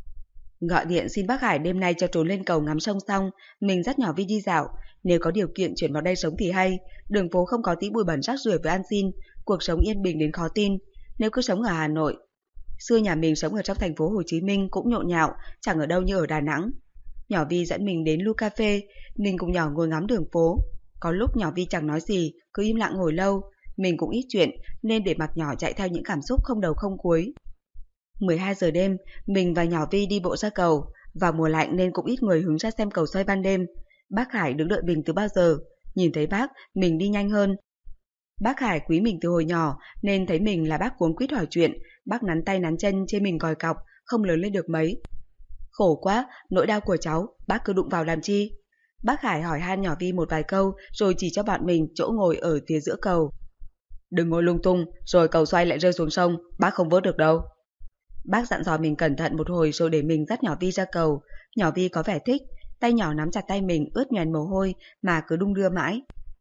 Gọi điện xin bác Hải đêm nay cho trốn lên cầu ngắm sông xong, mình dắt nhỏ Vi đi dạo, nếu có điều kiện chuyển vào đây sống thì hay, đường phố không có tí bụi bẩn rác rưởi với ăn xin, cuộc sống yên bình đến khó tin, nếu cứ sống ở Hà Nội. Xưa nhà mình sống ở trong thành phố Hồ Chí Minh cũng nhộn nhạo, chẳng ở đâu như ở Đà Nẵng. Nhỏ Vi dẫn mình đến Lu Cafe, mình cùng nhỏ ngồi ngắm đường phố. Có lúc nhỏ Vi chẳng nói gì, cứ im lặng ngồi lâu, mình cũng ít chuyện nên để mặc nhỏ chạy theo những cảm xúc không đầu không cuối. mười hai giờ đêm, mình và nhỏ Vi đi bộ ra cầu, vào mùa lạnh nên cũng ít người hứng ra xem cầu xoay ban đêm. Bác Hải đứng đợi mình từ bao giờ, nhìn thấy bác, mình đi nhanh hơn. Bác Hải quý mình từ hồi nhỏ nên thấy mình là bác cuống quýt hỏi chuyện, bác nắn tay nắn chân chê mình còi cọc, không lớn lên được mấy. Khổ quá, nỗi đau của cháu, bác cứ đụng vào làm chi? Bác Hải hỏi han nhỏ Vi một vài câu rồi chỉ cho bọn mình chỗ ngồi ở phía giữa cầu. Đừng ngồi lung tung, rồi cầu xoay lại rơi xuống sông, bác không vớt được đâu. Bác dặn dò mình cẩn thận một hồi rồi để mình dắt nhỏ Vi ra cầu. Nhỏ Vi có vẻ thích, tay nhỏ nắm chặt tay mình ướt nhoẻn mồ hôi mà cứ đung đưa mãi.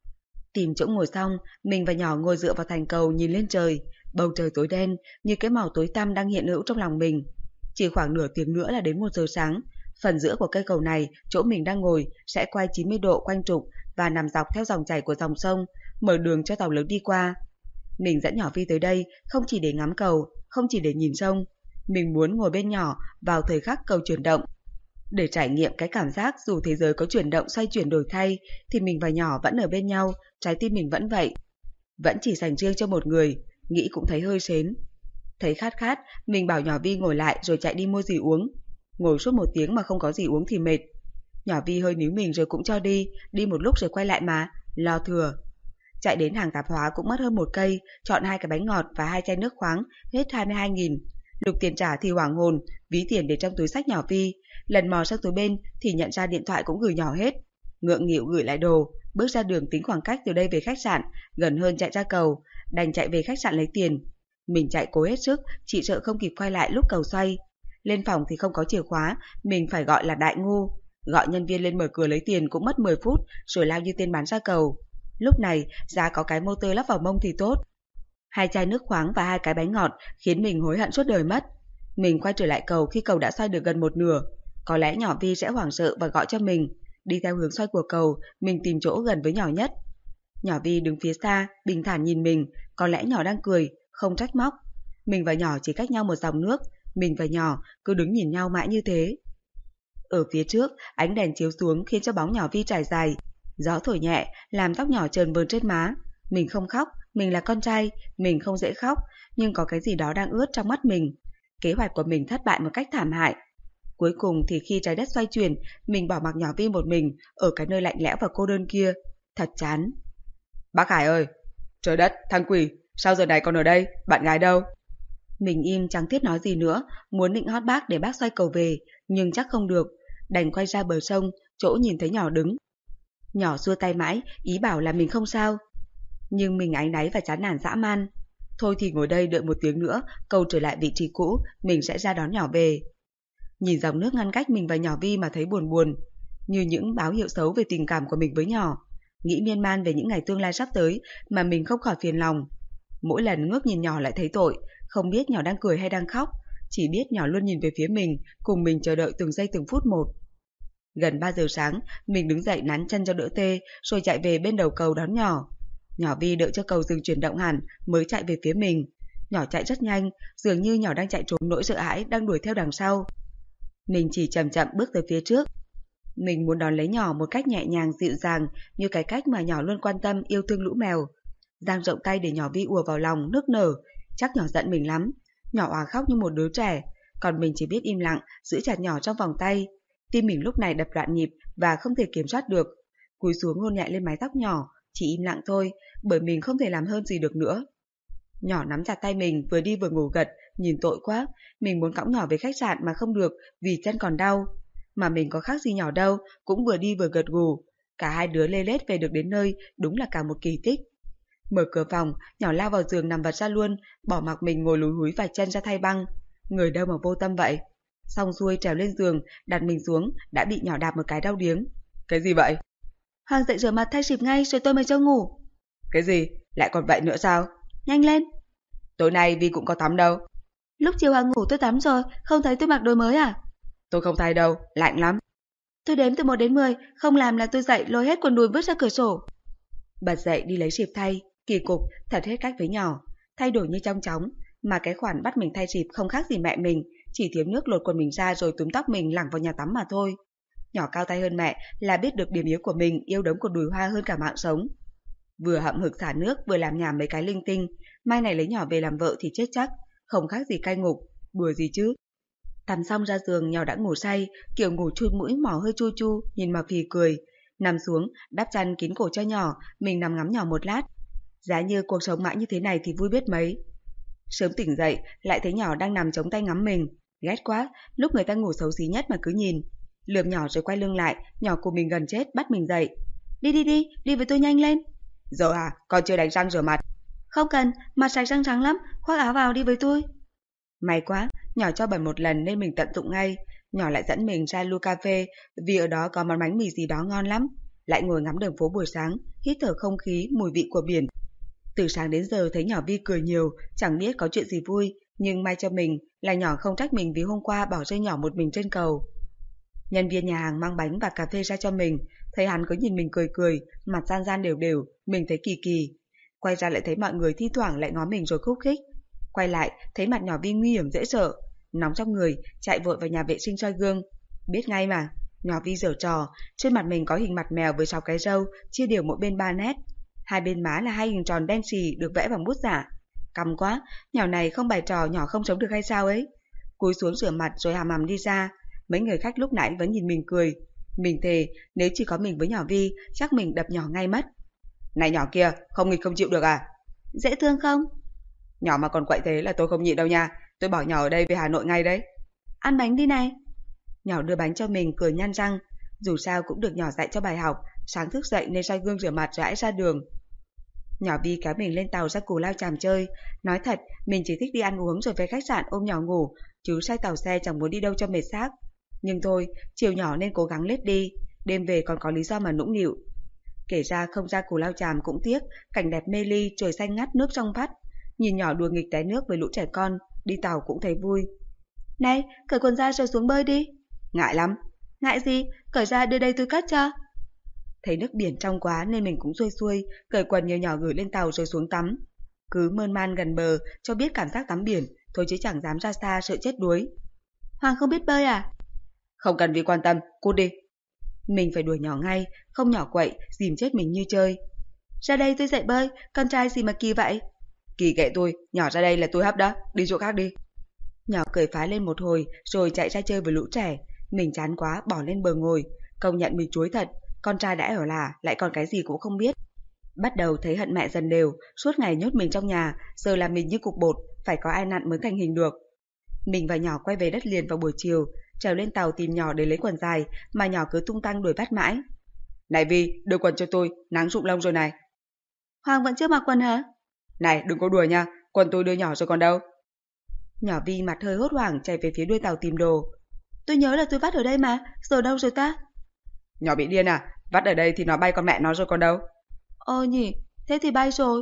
Tìm chỗ ngồi xong, mình và nhỏ ngồi dựa vào thành cầu nhìn lên trời. Bầu trời tối đen như cái màu tối tăm đang hiện hữu trong lòng mình. Chỉ khoảng nửa tiếng nữa là đến một giờ sáng. Phần giữa của cây cầu này, chỗ mình đang ngồi, sẽ quay chín mươi độ quanh trục và nằm dọc theo dòng chảy của dòng sông, mở đường cho tàu lớn đi qua. Mình dẫn nhỏ Vi tới đây không chỉ để ngắm cầu, không chỉ để nhìn sông. Mình muốn ngồi bên nhỏ vào thời khắc cầu chuyển động. Để trải nghiệm cái cảm giác dù thế giới có chuyển động xoay chuyển đổi thay, thì mình và nhỏ vẫn ở bên nhau, trái tim mình vẫn vậy. Vẫn chỉ dành riêng cho một người, nghĩ cũng thấy hơi sến. Thấy khát khát, mình bảo nhỏ Vi ngồi lại rồi chạy đi mua gì uống. Ngồi suốt một tiếng mà không có gì uống thì mệt. Nhỏ Vi hơi níu mình rồi cũng cho đi, đi một lúc rồi quay lại mà, lo thừa. Chạy đến hàng tạp hóa cũng mất hơn một cây, chọn hai cái bánh ngọt và hai chai nước khoáng, hết hai mươi hai nghìn. Lục tiền trả thì hoảng hồn, ví tiền để trong túi xách nhỏ Vi. Lần mò sang túi bên thì nhận ra điện thoại cũng gửi nhỏ hết. Ngượng nghịu gửi lại đồ, bước ra đường tính khoảng cách từ đây về khách sạn, gần hơn chạy ra cầu, đành chạy về khách sạn lấy tiền. Mình chạy cố hết sức, chỉ sợ không kịp quay lại lúc cầu xoay. Lên phòng thì không có chìa khóa, mình phải gọi là đại ngu. Gọi nhân viên lên mở cửa lấy tiền cũng mất mười phút, rồi lao như tên bán ra cầu. Lúc này, giá có cái motor lắp vào mông thì tốt. Hai chai nước khoáng và hai cái bánh ngọt khiến mình hối hận suốt đời mất. Mình quay trở lại cầu khi cầu đã xoay được gần một nửa. Có lẽ nhỏ Vi sẽ hoảng sợ và gọi cho mình. Đi theo hướng xoay của cầu, mình tìm chỗ gần với nhỏ nhất. Nhỏ Vi đứng phía xa, bình thản nhìn mình, có lẽ nhỏ đang cười, không trách móc. Mình và nhỏ chỉ cách nhau một dòng nước, mình và nhỏ cứ đứng nhìn nhau mãi như thế. Ở phía trước, ánh đèn chiếu xuống khiến cho bóng nhỏ Vi trải dài. Gió thổi nhẹ, làm tóc nhỏ trơn bờn trên má. Mình không khóc, mình là con trai, mình không dễ khóc, nhưng có cái gì đó đang ướt trong mắt mình. Kế hoạch của mình thất bại một cách thảm hại. Cuối cùng thì khi trái đất xoay chuyển, mình bỏ mặc nhỏ Vi một mình ở cái nơi lạnh lẽo và cô đơn kia. Thật chán. Bác Hải ơi! Trời đất, thằng quỷ, sao giờ này còn ở đây? Bạn gái đâu? Mình im chẳng thiết nói gì nữa, muốn định hót bác để bác xoay cầu về, nhưng chắc không được. Đành quay ra bờ sông, chỗ nhìn thấy nhỏ đứng. Nhỏ xua tay mãi, ý bảo là mình không sao. Nhưng mình áy náy và chán nản dã man. Thôi thì ngồi đây đợi một tiếng nữa, cầu trở lại vị trí cũ, mình sẽ ra đón nhỏ về. Nhìn dòng nước ngăn cách mình và nhỏ Vi mà thấy buồn buồn, như những báo hiệu xấu về tình cảm của mình với nhỏ. Nghĩ miên man về những ngày tương lai sắp tới mà mình không khỏi phiền lòng. Mỗi lần ngước nhìn nhỏ lại thấy tội, không biết nhỏ đang cười hay đang khóc, chỉ biết nhỏ luôn nhìn về phía mình, cùng mình chờ đợi từng giây từng phút một. Gần ba giờ sáng, mình đứng dậy nắn chân cho đỡ tê, rồi chạy về bên đầu cầu đón nhỏ. Nhỏ Vi đợi cho cầu dừng chuyển động hẳn mới chạy về phía mình. Nhỏ chạy rất nhanh, dường như nhỏ đang chạy trốn nỗi sợ hãi đang đuổi theo đằng sau. Mình chỉ chậm chậm bước tới phía trước. Mình muốn đón lấy nhỏ một cách nhẹ nhàng dịu dàng, như cái cách mà nhỏ luôn quan tâm yêu thương lũ mèo. Dang rộng tay để nhỏ Vi ùa vào lòng nức nở. Chắc nhỏ giận mình lắm. Nhỏ òa khóc như một đứa trẻ, còn mình chỉ biết im lặng giữ chặt nhỏ trong vòng tay. Tim mình lúc này đập loạn nhịp và không thể kiểm soát được. Cúi xuống hôn nhẹ lên mái tóc nhỏ, chỉ im lặng thôi, bởi mình không thể làm hơn gì được nữa. Nhỏ nắm chặt tay mình, vừa đi vừa ngủ gật, nhìn tội quá. Mình muốn cõng nhỏ về khách sạn mà không được vì chân còn đau. Mà mình có khác gì nhỏ đâu, cũng vừa đi vừa gật gù. Cả hai đứa lê lết về được đến nơi, đúng là cả một kỳ tích. Mở cửa phòng, nhỏ lao vào giường nằm vật ra luôn, bỏ mặc mình ngồi lúi húi vài chân ra thay băng. Người đâu mà vô tâm vậy. Xong xuôi trèo lên giường, đặt mình xuống, đã bị nhỏ đạp một cái đau điếng. Cái gì vậy? Hoàng dậy rửa mặt thay xịp ngay rồi tôi mới cho ngủ. Cái gì? Lại còn vậy nữa sao? Nhanh lên. Tối nay Vi cũng có tắm đâu. Lúc chiều Hoàng ngủ tôi tắm rồi, không thấy tôi mặc đồ mới à? Tôi không thay đâu, lạnh lắm. Tôi đếm từ một đến mười, không làm là tôi dậy lôi hết quần đùi vứt ra cửa sổ. Bật dậy đi lấy xịp thay, kỳ cục, thật hết cách với nhỏ. Thay đổi như trong chóng, mà cái khoản bắt mình thay xịp không khác gì mẹ mình, chỉ thiếu nước lột quần mình ra rồi túm tóc mình lẳng vào nhà tắm mà thôi. Nhỏ cao tay hơn mẹ là biết được điểm yếu của mình, yêu đống quần đùi hoa hơn cả mạng sống. Vừa hậm hực xả nước vừa làm nhảm mấy cái linh tinh, mai này lấy nhỏ về làm vợ thì chết chắc, không khác gì cai ngục, đùa gì chứ. Tắm xong ra giường, nhỏ đã ngủ say, kiểu ngủ chui mũi mỏ hơi chu chu, nhìn mà phì cười. Nằm xuống, đắp chăn kín cổ cho nhỏ, mình nằm ngắm nhỏ một lát. Giá như cuộc sống mãi như thế này thì vui biết mấy. Sớm tỉnh dậy, lại thấy nhỏ đang nằm chống tay ngắm mình. Ghét quá, lúc người ta ngủ xấu xí nhất mà cứ nhìn. Lườm nhỏ rồi quay lưng lại, nhỏ của mình gần chết bắt mình dậy. Đi đi đi, đi với tôi nhanh lên. Giờ à, con chưa đánh răng rửa mặt. Không cần, mặt sạch răng trắng lắm, khoác áo vào đi với tôi. May quá, nhỏ cho bẩn một lần nên mình tận dụng ngay. Nhỏ lại dẫn mình ra Lu Cà Phê vì ở đó có món bánh mì gì đó ngon lắm. Lại ngồi ngắm đường phố buổi sáng, hít thở không khí, mùi vị của biển. Từ sáng đến giờ thấy nhỏ Vi cười nhiều, chẳng biết có chuyện gì vui, nhưng may cho mình là nhỏ không trách mình vì hôm qua bỏ rơi nhỏ một mình trên cầu. Nhân viên nhà hàng mang bánh và cà phê ra cho mình, thấy hắn cứ nhìn mình cười cười, mặt gian gian đều đều, mình thấy kỳ kỳ. Quay ra lại thấy mọi người thi thoảng lại ngó mình rồi khúc khích. Quay lại, thấy mặt nhỏ Vi nguy hiểm dễ sợ, nóng trong người, chạy vội vào nhà vệ sinh soi gương. Biết ngay mà, nhỏ Vi giở trò, trên mặt mình có hình mặt mèo với sáu cái râu, chia đều mỗi bên ba nét. Hai bên má là hai hình tròn đen xì được vẽ bằng bút giả. Căm quá, nhỏ này không bày trò nhỏ không sống được hay sao ấy. Cúi xuống rửa mặt rồi hàm hàm đi ra. Mấy người khách lúc nãy vẫn nhìn mình cười. Mình thề, nếu chỉ có mình với nhỏ Vi, chắc mình đập nhỏ ngay mất. Này nhỏ kia, không nghịch không chịu được à? Dễ thương không? Nhỏ mà còn quậy thế là tôi không nhịn đâu nha. Tôi bỏ nhỏ ở đây về Hà Nội ngay đấy. Ăn bánh đi này. Nhỏ đưa bánh cho mình cười nhăn răng. Dù sao cũng được nhỏ dạy cho bài học. Sáng thức dậy nên soi gương rửa mặt rồi hãy ra đường. Nhỏ Vi kéo mình lên tàu ra Cù Lao Chàm chơi. Nói thật, mình chỉ thích đi ăn uống rồi về khách sạn ôm nhỏ ngủ, chứ say tàu xe chẳng muốn đi đâu cho mệt xác. Nhưng thôi, chiều nhỏ nên cố gắng lết đi, đêm về còn có lý do mà nũng nịu. Kể ra không ra Cù Lao Chàm cũng tiếc, cảnh đẹp mê ly, trời xanh ngắt nước trong vắt. Nhìn nhỏ đùa nghịch té nước với lũ trẻ con, đi tàu cũng thấy vui. Này, cởi quần ra rồi xuống bơi đi. Ngại lắm. Ngại gì, cởi ra đưa đây tôi cất cho. Thấy nước biển trong quá nên mình cũng xuôi xuôi, cởi quần nhờ nhỏ gửi lên tàu rồi xuống tắm. Cứ mơn man gần bờ cho biết cảm giác tắm biển, thôi chứ chẳng dám ra xa sợ chết đuối. Hoàng không biết bơi à? Không cần vì quan tâm, cút đi. Mình phải đuổi nhỏ ngay, không nhỏ quậy, dìm chết mình như chơi. Ra đây tôi dạy bơi, con trai gì mà kỳ vậy? Kỳ kệ tôi, nhỏ ra đây là tôi hấp đó, đi chỗ khác đi. Nhỏ cười phá lên một hồi rồi chạy ra chơi với lũ trẻ. Mình chán quá bỏ lên bờ ngồi, công nhận mình chuối thật. Con trai đã ở là lại còn cái gì cũng không biết. Bắt đầu thấy hận mẹ dần đều, suốt ngày nhốt mình trong nhà, giờ làm mình như cục bột, phải có ai nặn mới thành hình được. Mình và nhỏ quay về đất liền vào buổi chiều, trèo lên tàu tìm nhỏ để lấy quần dài, mà nhỏ cứ tung tăng đuổi bắt mãi. Này Vi, đưa quần cho tôi, nắng rụng lông rồi này. Hoàng vẫn chưa mặc quần hả? Này, đừng có đùa nha, quần tôi đưa nhỏ rồi còn đâu. Nhỏ Vi mặt hơi hốt hoảng chạy về phía đuôi tàu tìm đồ. Tôi nhớ là tôi vắt ở đây mà, giờ đâu rồi ta? Nhỏ bị điên à, vắt ở đây thì nó bay con mẹ nó rồi còn đâu. Ơ nhỉ, thế thì bay rồi.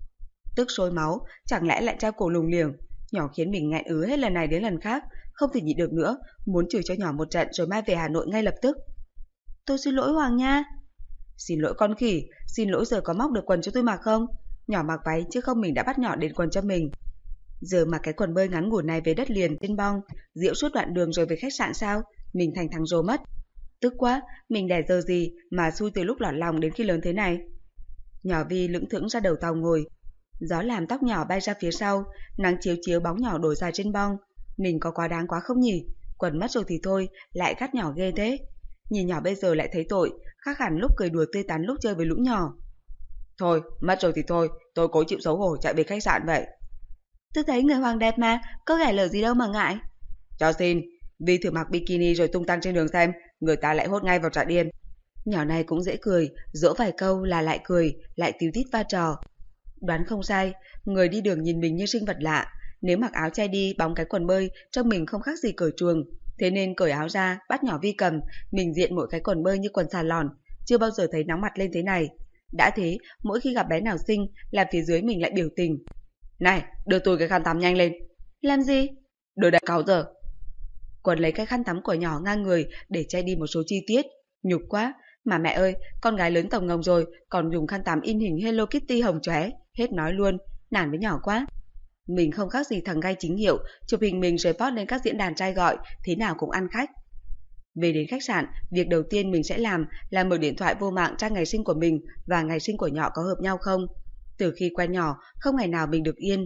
Tức sôi máu, chẳng lẽ lại treo cổ lùng liềng. Nhỏ khiến mình nghẹn ứ hết lần này đến lần khác, không thể nhịn được nữa, muốn chửi cho nhỏ một trận rồi mai về Hà Nội ngay lập tức. Tôi xin lỗi Hoàng nha. Xin lỗi con khỉ, xin lỗi giờ có móc được quần cho tôi mặc không? Nhỏ mặc váy chứ không mình đã bắt nhỏ đến quần cho mình. Giờ mặc cái quần bơi ngắn ngủn này về đất liền trên bong, diễu suốt đoạn đường rồi về khách sạn sao? Mình thành thằng rồ mất. Tức quá, mình đẻ giờ gì mà xui từ lúc lọt lòng đến khi lớn thế này. Nhỏ Vi lững thững ra đầu tàu ngồi. Gió làm tóc nhỏ bay ra phía sau, nắng chiếu chiếu bóng nhỏ đổ dài trên bong. Mình có quá đáng quá không nhỉ? Quần mất rồi thì thôi, lại gắt nhỏ ghê thế. Nhìn nhỏ bây giờ lại thấy tội, khác hẳn lúc cười đùa tươi tắn lúc chơi với lũ nhỏ. Thôi, mất rồi thì thôi, tôi cố chịu xấu hổ chạy về khách sạn vậy. Tôi thấy người Hoàng đẹp mà, có ghẻ lở gì đâu mà ngại. Cho xin, Vi thử mặc bikini rồi tung tăng trên đường xem, người ta lại hốt ngay vào trại điên. Nhỏ này cũng dễ cười, dỗ vài câu là lại cười, lại tíu tít va trò. Đoán không sai, người đi đường nhìn mình như sinh vật lạ. Nếu mặc áo che đi bóng cái quần bơi, trông mình không khác gì cởi chuồng. Thế nên cởi áo ra, bắt nhỏ Vi cầm, mình diện mỗi cái quần bơi như quần xà lòn. Chưa bao giờ thấy nóng mặt lên thế này. Đã thế, mỗi khi gặp bé nào xinh, là phía dưới mình lại biểu tình. Này, đưa tôi cái khăn tắm nhanh lên. Làm gì? Đưa đại cáo giờ. Quần lấy cái khăn tắm của nhỏ ngang người để che đi một số chi tiết. Nhục quá, mà mẹ ơi, con gái lớn tổng ngồng rồi, còn dùng khăn tắm in hình Hello Kitty hồng chóe, hết nói luôn, nản với nhỏ quá. Mình không khác gì thằng gai chính hiệu, chụp hình mình rồi post lên các diễn đàn trai gọi, thế nào cũng ăn khách. Về đến khách sạn, việc đầu tiên mình sẽ làm là mở điện thoại vô mạng tra ngày sinh của mình và ngày sinh của nhỏ có hợp nhau không. Từ khi quen nhỏ, không ngày nào mình được yên.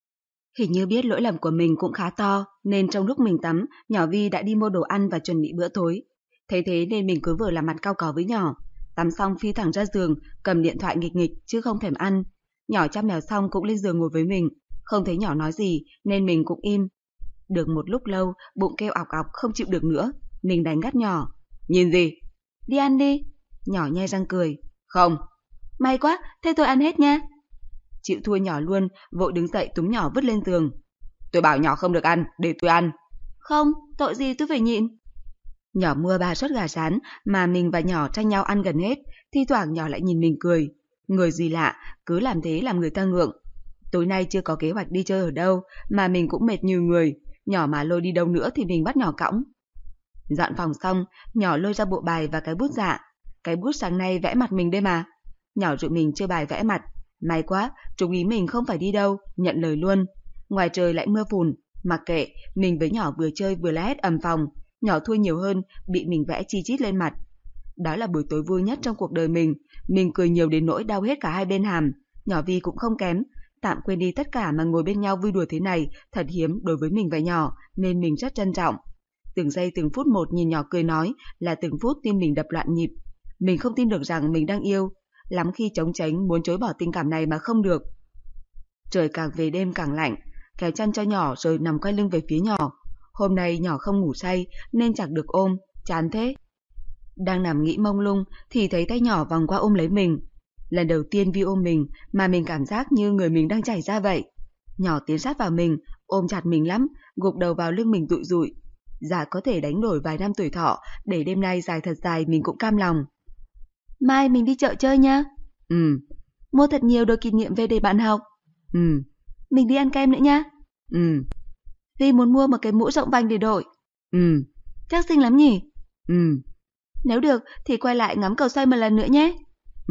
Hình như biết lỗi lầm của mình cũng khá to, nên trong lúc mình tắm, nhỏ Vi đã đi mua đồ ăn và chuẩn bị bữa tối. Thấy thế nên mình cứ vừa làm mặt cau có với nhỏ. Tắm xong phi thẳng ra giường, cầm điện thoại nghịch nghịch chứ không thèm ăn. Nhỏ chăm mèo xong cũng lên giường ngồi với mình. Không thấy nhỏ nói gì nên mình cũng im. Được một lúc lâu, bụng kêu ọc ọc không chịu được nữa. Mình đánh gắt nhỏ. Nhìn gì? Đi ăn đi. Nhỏ nhe răng cười. Không. May quá, thế tôi ăn hết nha. Chịu thua nhỏ luôn, vội đứng dậy túm nhỏ vứt lên giường. Tôi bảo nhỏ không được ăn, để tôi ăn. Không, tội gì tôi phải nhịn. Nhỏ mua ba suất gà rán mà mình và nhỏ tranh nhau ăn gần hết, thi thoảng nhỏ lại nhìn mình cười. Người gì lạ, cứ làm thế làm người ta ngượng. Tối nay chưa có kế hoạch đi chơi ở đâu, mà mình cũng mệt như người. Nhỏ mà lôi đi đâu nữa thì mình bắt nhỏ cõng. Dọn phòng xong, nhỏ lôi ra bộ bài và cái bút dạ. Cái bút sáng nay vẽ mặt mình đây mà. Nhỏ dụ mình chơi bài vẽ mặt. May quá, trùng ý mình không phải đi đâu, nhận lời luôn. Ngoài trời lại mưa phùn, mặc kệ, mình với nhỏ vừa chơi vừa la hét ầm phòng. Nhỏ thua nhiều hơn, bị mình vẽ chi chít lên mặt. Đó là buổi tối vui nhất trong cuộc đời mình. Mình cười nhiều đến nỗi đau hết cả hai bên hàm. Nhỏ Vi cũng không kém. Tạm quên đi tất cả mà ngồi bên nhau vui đùa thế này, thật hiếm đối với mình và nhỏ, nên mình rất trân trọng. Từng giây từng phút một nhìn nhỏ cười nói là từng phút tim mình đập loạn nhịp. Mình không tin được rằng mình đang yêu. Lắm khi trống tránh muốn chối bỏ tình cảm này mà không được. Trời càng về đêm càng lạnh, kéo chăn cho nhỏ rồi nằm quay lưng về phía nhỏ. Hôm nay nhỏ không ngủ say nên chẳng được ôm, chán thế. Đang nằm nghĩ mông lung thì thấy tay nhỏ vòng qua ôm lấy mình. Lần đầu tiên Vi ôm mình mà mình cảm giác như người mình đang chảy ra vậy. Nhỏ tiến sát vào mình, ôm chặt mình lắm, gục đầu vào lưng mình tụi rụi. Dạ có thể đánh đổi vài năm tuổi thọ để đêm nay dài thật dài mình cũng cam lòng. Mai mình đi chợ chơi nha. Ừ. Mua thật nhiều đồ kỷ niệm về để bạn học. Ừ. Mình đi ăn kem nữa nha. Ừ. Vi muốn mua một cái mũ rộng vành để đội. Ừ. Chắc xinh lắm nhỉ? Ừ. Nếu được thì quay lại ngắm cầu xoay một lần nữa nhé. Ừ.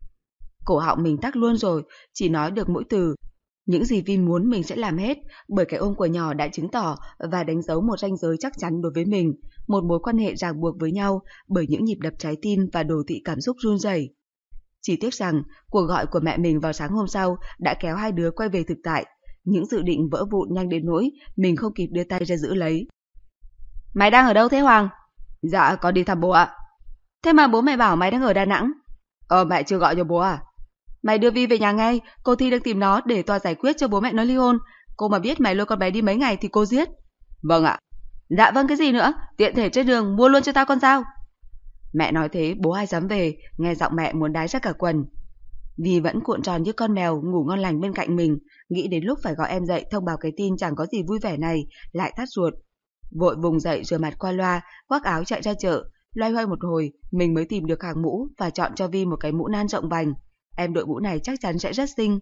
Cổ họng mình tắc luôn rồi, chỉ nói được mỗi từ. Những gì Vi muốn mình sẽ làm hết, bởi cái ôm của nhỏ đã chứng tỏ và đánh dấu một ranh giới chắc chắn đối với mình, một mối quan hệ ràng buộc với nhau bởi những nhịp đập trái tim và đồ thị cảm xúc run rẩy. Chỉ tiếc rằng, cuộc gọi của mẹ mình vào sáng hôm sau đã kéo hai đứa quay về thực tại, những dự định vỡ vụn nhanh đến nỗi mình không kịp đưa tay ra giữ lấy. Mày đang ở đâu thế Hoàng? Dạ, con đi thăm bố ạ. Thế mà bố mẹ bảo mày đang ở Đà Nẵng. Ờ, mẹ chưa gọi cho bố à? Mày đưa Vi về nhà ngay, cô Thi đang tìm nó để tòa giải quyết cho bố mẹ nó ly hôn. Cô mà biết mày lôi con bé đi mấy ngày thì cô giết. Vâng ạ. Dạ vâng cái gì nữa, tiện thể trên đường mua luôn cho tao con dao. Mẹ nói thế bố ai dám về, nghe giọng mẹ muốn đái ra cả quần. Vi vẫn cuộn tròn như con mèo ngủ ngon lành bên cạnh mình, nghĩ đến lúc phải gọi em dậy thông báo cái tin chẳng có gì vui vẻ này, lại thắt ruột. Vội vùng dậy rửa mặt qua loa, khoác áo chạy ra chợ, loay hoay một hồi, mình mới tìm được hàng mũ và chọn cho Vi một cái mũ nan rộng vành. Em đội mũ này chắc chắn sẽ rất xinh.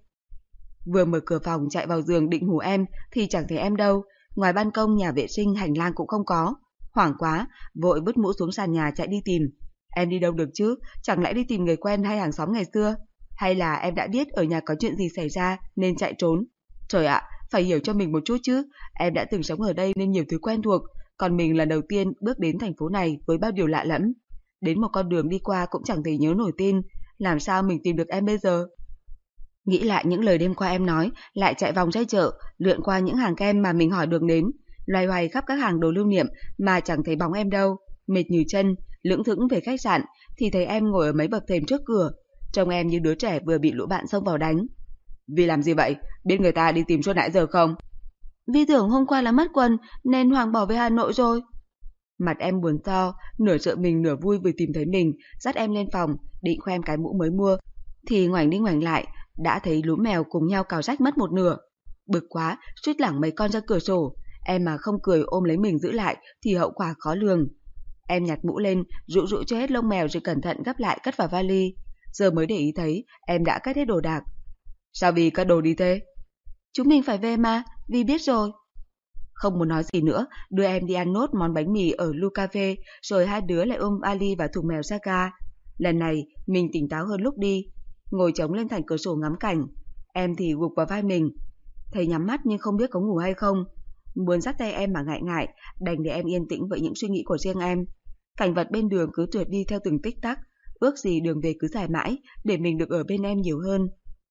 Vừa mở cửa phòng chạy vào giường định hù em thì chẳng thấy em đâu. Ngoài ban công, nhà vệ sinh, hành lang cũng không có. Hoảng quá, vội vứt mũ xuống sàn nhà chạy đi tìm. Em đi đâu được chứ? Chẳng lẽ đi tìm người quen hay hàng xóm ngày xưa? Hay là em đã biết ở nhà có chuyện gì xảy ra nên chạy trốn? Trời ạ, phải hiểu cho mình một chút chứ. Em đã từng sống ở đây nên nhiều thứ quen thuộc. Còn mình lần đầu tiên bước đến thành phố này với bao điều lạ lẫm. Đến một con đường đi qua cũng chẳng thể nhớ nổi tên. Làm sao mình tìm được em bây giờ? Nghĩ lại những lời đêm qua em nói, lại chạy vòng dây chợ, lượn qua những hàng kem mà mình hỏi đường đến, loay hoay khắp các hàng đồ lưu niệm mà chẳng thấy bóng em đâu. Mệt nhừ chân, lững thững về khách sạn thì thấy em ngồi ở mấy bậc thềm trước cửa, trông em như đứa trẻ vừa bị lũ bạn xông vào đánh. Vì làm gì vậy? Biết người ta đi tìm suốt nãy giờ không? Vi tưởng hôm qua là mất quần nên Hoàng bỏ về Hà Nội rồi. Mặt em buồn to, nửa sợ mình nửa vui vừa tìm thấy mình, dắt em lên phòng, định khoe em cái mũ mới mua, thì ngoảnh đi ngoảnh lại, đã thấy lũ mèo cùng nhau cào rách mất một nửa. Bực quá, suýt lẳng mấy con ra cửa sổ, em mà không cười ôm lấy mình giữ lại thì hậu quả khó lường. Em nhặt mũ lên, rũ rũ cho hết lông mèo rồi cẩn thận gấp lại cất vào vali. Giờ mới để ý thấy em đã cất hết đồ đạc. Sao Vi cất đồ đi thế? Chúng mình phải về mà, Vi biết rồi. Không muốn nói gì nữa, đưa em đi ăn nốt món bánh mì ở Lu Cafe, rồi hai đứa lại ôm Ali và thùng mèo Saga. Lần này, mình tỉnh táo hơn lúc đi, ngồi chống lên thành cửa sổ ngắm cảnh. Em thì gục vào vai mình. Thấy nhắm mắt nhưng không biết có ngủ hay không. Muốn dắt tay em mà ngại ngại, đành để em yên tĩnh với những suy nghĩ của riêng em. Cảnh vật bên đường cứ trượt đi theo từng tích tắc, ước gì đường về cứ dài mãi, để mình được ở bên em nhiều hơn.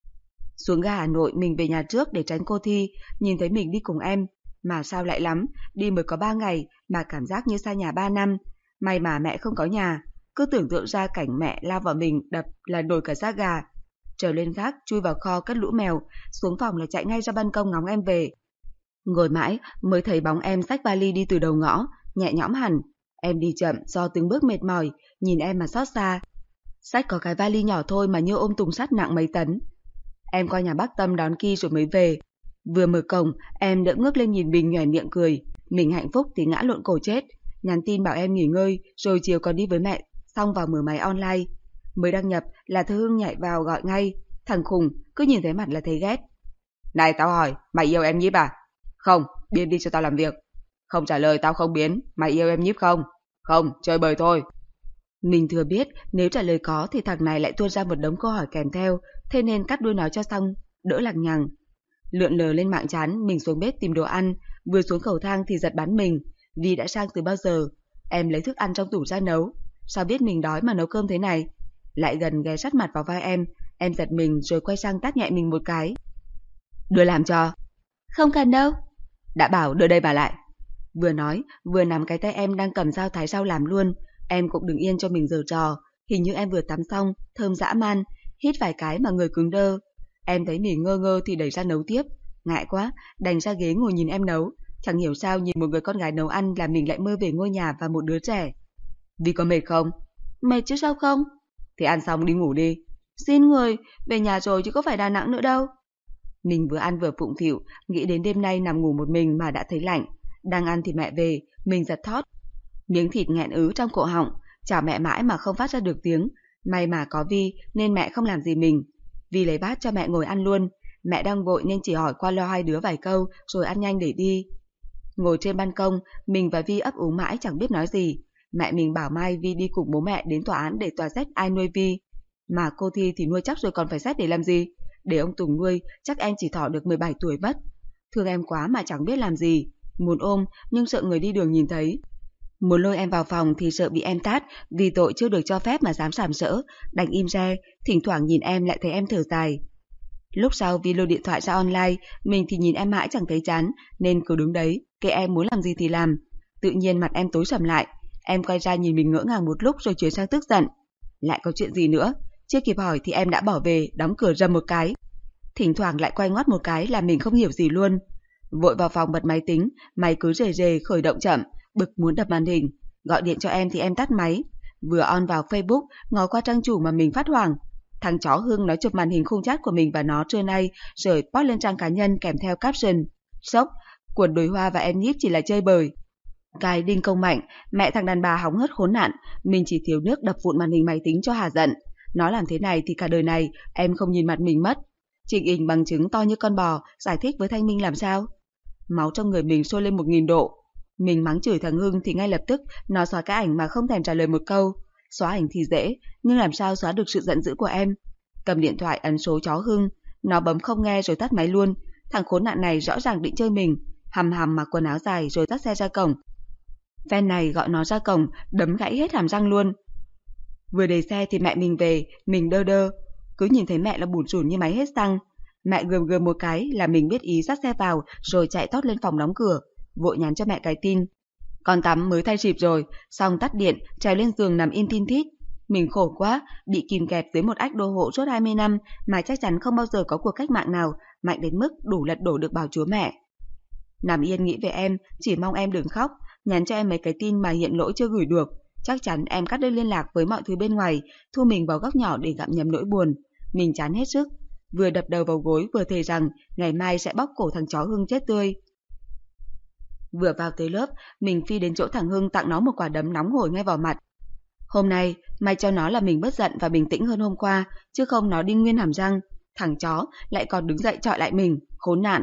Xuống ga Hà Nội, mình về nhà trước để tránh cô Thi, nhìn thấy mình đi cùng em. Mà sao lại lắm, đi mới có ba ngày mà cảm giác như xa nhà ba năm. May mà mẹ không có nhà, cứ tưởng tượng ra cảnh mẹ lao vào mình đập là nổi cả da gà. Trở lên gác, chui vào kho cất lũ mèo, xuống phòng là chạy ngay ra ban công ngóng em về. Ngồi mãi mới thấy bóng em xách vali đi từ đầu ngõ, nhẹ nhõm hẳn. Em đi chậm do từng bước mệt mỏi, nhìn em mà xót xa. Xách có cái vali nhỏ thôi mà như ôm thùng sắt nặng mấy tấn. Em qua nhà bác Tâm đón Ki rồi mới về. Vừa mở cổng, em đỡ ngước lên nhìn mình nhoẻn miệng cười. Mình hạnh phúc thì ngã lộn cổ chết. Nhắn tin bảo em nghỉ ngơi, rồi chiều còn đi với mẹ, xong vào mở máy online. Mới đăng nhập là Thư Hưng nhảy vào gọi ngay. Thằng khùng, cứ nhìn thấy mặt là thấy ghét. Này tao hỏi, mày yêu em Nhíp à? Không, biến đi cho tao làm việc. Không trả lời tao không biến, mày yêu em Nhíp không? Không, chơi bời thôi. Mình thừa biết nếu trả lời có thì thằng này lại tuôn ra một đống câu hỏi kèm theo, thế nên cắt đuôi nói cho xong, đỡ lằng nhằng. Lượn lờ lên mạng chán, mình xuống bếp tìm đồ ăn, vừa xuống cầu thang thì giật bắn mình, vì đã sang từ bao giờ. Em lấy thức ăn trong tủ ra nấu, sao biết mình đói mà nấu cơm thế này. Lại gần ghé sát mặt vào vai em, em giật mình rồi quay sang tát nhẹ mình một cái. Đưa làm cho. Không cần đâu. Đã bảo đưa đây bà lại. Vừa nói, vừa nắm cái tay em đang cầm dao thái rau làm luôn. Em cũng đứng yên cho mình giở trò. Hình như em vừa tắm xong, thơm dã man, hít vài cái mà người cứng đơ. Em thấy mình ngơ ngơ thì đẩy ra nấu tiếp. Ngại quá, đành ra ghế ngồi nhìn em nấu. Chẳng hiểu sao nhìn một người con gái nấu ăn là mình lại mơ về ngôi nhà và một đứa trẻ. Vì có mệt không? Mệt chứ sao không? Thì ăn xong đi ngủ đi. Xin người, về nhà rồi chứ có phải Đà Nẵng nữa đâu. Mình vừa ăn vừa phụng phịu, nghĩ đến đêm nay nằm ngủ một mình mà đã thấy lạnh. Đang ăn thì mẹ về, mình giật thót. Miếng thịt nghẹn ứ trong cổ họng, chào mẹ mãi mà không phát ra được tiếng. May mà có Vi nên mẹ không làm gì mình. Vi lấy bát cho mẹ ngồi ăn luôn. Mẹ đang vội nên chỉ hỏi qua lo hai đứa vài câu rồi ăn nhanh để đi. Ngồi trên ban công, mình và Vi ấp úng mãi chẳng biết nói gì. Mẹ mình bảo mai Vi đi cùng bố mẹ đến tòa án để tòa xét ai nuôi Vi. Mà cô Thi thì nuôi chắc rồi còn phải xét để làm gì? Để ông Tùng nuôi, chắc em chỉ thọ được mười bảy tuổi mất. Thương em quá mà chẳng biết làm gì. Muốn ôm nhưng sợ người đi đường nhìn thấy. Muốn lôi em vào phòng thì sợ bị em tát vì tội chưa được cho phép mà dám sàm sỡ, đành im re, thỉnh thoảng nhìn em lại thấy em thở dài. Lúc sau Vi lôi điện thoại ra online, mình thì nhìn em mãi chẳng thấy chán, nên cứ đứng đấy, kệ em muốn làm gì thì làm. Tự nhiên mặt em tối sầm lại, em quay ra nhìn mình ngỡ ngàng một lúc rồi chuyển sang tức giận. Lại có chuyện gì nữa? Chưa kịp hỏi thì em đã bỏ về, đóng cửa rầm một cái. Thỉnh thoảng lại quay ngoắt một cái là mình không hiểu gì luôn. Vội vào phòng bật máy tính, máy cứ rề rề khởi động chậm, bực muốn đập màn hình. Gọi điện cho em thì em tắt máy. Vừa on vào Facebook, ngó qua trang chủ mà mình phát hoảng. Thằng chó Hưng nó chụp màn hình khung chat của mình và nó trưa nay, rồi post lên trang cá nhân kèm theo caption: Sốc, quần đùi hoa và em Nhíp chỉ là chơi bời. Cái đinh công mạnh, mẹ thằng đàn bà hóng hớt khốn nạn, mình chỉ thiếu nước đập vụn màn hình máy tính cho hà giận. Nó làm thế này thì cả đời này em không nhìn mặt mình mất. Trình Ình bằng chứng to như con bò, giải thích với Thanh Minh làm sao? Máu trong người mình sôi lên một nghìn độ. Mình mắng chửi thằng Hưng thì ngay lập tức nó xóa cái ảnh mà không thèm trả lời một câu. Xóa ảnh thì dễ, nhưng làm sao xóa được sự giận dữ của em? Cầm điện thoại ấn số chó Hưng, nó bấm không nghe rồi tắt máy luôn. Thằng khốn nạn này rõ ràng định chơi mình, hầm hầm mặc quần áo dài rồi dắt xe ra cổng. Fan này gọi nó ra cổng, đấm gãy hết hàm răng luôn. Vừa đẩy xe thì mẹ mình về, mình đơ đơ. Cứ nhìn thấy mẹ là bủn rủn như máy hết xăng. Mẹ gườm gườm một cái là mình biết ý dắt xe vào rồi chạy tót lên phòng đóng cửa, vội nhắn cho mẹ cái tin. Con tắm mới thay xịp rồi, xong tắt điện, trèo lên giường nằm im tin thít. Mình khổ quá, bị kìm kẹp dưới một ách đô hộ suốt hai mươi năm mà chắc chắn không bao giờ có cuộc cách mạng nào mạnh đến mức đủ lật đổ được bảo chúa mẹ. Nằm yên nghĩ về em, chỉ mong em đừng khóc, nhắn cho em mấy cái tin mà hiện lỗi chưa gửi được. Chắc chắn em cắt đứt liên lạc với mọi thứ bên ngoài, thu mình vào góc nhỏ để gặm nhấm nỗi buồn. Mình chán hết sức, vừa đập đầu vào gối vừa thề rằng ngày mai sẽ bóp cổ thằng chó Hưng chết tươi. Vừa vào tới lớp, mình phi đến chỗ thằng Hưng tặng nó một quả đấm nóng hổi ngay vào mặt. Hôm nay, may cho nó là mình bớt giận và bình tĩnh hơn hôm qua, chứ không nó đinh nguyên hàm răng. Thằng chó lại còn đứng dậy chọi lại mình, khốn nạn.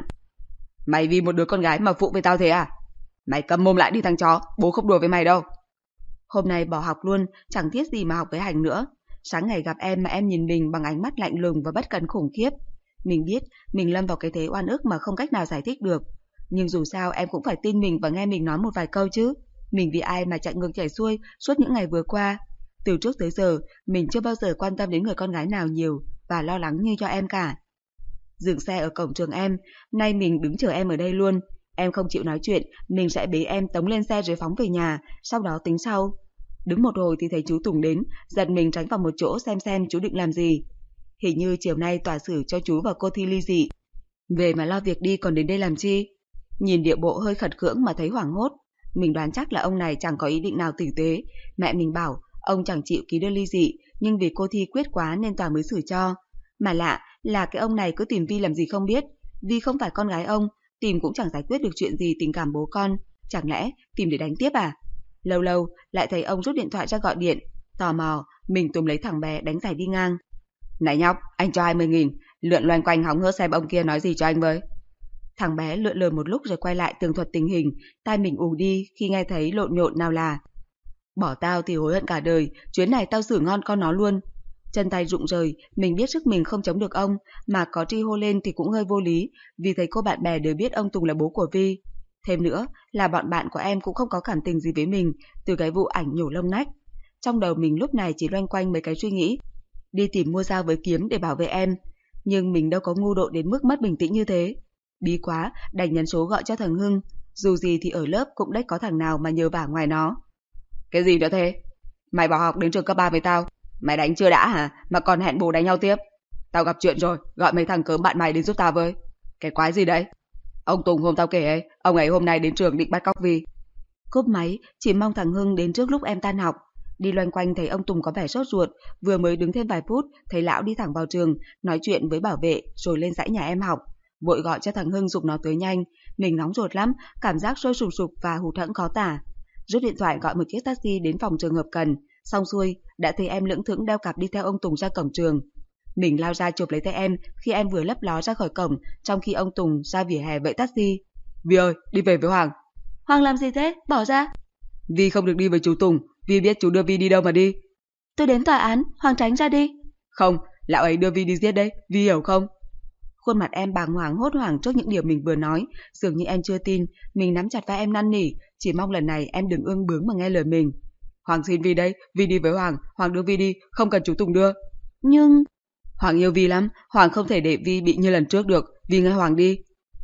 Mày vì một đứa con gái mà phụ với tao thế à? Mày câm mồm lại đi thằng chó, bố không đùa với mày đâu. Hôm nay bỏ học luôn, chẳng thiết gì mà học với Hành nữa. Sáng ngày gặp em mà em nhìn mình bằng ánh mắt lạnh lùng và bất cần khủng khiếp. Mình biết mình lâm vào cái thế oan ức mà không cách nào giải thích được. Nhưng dù sao em cũng phải tin mình và nghe mình nói một vài câu chứ. Mình vì ai mà chạy ngược chạy xuôi suốt những ngày vừa qua. Từ trước tới giờ, mình chưa bao giờ quan tâm đến người con gái nào nhiều và lo lắng như cho em cả. Dừng xe ở cổng trường em, nay mình đứng chờ em ở đây luôn. Em không chịu nói chuyện, mình sẽ bế em tống lên xe rồi phóng về nhà, sau đó tính sau. Đứng một hồi thì thấy chú Tùng đến, giật mình tránh vào một chỗ xem xem chú định làm gì. Hình như chiều nay tòa xử cho chú và cô thi ly dị. Về mà lo việc đi còn đến đây làm chi? Nhìn điệu bộ hơi khật khưỡng mà thấy hoảng hốt. Mình đoán chắc là ông này chẳng có ý định nào tử tế. Mẹ mình bảo ông chẳng chịu ký đơn ly dị, nhưng vì cô thi quyết quá nên tòa mới xử cho. Mà lạ là cái ông này cứ tìm Vi làm gì không biết. Vi không phải con gái ông, tìm cũng chẳng giải quyết được chuyện gì tình cảm bố con. Chẳng lẽ tìm để đánh tiếp à? Lâu lâu lại thấy ông rút điện thoại ra gọi điện. Tò mò, mình túm lấy thằng bé đánh giải đi ngang. Này nhóc, anh cho hai mươi nghìn, lượn loanh quanh hóng hớt xem ông kia nói gì cho anh với. Thằng bé lượn lờ một lúc rồi quay lại tường thuật tình hình, tai mình ù đi khi nghe thấy lộn nhộn nào là. Bỏ tao thì hối hận cả đời, chuyến này tao xử ngon con nó luôn. Chân tay rụng rời, mình biết sức mình không chống được ông, mà có tri hô lên thì cũng hơi vô lý, vì thấy cô bạn bè đều biết ông Tùng là bố của Vi. Thêm nữa là bọn bạn của em cũng không có cảm tình gì với mình từ cái vụ ảnh nhổ lông nách. Trong đầu mình lúc này chỉ loanh quanh mấy cái suy nghĩ, đi tìm mua dao với kiếm để bảo vệ em. Nhưng mình đâu có ngu độ đến mức mất bình tĩnh như thế. Bí quá, đành nhấn số gọi cho thằng Hưng. Dù gì thì ở lớp cũng đếch có thằng nào mà nhờ vả ngoài nó. Cái gì nữa thế? Mày bỏ học đến trường cấp ba với tao, mày đánh chưa đã hả? Mà còn hẹn bồ đánh nhau tiếp. Tao gặp chuyện rồi, gọi mấy thằng cớm bạn mày đến giúp tao với. Cái quái gì đấy? Ông Tùng hôm tao kể ấy, ông ấy hôm nay đến trường định bắt cóc Vi. Cúp máy, chỉ mong thằng Hưng đến trước lúc em tan học. Đi loanh quanh thấy ông Tùng có vẻ sốt ruột, vừa mới đứng thêm vài phút, thấy lão đi thẳng vào trường, nói chuyện với bảo vệ rồi lên dãy nhà em học. Vội gọi cho thằng Hưng giục nó tới nhanh. Mình nóng ruột lắm, cảm giác sôi sục sục và hụt hẫng khó tả. Rút điện thoại gọi một chiếc taxi đến phòng trường hợp cần. Xong xuôi, đã thấy em lững thững đeo cặp đi theo ông Tùng ra cổng trường. Mình lao ra chụp lấy tay em khi em vừa lấp ló ra khỏi cổng, trong khi ông Tùng ra vỉa hè vẫy taxi. Vi ơi, đi về với Hoàng. Hoàng làm gì thế? Bỏ ra. Vi không được đi với chú Tùng, Vi biết chú đưa Vi đi đâu mà đi. Tôi đến tòa án, Hoàng tránh ra đi. Không, lão ấy đưa Vi đi giết đấy, Vi hiểu không? Khuôn mặt em bàng hoàng hốt hoảng trước những điều mình vừa nói, dường như em chưa tin. Mình nắm chặt vai em năn nỉ, chỉ mong lần này em đừng ương bướng mà nghe lời mình. Hoàng xin Vi đây, Vi đi với Hoàng, Hoàng đưa Vi đi, không cần chú Tùng đưa. Nhưng... Hoàng yêu Vi lắm, Hoàng không thể để Vi bị như lần trước được, Vi nghe Hoàng đi.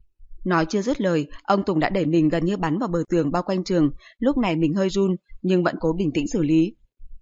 Nói chưa dứt lời, ông Tùng đã đẩy mình gần như bắn vào bờ tường bao quanh trường. Lúc này mình hơi run, nhưng vẫn cố bình tĩnh xử lý.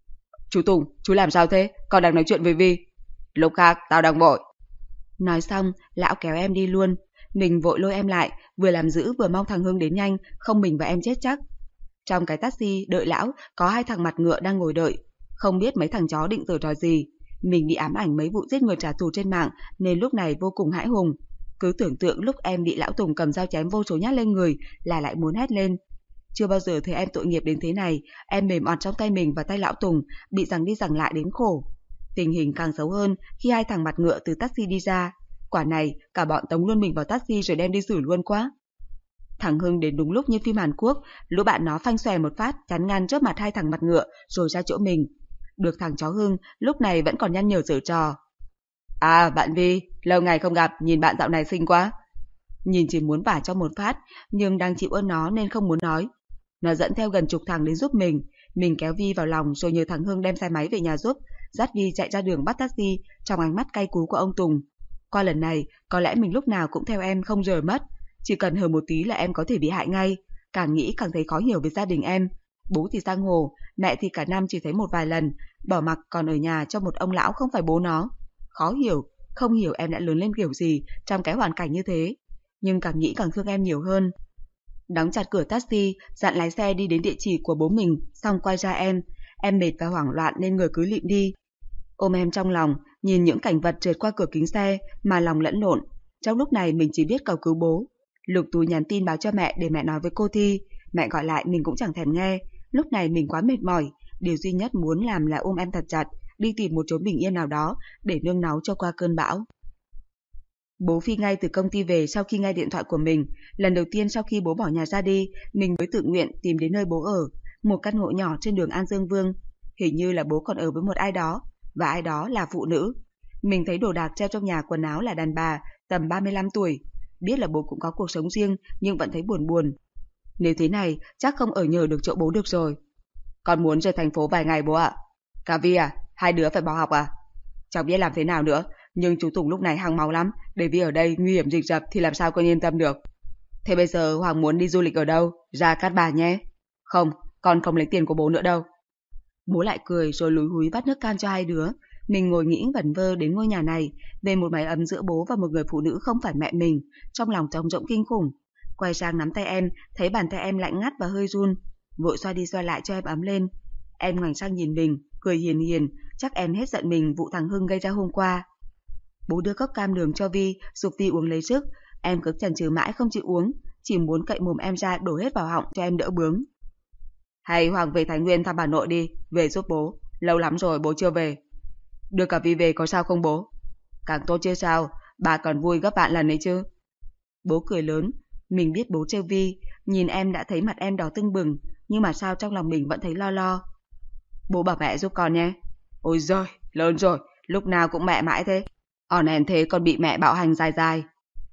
Chú Tùng, chú làm sao thế? Con đang nói chuyện với Vi. Lúc khác, tao đang vội. Nói xong, lão kéo em đi luôn. Mình vội lôi em lại, vừa làm giữ vừa mong thằng Hưng đến nhanh, không mình và em chết chắc. Trong cái taxi đợi lão, có hai thằng mặt ngựa đang ngồi đợi. Không biết mấy thằng chó định giở trò gì. Mình bị ám ảnh mấy vụ giết người trả thù trên mạng, nên lúc này vô cùng hãi hùng. Cứ tưởng tượng lúc em bị lão Tùng cầm dao chém vô số nhát lên người là lại muốn hét lên. Chưa bao giờ thấy em tội nghiệp đến thế này, em mềm oặt trong tay mình và tay lão Tùng, bị giằng đi giằng lại đến khổ. Tình hình càng xấu hơn khi hai thằng mặt ngựa từ taxi đi ra. Quả này, cả bọn tống luôn mình vào taxi rồi đem đi xử luôn quá. Thằng Hưng đến đúng lúc như phim Hàn Quốc, lũ bạn nó phanh xòe một phát, chắn ngang trước mặt hai thằng mặt ngựa rồi ra chỗ mình. Được thằng chó Hưng lúc này vẫn còn nhăn nhở giở trò. À, bạn Vi, lâu ngày không gặp, nhìn bạn dạo này xinh quá. Nhìn chỉ muốn vả cho một phát, nhưng đang chịu ơn nó nên không muốn nói. Nó dẫn theo gần chục thằng đến giúp mình, mình kéo Vi vào lòng rồi nhờ thằng Hưng đem xe máy về nhà giúp, dắt Vi chạy ra đường bắt taxi trong ánh mắt cay cú của ông Tùng. Qua lần này, có lẽ mình lúc nào cũng theo em không rời mất, chỉ cần hờ một tí là em có thể bị hại ngay. Càng nghĩ càng thấy khó hiểu về gia đình em. Bố thì giang hồ, mẹ thì cả năm chỉ thấy một vài lần, bỏ mặc còn ở nhà cho một ông lão không phải bố nó. Khó hiểu, không hiểu em đã lớn lên kiểu gì trong cái hoàn cảnh như thế. Nhưng càng nghĩ càng thương em nhiều hơn. Đóng chặt cửa taxi, dặn lái xe đi đến địa chỉ của bố mình, xong quay ra em. Em mệt và hoảng loạn nên người cứ lịm đi. Ôm em trong lòng, nhìn những cảnh vật trượt qua cửa kính xe mà lòng lẫn lộn. Trong lúc này mình chỉ biết cầu cứu bố. Lục túi nhắn tin báo cho mẹ để mẹ nói với cô Thi. Mẹ gọi lại mình cũng chẳng thèm nghe. Lúc này mình quá mệt mỏi, điều duy nhất muốn làm là ôm em thật chặt, đi tìm một chỗ bình yên nào đó để nương náu cho qua cơn bão. Bố phi ngay từ công ty về sau khi nghe điện thoại của mình. Lần đầu tiên sau khi bố bỏ nhà ra đi, mình mới tự nguyện tìm đến nơi bố ở, một căn hộ nhỏ trên đường An Dương Vương. Hình như là bố còn ở với một ai đó, và ai đó là phụ nữ. Mình thấy đồ đạc treo trong nhà quần áo là đàn bà, tầm ba mươi lăm tuổi. Biết là bố cũng có cuộc sống riêng, nhưng vẫn thấy buồn buồn. Nếu thế này, chắc không ở nhờ được chỗ bố được rồi. Con muốn rời thành phố vài ngày bố ạ. Cả Vi à, hai đứa phải bỏ học à? Chẳng biết làm thế nào nữa, nhưng chú Tùng lúc này hăng máu lắm, để Vi ở đây nguy hiểm rình rập thì làm sao con yên tâm được. Thế bây giờ Hoàng muốn đi du lịch ở đâu? Ra Cát Bà nhé. Không, con không lấy tiền của bố nữa đâu. Bố lại cười rồi lúi húi vắt nước cam cho hai đứa. Mình ngồi nghĩ vẩn vơ đến ngôi nhà này, về một mái ấm giữa bố và một người phụ nữ không phải mẹ mình, trong lòng trống rỗng kinh khủng. Quay sang nắm tay em, thấy bàn tay em lạnh ngắt và hơi run, vội xoa đi xoa lại cho em ấm lên. Em ngoảnh sang nhìn mình, cười hiền hiền, chắc em hết giận mình vụ thằng Hưng gây ra hôm qua. Bố đưa cốc cam đường cho Vi, giục Vi uống lấy sức. Em cứ chần chừ mãi không chịu uống, chỉ muốn cậy mồm em ra đổ hết vào họng cho em đỡ bướng. Hay Hoàng về Thái Nguyên thăm bà nội đi, về giúp bố, lâu lắm rồi bố chưa về. Đưa cả Vi về có sao không bố? Càng tốt chứ sao, bà còn vui gấp vạn lần ấy chứ. Bố cười lớn, mình biết bố trêu Vi, nhìn em đã thấy mặt em đỏ tưng bừng, nhưng mà sao trong lòng mình vẫn thấy lo lo. Bố bảo mẹ giúp con nhé. Ôi giời, lớn rồi, lúc nào cũng mẹ mãi thế. On hèn thế còn bị mẹ bạo hành dài dài.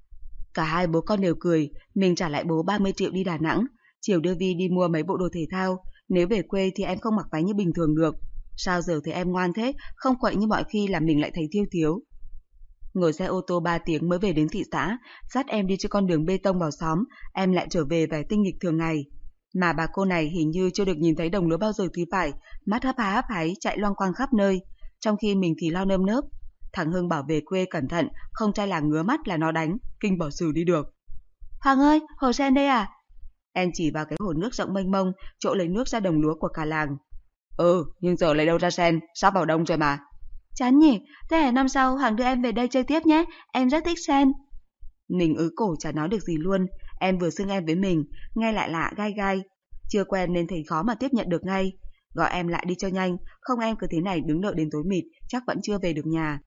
Cả hai bố con đều cười, mình trả lại bố ba mươi triệu đi Đà Nẵng, chiều đưa Vi đi mua mấy bộ đồ thể thao, nếu về quê thì em không mặc váy như bình thường được. Sao giờ thấy em ngoan thế, không quậy như mọi khi làm mình lại thấy thiêu thiếu. Ngồi xe ô tô ba tiếng mới về đến thị xã, dắt em đi trên con đường bê tông vào xóm, em lại trở về vẻ tinh nghịch thường ngày. Mà bà cô này hình như chưa được nhìn thấy đồng lúa bao giờ thì phải, mắt hấp há hấp háy chạy loang quang khắp nơi, trong khi mình thì lo nơm nớp. Thằng Hưng bảo về quê cẩn thận, không trai làng ngứa mắt là nó đánh, kinh bỏ xử đi được. Hoàng ơi, hồ sen đây à? Em chỉ vào cái hồ nước rộng mênh mông, chỗ lấy nước ra đồng lúa của cả làng. Ừ, nhưng giờ lấy đâu ra sen, sắp vào đông rồi mà. Chán nhỉ, thế hè năm sau Hoàng đưa em về đây chơi tiếp nhé, em rất thích sen. Mình ứ cổ chả nói được gì luôn, em vừa xưng em với mình, nghe lại lạ gai gai. Chưa quen nên thấy khó mà tiếp nhận được ngay. Gọi em lại đi cho nhanh, không em cứ thế này đứng đợi đến tối mịt, chắc vẫn chưa về được nhà.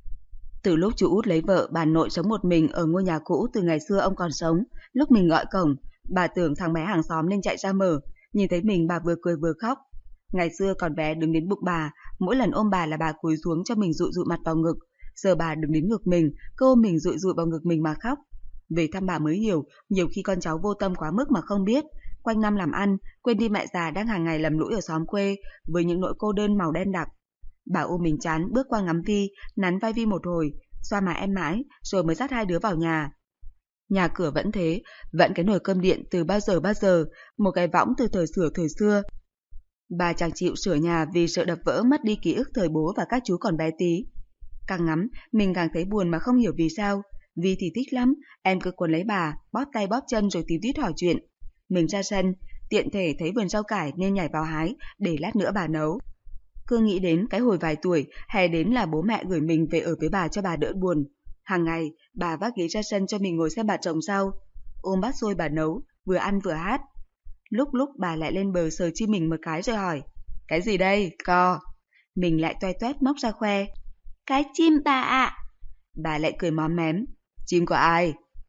Từ lúc chú Út lấy vợ, bà nội sống một mình ở ngôi nhà cũ từ ngày xưa ông còn sống. Lúc mình gọi cổng, bà tưởng thằng bé hàng xóm nên chạy ra mở, nhìn thấy mình bà vừa cười vừa khóc. Ngày xưa còn bé đứng đến bụng bà, mỗi lần ôm bà là bà cúi xuống cho mình dụi dụi mặt vào ngực. Giờ bà đứng đến ngực mình, cứ ôm mình dụi dụi vào ngực mình mà khóc. Về thăm bà mới hiểu, nhiều khi con cháu vô tâm quá mức mà không biết. Quanh năm làm ăn, quên đi mẹ già đang hàng ngày lầm lũi ở xóm quê, với những nỗi cô đơn màu đen đặc. Bà ôm mình chán, bước qua ngắm Vi, nắn vai Vi một hồi, xoa má em mãi, rồi mới dắt hai đứa vào nhà. Nhà cửa vẫn thế, vẫn cái nồi cơm điện từ bao giờ bao giờ, một cái võng từ thời xưa thời xưa. Bà chẳng chịu sửa nhà vì sợ đập vỡ mất đi ký ức thời bố và các chú còn bé tí. Càng ngắm, mình càng thấy buồn mà không hiểu vì sao. Vi thì thích lắm, em cứ cuốn lấy bà, bóp tay bóp chân rồi tí tít hỏi chuyện. Mình ra sân, tiện thể thấy vườn rau cải nên nhảy vào hái, để lát nữa bà nấu. Cứ nghĩ đến cái hồi vài tuổi, hè đến là bố mẹ gửi mình về ở với bà cho bà đỡ buồn. Hàng ngày, bà vác ghế ra sân cho mình ngồi xem bà trồng rau, ôm bát xôi bà nấu, vừa ăn vừa hát. Lúc lúc bà lại lên bờ sờ chi mình một cái rồi hỏi, cái gì đây, co? Mình lại toe toét móc ra khoe. Cái chim bà ạ. Bà lại cười móm mém. Chim của ai?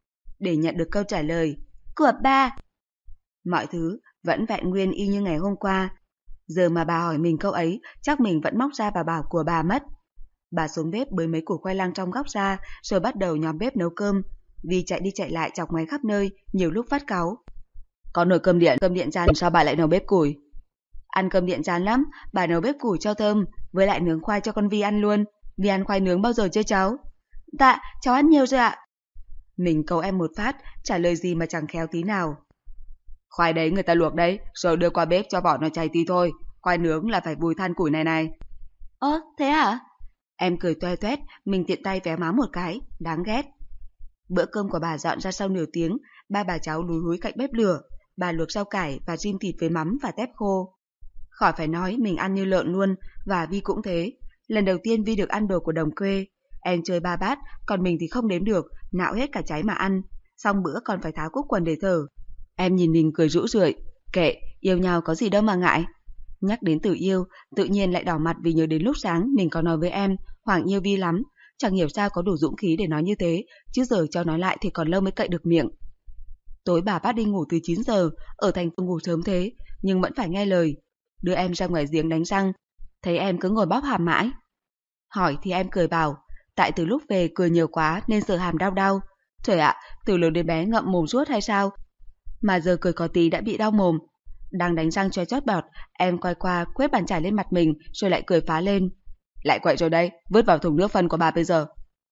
Để nhận được câu trả lời. Của bà. Mọi thứ vẫn vẹn nguyên y như ngày hôm qua. Giờ mà bà hỏi mình câu ấy, chắc mình vẫn móc ra và bảo của bà mất. Bà xuống bếp bới mấy củ khoai lang trong góc ra, rồi bắt đầu nhóm bếp nấu cơm. Vì chạy đi chạy lại chọc ngoáy khắp nơi, nhiều lúc phát cáu. Có nồi cơm điện, cơm điện chan, sao bà lại nấu bếp củi? Ăn cơm điện chán lắm, bà nấu bếp củi cho thơm, với lại nướng khoai cho con Vi ăn luôn. Vi ăn khoai nướng bao giờ chưa cháu? Dạ, cháu ăn nhiều rồi ạ. Mình cầu em một phát, trả lời gì mà chẳng khéo tí nào. Khoai đấy người ta luộc đấy, rồi đưa qua bếp cho vỏ nó cháy tí thôi. Khoai nướng là phải vùi than củi này này. Ơ, thế hả? Em cười toe toét, mình tiện tay véo má một cái, đáng ghét. Bữa cơm của bà dọn ra sau nửa tiếng, ba bà cháu lúi húi cạnh bếp lửa. Bà luộc rau cải và rim thịt với mắm và tép khô. Khỏi phải nói, mình ăn như lợn luôn, và Vi cũng thế. Lần đầu tiên Vi được ăn đồ của đồng quê. Em chơi ba bát, còn mình thì không đếm được, nạo hết cả trái mà ăn. Xong bữa còn phải tháo cúc quần để thở. Em nhìn mình cười rũ rượi. Kệ, yêu nhau có gì đâu mà ngại. Nhắc đến từ yêu, tự nhiên lại đỏ mặt vì nhớ đến lúc sáng mình có nói với em, Hoàng yêu Vi lắm. Chẳng hiểu sao có đủ dũng khí để nói như thế, chứ giờ cho nói lại thì còn lâu mới cậy được miệng. Tối bà bắt đi ngủ từ chín giờ, ở thành phố ngủ sớm thế, nhưng vẫn phải nghe lời. Đưa em ra ngoài giếng đánh răng, thấy em cứ ngồi bóp hàm mãi. Hỏi thì em cười bảo, tại từ lúc về cười nhiều quá nên sợ hàm đau đau. Trời ạ, từ lớn đến bé ngậm mồm suốt hay sao? Mà giờ cười có tí đã bị đau mồm. Đang đánh răng cho chót bọt, em quay qua quét bàn chải lên mặt mình rồi lại cười phá lên. Lại quậy rồi đây, vứt vào thùng nước phân của bà bây giờ.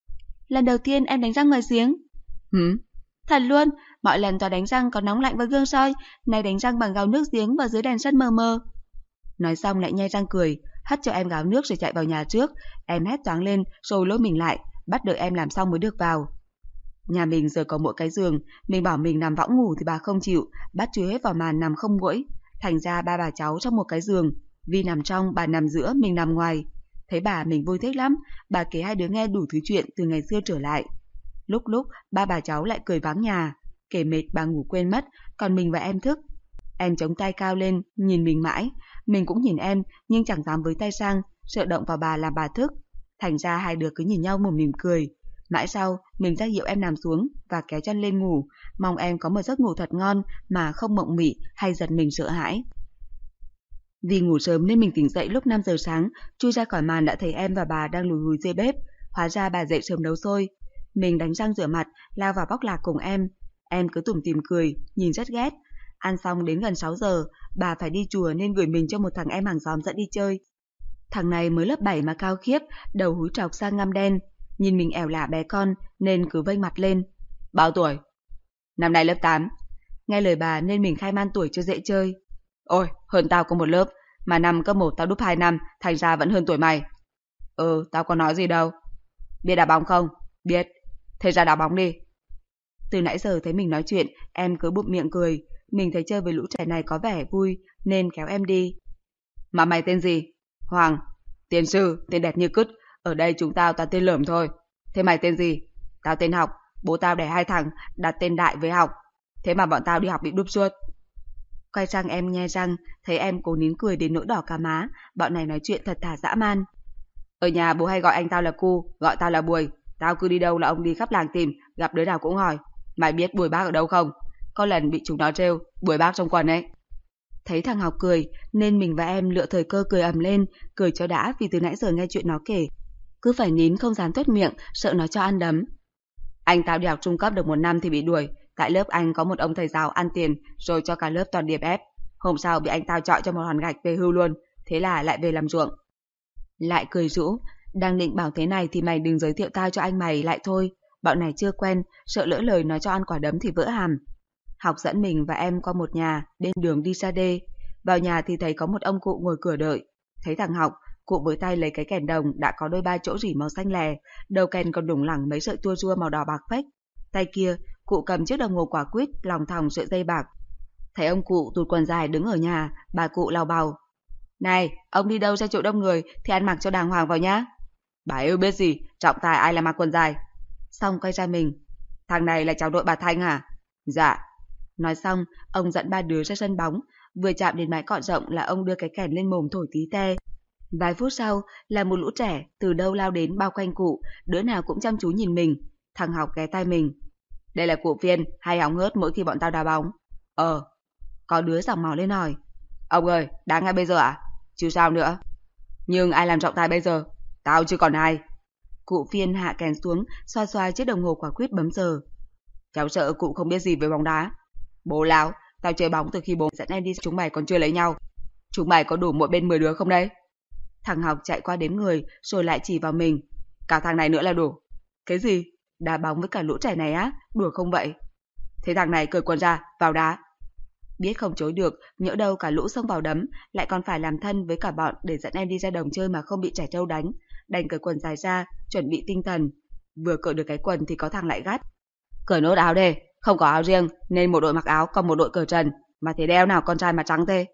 Lần đầu tiên em đánh răng ngoài giếng. Hửm? Thật luôn, mọi lần toàn đánh răng có nóng lạnh và gương soi, nay đánh răng bằng gáo nước giếng và dưới đèn sân mờ mờ. Nói xong lại nhe răng cười, hất cho em gáo nước rồi chạy vào nhà trước. Em hét toáng lên rồi lôi mình lại, bắt đợi em làm xong mới được vào. Nhà mình giờ có mỗi cái giường, mình bảo mình nằm võng ngủ thì bà không chịu, bắt chui hết vào màn nằm không nguỗi. Thành ra ba bà cháu trong một cái giường, Vi nằm trong, bà nằm giữa, mình nằm ngoài. Thấy bà mình vui thích lắm, bà kể hai đứa nghe đủ thứ chuyện từ ngày xưa trở lại. Lúc lúc ba bà cháu lại cười vắng nhà, kể mệt bà ngủ quên mất, còn mình và em thức. Em chống tay cao lên, nhìn mình mãi, mình cũng nhìn em nhưng chẳng dám với tay sang, sợ động vào bà làm bà thức. Thành ra hai đứa cứ nhìn nhau mồm mỉm cười. Mãi sau, mình ra hiệu em nằm xuống và kéo chân lên ngủ, mong em có một giấc ngủ thật ngon mà không mộng mị hay giật mình sợ hãi. Vì ngủ sớm nên mình tỉnh dậy lúc năm giờ sáng, chui ra khỏi màn đã thấy em và bà đang lùi húi dưới bếp, hóa ra bà dậy sớm nấu xôi. Mình đánh răng rửa mặt, lao vào bóc lạc cùng em. Em cứ tủm tỉm cười, nhìn rất ghét. Ăn xong đến gần sáu giờ, bà phải đi chùa nên gửi mình cho một thằng em hàng xóm dẫn đi chơi. Thằng này mới lớp bảy mà cao khiếp, đầu húi trọc sang ngăm đen. Nhìn mình ẻo lả bé con nên cứ vênh mặt lên. Bao tuổi? Năm nay lớp tám. Nghe lời bà nên mình khai man tuổi cho dễ chơi. Ôi, hơn tao có một lớp, mà năm cấp một tao đúp hai năm, thành ra vẫn hơn tuổi mày. Ừ, tao có nói gì đâu. Biết đá bóng không? Biết. Thế ra đá bóng đi. Từ nãy giờ thấy mình nói chuyện, em cứ bụm miệng cười. Mình thấy chơi với lũ trẻ này có vẻ vui nên kéo em đi. Mà mày tên gì? Hoàng. Tiền sư, tên đẹp như cứt. Ở đây chúng tao toàn tên lởm thôi. Thế mày tên gì? Tao tên Học. Bố tao đẻ hai thằng, đặt tên Đại với Học. Thế mà bọn tao đi học bị đúp suốt. Quay sang em nhe răng, thấy em cố nín cười đến nỗi đỏ cả má. Bọn này nói chuyện thật thà dã man. Ở nhà bố hay gọi anh tao là Cu, gọi tao là Bùi. Tao cứ đi đâu là ông đi khắp làng tìm, gặp đứa nào cũng hỏi. Mày biết Bùi bác ở đâu không? Có lần bị chúng nó trêu, Bùi bác trong quần ấy. Thấy thằng Học cười, nên mình và em lựa thời cơ cười ầm lên, cười cho đã vì từ nãy giờ nghe chuyện nó kể. Cứ phải nín không dám tuét miệng, sợ nó cho ăn đấm. Anh tao đi học trung cấp được một năm thì bị đuổi. Tại lớp anh có một ông thầy giáo ăn tiền, rồi cho cả lớp toàn điểm ép. Hôm sau bị anh tao chọi cho một hòn gạch về hưu luôn, thế là lại về làm ruộng. Lại cười rũ, đang định bảo thế này thì mày đừng giới thiệu tao cho anh mày lại thôi. Bọn này chưa quen, sợ lỡ lời nói cho ăn quả đấm thì vỡ hàm. Học dẫn mình và em qua một nhà, bên đường đi xa đê. Vào nhà thì thấy có một ông cụ ngồi cửa đợi. Thấy thằng Học, cụ với tay lấy cái kèn đồng đã có đôi ba chỗ rỉ màu xanh lè, đầu kèn còn đủng lẳng mấy sợi tua rua màu đỏ bạc phách. Tay kia, cụ cầm chiếc đồng hồ quả quýt lòng thòng sợi dây bạc. Thấy ông cụ tụt quần dài đứng ở nhà, bà cụ lau bào. Này, ông đi đâu ra chỗ đông người thì ăn mặc cho đàng hoàng vào nhá. Bà yêu biết gì, trọng tài ai là mặc quần dài. Xong quay ra mình. Thằng này là cháu đội bà Thanh hả? Dạ. Nói xong, ông dẫn ba đứa ra sân bóng. Vừa chạm đến mái cọ rộng là ông đưa cái kèn lên mồm thổi tí te. Vài phút sau là một lũ trẻ từ đâu lao đến bao quanh cụ, đứa nào cũng chăm chú nhìn mình. Thằng Học ghé tai mình. Đây là cụ Phiên hay hóng hớt mỗi khi bọn tao đá bóng. Ờ. Có đứa giọng mò lên hỏi. Ông ơi, đá ngay bây giờ à? Chứ sao nữa. Nhưng ai làm trọng tài bây giờ? Tao chứ còn ai. Cụ Phiên hạ kèn xuống, xoa xoa chiếc đồng hồ quả quyết bấm giờ. Cháu sợ cụ không biết gì về bóng đá. Bố láo, tao chơi bóng từ khi bố dẫn em đi, chúng mày còn chưa lấy nhau. Chúng mày có đủ mỗi bên mười đứa không đấy? Thằng Học chạy qua đếm người rồi lại chỉ vào mình. Cả thằng này nữa là đủ. Cái gì? Đá bóng với cả lũ trẻ này á? Đùa không vậy? Thế thằng này cởi quần ra, vào đá. Biết không chối được, nhỡ đâu cả lũ xông vào đấm, lại còn phải làm thân với cả bọn để dẫn em đi ra đồng chơi mà không bị trẻ trâu đánh. Đành cởi quần dài ra, chuẩn bị tinh thần. Vừa cởi được cái quần thì có thằng lại gắt. Cởi nốt áo đi, không có áo riêng nên một đội mặc áo còn một đội cởi trần. Mà thế đeo nào con trai mà trắng thế.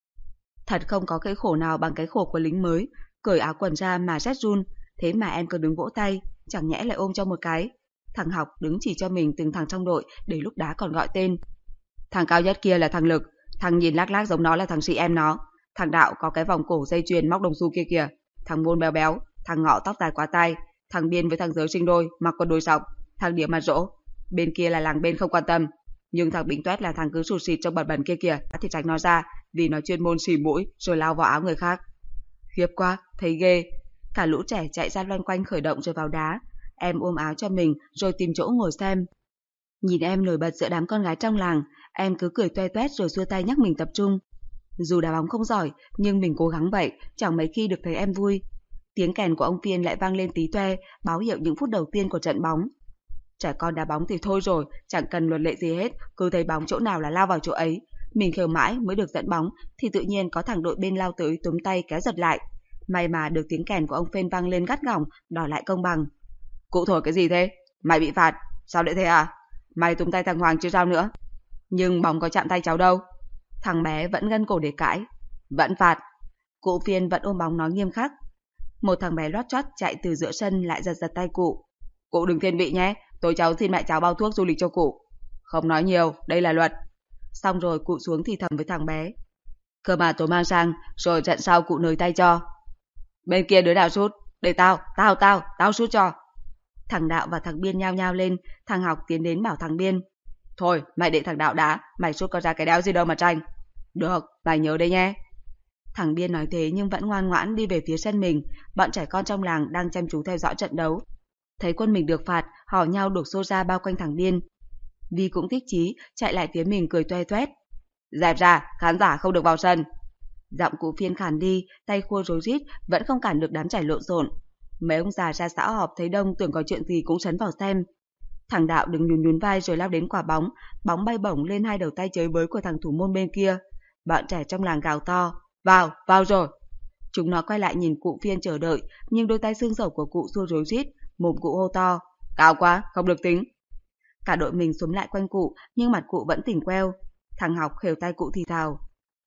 Thật không có cái khổ nào bằng cái khổ của lính mới. Cởi áo quần ra mà rét run. Thế mà em cứ đứng vỗ tay, chẳng nhẽ lại ôm cho một cái. Thằng Học đứng chỉ cho mình từng thằng trong đội để lúc đá còn gọi tên. Thằng cao nhất kia là thằng Lực. Thằng nhìn lác lác giống nó là thằng chị em nó. Thằng Đạo có cái vòng cổ dây chuyền móc đồng xu kia kìa. Thằng Môn béo béo. Thằng Ngọ tóc dài quá tai. Thằng Biên với thằng Giới sinh đôi mặc quần đùi sọc. Thằng Điểm mặt rỗ. Bên kia là làng bên không quan tâm. Nhưng thằng Bính Tuét là thằng cứ sụt xịt trong bẩn bẩn kia kìa thì tránh nó ra, vì nó chuyên môn xì mũi rồi lao vào áo người khác. Khiếp quá, thấy ghê. Cả lũ trẻ chạy ra loanh quanh khởi động rồi vào đá. Em ôm áo cho mình rồi tìm chỗ ngồi xem. Nhìn em nổi bật giữa đám con gái trong làng, em cứ cười toe toét rồi xua tay nhắc mình tập trung. Dù đá bóng không giỏi, nhưng mình cố gắng vậy, chẳng mấy khi được thấy em vui. Tiếng kèn của ông Phiên lại vang lên tí toe, báo hiệu những phút đầu tiên của trận bóng. Trẻ con đá bóng thì thôi rồi, chẳng cần luật lệ gì hết, cứ thấy bóng chỗ nào là lao vào chỗ ấy. Mình khều mãi mới được dẫn bóng, thì tự nhiên có thằng đội bên lao tới túm tay kéo giật lại. May mà được tiếng kèn của ông Phiên vang lên gắt gỏng, đòi lại công bằng. Cụ thổi cái gì thế? Mày bị phạt, sao lại thế à? Mày túm tay thằng Hoàng chứ sao nữa? Nhưng bóng có chạm tay cháu đâu. Thằng bé vẫn gân cổ để cãi. Vẫn phạt. Cụ Phiên vẫn ôm bóng nói nghiêm khắc. Một thằng bé lót chót chạy từ giữa sân lại giật giật tay cụ. Cụ đừng thiên vị nhé, tôi cháu xin mẹ cháu bao thuốc du lịch cho cụ. Không nói nhiều, đây là luật. Xong rồi cụ xuống thì thầm với thằng bé. Cơ mà tôi mang sang, rồi trận sau cụ nới tay cho. Bên kia đứa nào sút? Để tao, tao, tao, tao sút cho. Thằng Đạo và thằng Biên nhao nhao lên, thằng Học tiến đến bảo thằng Biên. Thôi, mày để thằng Đạo đá, mày sút có ra cái đéo gì đâu mà tranh. Được, mày nhớ đây nhé. Thằng Biên nói thế nhưng vẫn ngoan ngoãn đi về phía sân mình, bọn trẻ con trong làng đang chăm chú theo dõi trận đấu. Thấy quân mình được phạt, hò nhau đổ xô ra bao quanh thằng Biên. Vi cũng thích chí, chạy lại phía mình cười toe toét. Dẹp ra, khán giả không được vào sân. Giọng cụ Phiên khàn đi, tay khua rối rít, vẫn không cản được đám trẻ lộn xộn. Mấy ông già ra xã họp thấy đông tưởng có chuyện gì cũng sấn vào xem. Thằng Đạo đứng nhún nhún vai rồi lao đến quả bóng, bóng bay bổng lên hai đầu tay chới với của thằng thủ môn bên kia. Bọn trẻ trong làng gào to, vào, vào rồi. Chúng nó quay lại nhìn cụ Phiên chờ đợi, nhưng đôi tay xương sẩu của cụ xua rối rít, mồm cụ hô to, cao quá, không được tính. Cả đội mình xúm lại quanh cụ, nhưng mặt cụ vẫn tỉnh queo. Thằng Học khều tay cụ thì thào.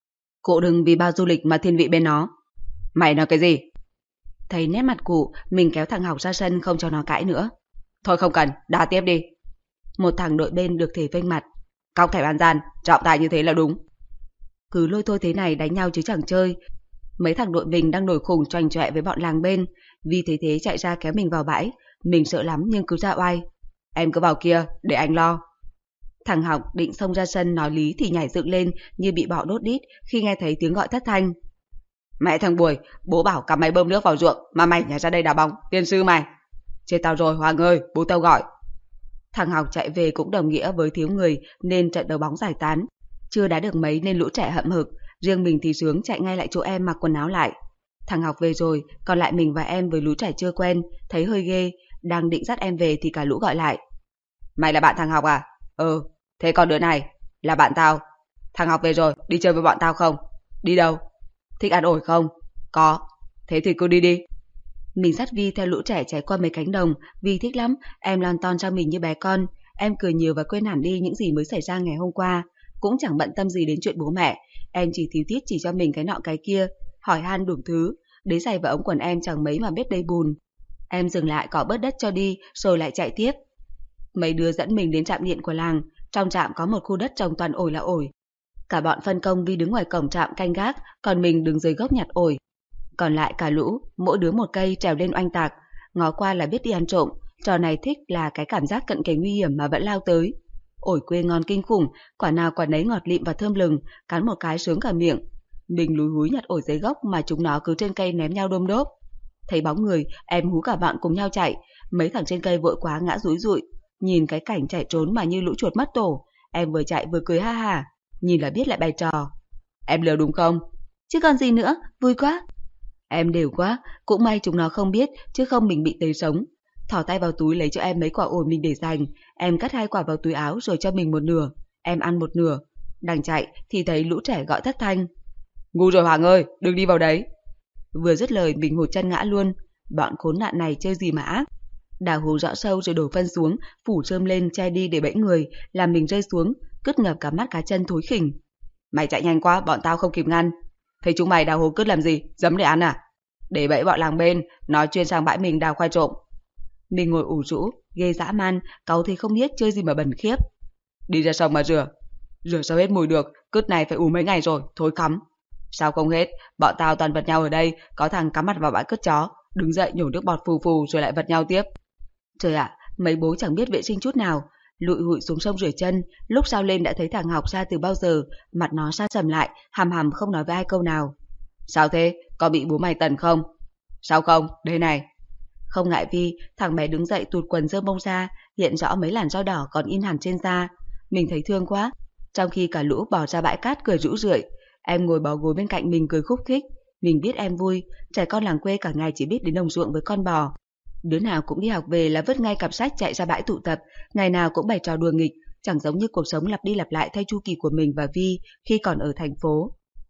Cụ đừng vì bao du lịch mà thiên vị bên nó. Mày nói cái gì? Thấy nét mặt cụ, mình kéo thằng Học ra sân không cho nó cãi nữa. Thôi không cần, đá tiếp đi. Một thằng đội bên được thể vênh mặt. Cóc thẻ bán gian, trọng tài như thế là đúng. Cứ lôi thôi thế này đánh nhau chứ chẳng chơi. Mấy thằng đội mình đang nổi khùng choành choẹ với bọn làng bên. Vì thế thế chạy ra kéo mình vào bãi. Mình sợ lắm nhưng cứ ra oai. Em cứ vào kia, để anh lo. Thằng Học định xông ra sân nói lý thì nhảy dựng lên như bị bọ đốt đít khi nghe thấy tiếng gọi thất thanh. Mẹ thằng Bùi, bố bảo cắm máy bơm nước vào ruộng mà mày nhảy ra đây đá bóng, tiên sư mày. Chết tao rồi Hoàng ơi, bố tao gọi. Thằng Học chạy về cũng đồng nghĩa với thiếu người nên trận đấu bóng giải tán. Chưa đá được mấy nên lũ trẻ hậm hực, riêng mình thì sướng chạy ngay lại chỗ em mặc quần áo lại. Thằng Học về rồi, còn lại mình và em với lũ trẻ chưa quen, thấy hơi ghê, đang định dắt em về thì cả lũ gọi lại. Mày là bạn thằng Học à? Ừ, thế còn đứa này? Là bạn tao. Thằng Học về rồi, đi chơi với bọn tao không? Đi đâu? Thích ăn ổi không? Có. Thế thì cứ đi đi. Mình dắt Vi theo lũ trẻ chạy qua mấy cánh đồng, Vi thích lắm, em lon ton cho mình như bé con. Em cười nhiều và quên hẳn đi những gì mới xảy ra ngày hôm qua. Cũng chẳng bận tâm gì đến chuyện bố mẹ. Em chỉ thiếu tiết chỉ cho mình cái nọ cái kia, hỏi han đủ thứ. Đế giày và ống quần em chẳng mấy mà biết đầy bùn. Em dừng lại cỏ bớt đất cho đi, rồi lại chạy tiếp. Mấy đứa dẫn mình đến trạm điện của làng. Trong trạm có một khu đất trồng toàn ổi là ổi. Cả bọn phân công Vi đứng ngoài cổng trạm canh gác, còn mình đứng dưới gốc nhặt ổi. Còn lại cả lũ, mỗi đứa một cây trèo lên oanh tạc, ngó qua là biết đi ăn trộm. Trò này thích là cái cảm giác cận kề nguy hiểm mà vẫn lao tới. Ổi quê ngon kinh khủng, quả nào quả nấy ngọt lịm và thơm lừng, cắn một cái sướng cả miệng. Mình lúi húi nhặt ổi dưới gốc mà chúng nó cứ trên cây ném nhau đôm đốp. Thấy bóng người, em hú cả bọn cùng nhau chạy, mấy thằng trên cây vội quá ngã rúi rụi. Nhìn cái cảnh chạy trốn mà như lũ chuột mất tổ, em vừa chạy vừa cười ha ha, nhìn là biết lại bày trò. Em lừa đúng không? Chứ còn gì nữa, vui quá. Em đều quá, cũng may chúng nó không biết, chứ không mình bị tê sống. Thỏ tay vào túi lấy cho em mấy quả ổi mình để dành, em cắt hai quả vào túi áo rồi cho mình một nửa, em ăn một nửa. Đang chạy thì thấy lũ trẻ gọi thất thanh. Ngu rồi Hoàng ơi, đừng đi vào đấy. Vừa dứt lời mình hụt chân ngã luôn, bọn khốn nạn này chơi gì mà ác. Đào hố rõ sâu rồi đổ phân xuống, phủ rơm lên che đi để bẫy người, làm mình rơi xuống, cứt ngập cả mắt cá chân thối khỉnh. Mày chạy nhanh quá, bọn tao không kịp ngăn. Thấy chúng mày đào hố cứt làm gì, giấm để ăn à? Để bẫy bọn làng bên, nó chuyên sang bãi mình đào khoai trộm. Mình ngồi ủ rũ, ghê dã man, cáu thì không biết chơi gì mà bẩn khiếp. Đi ra sông mà rửa. Rửa sao hết mùi được, cứt này phải ủ mấy ngày rồi, thối cắm. Sao không hết, bọn tao toàn vật nhau ở đây, có thằng cắm mặt vào bãi cứt chó, đứng dậy nhổ nước bọt phù phù rồi lại vật nhau tiếp. Trời ạ, à, mấy bố chẳng biết vệ sinh chút nào, lụi hụi xuống sông rửa chân, lúc sao lên đã thấy thằng Học ra từ bao giờ, mặt nó sa sầm lại, hàm hàm không nói với ai câu nào. Sao thế, có bị bố mày tần không? Sao không, đây này. Không ngại Vi, thằng bé đứng dậy tụt quần rơm bông ra, hiện rõ mấy làn da đỏ còn in hẳn trên da. Mình thấy thương quá, trong khi cả lũ bỏ ra bãi cát cười rũ rượi. Em ngồi bó gối bên cạnh mình cười khúc khích. Mình biết em vui, trẻ con làng quê cả ngày chỉ biết đến đồng ruộng với con bò. Đứa nào cũng đi học về là vứt ngay cặp sách chạy ra bãi tụ tập, ngày nào cũng bày trò đùa nghịch, chẳng giống như cuộc sống lặp đi lặp lại theo chu kỳ của mình và Vi khi còn ở thành phố.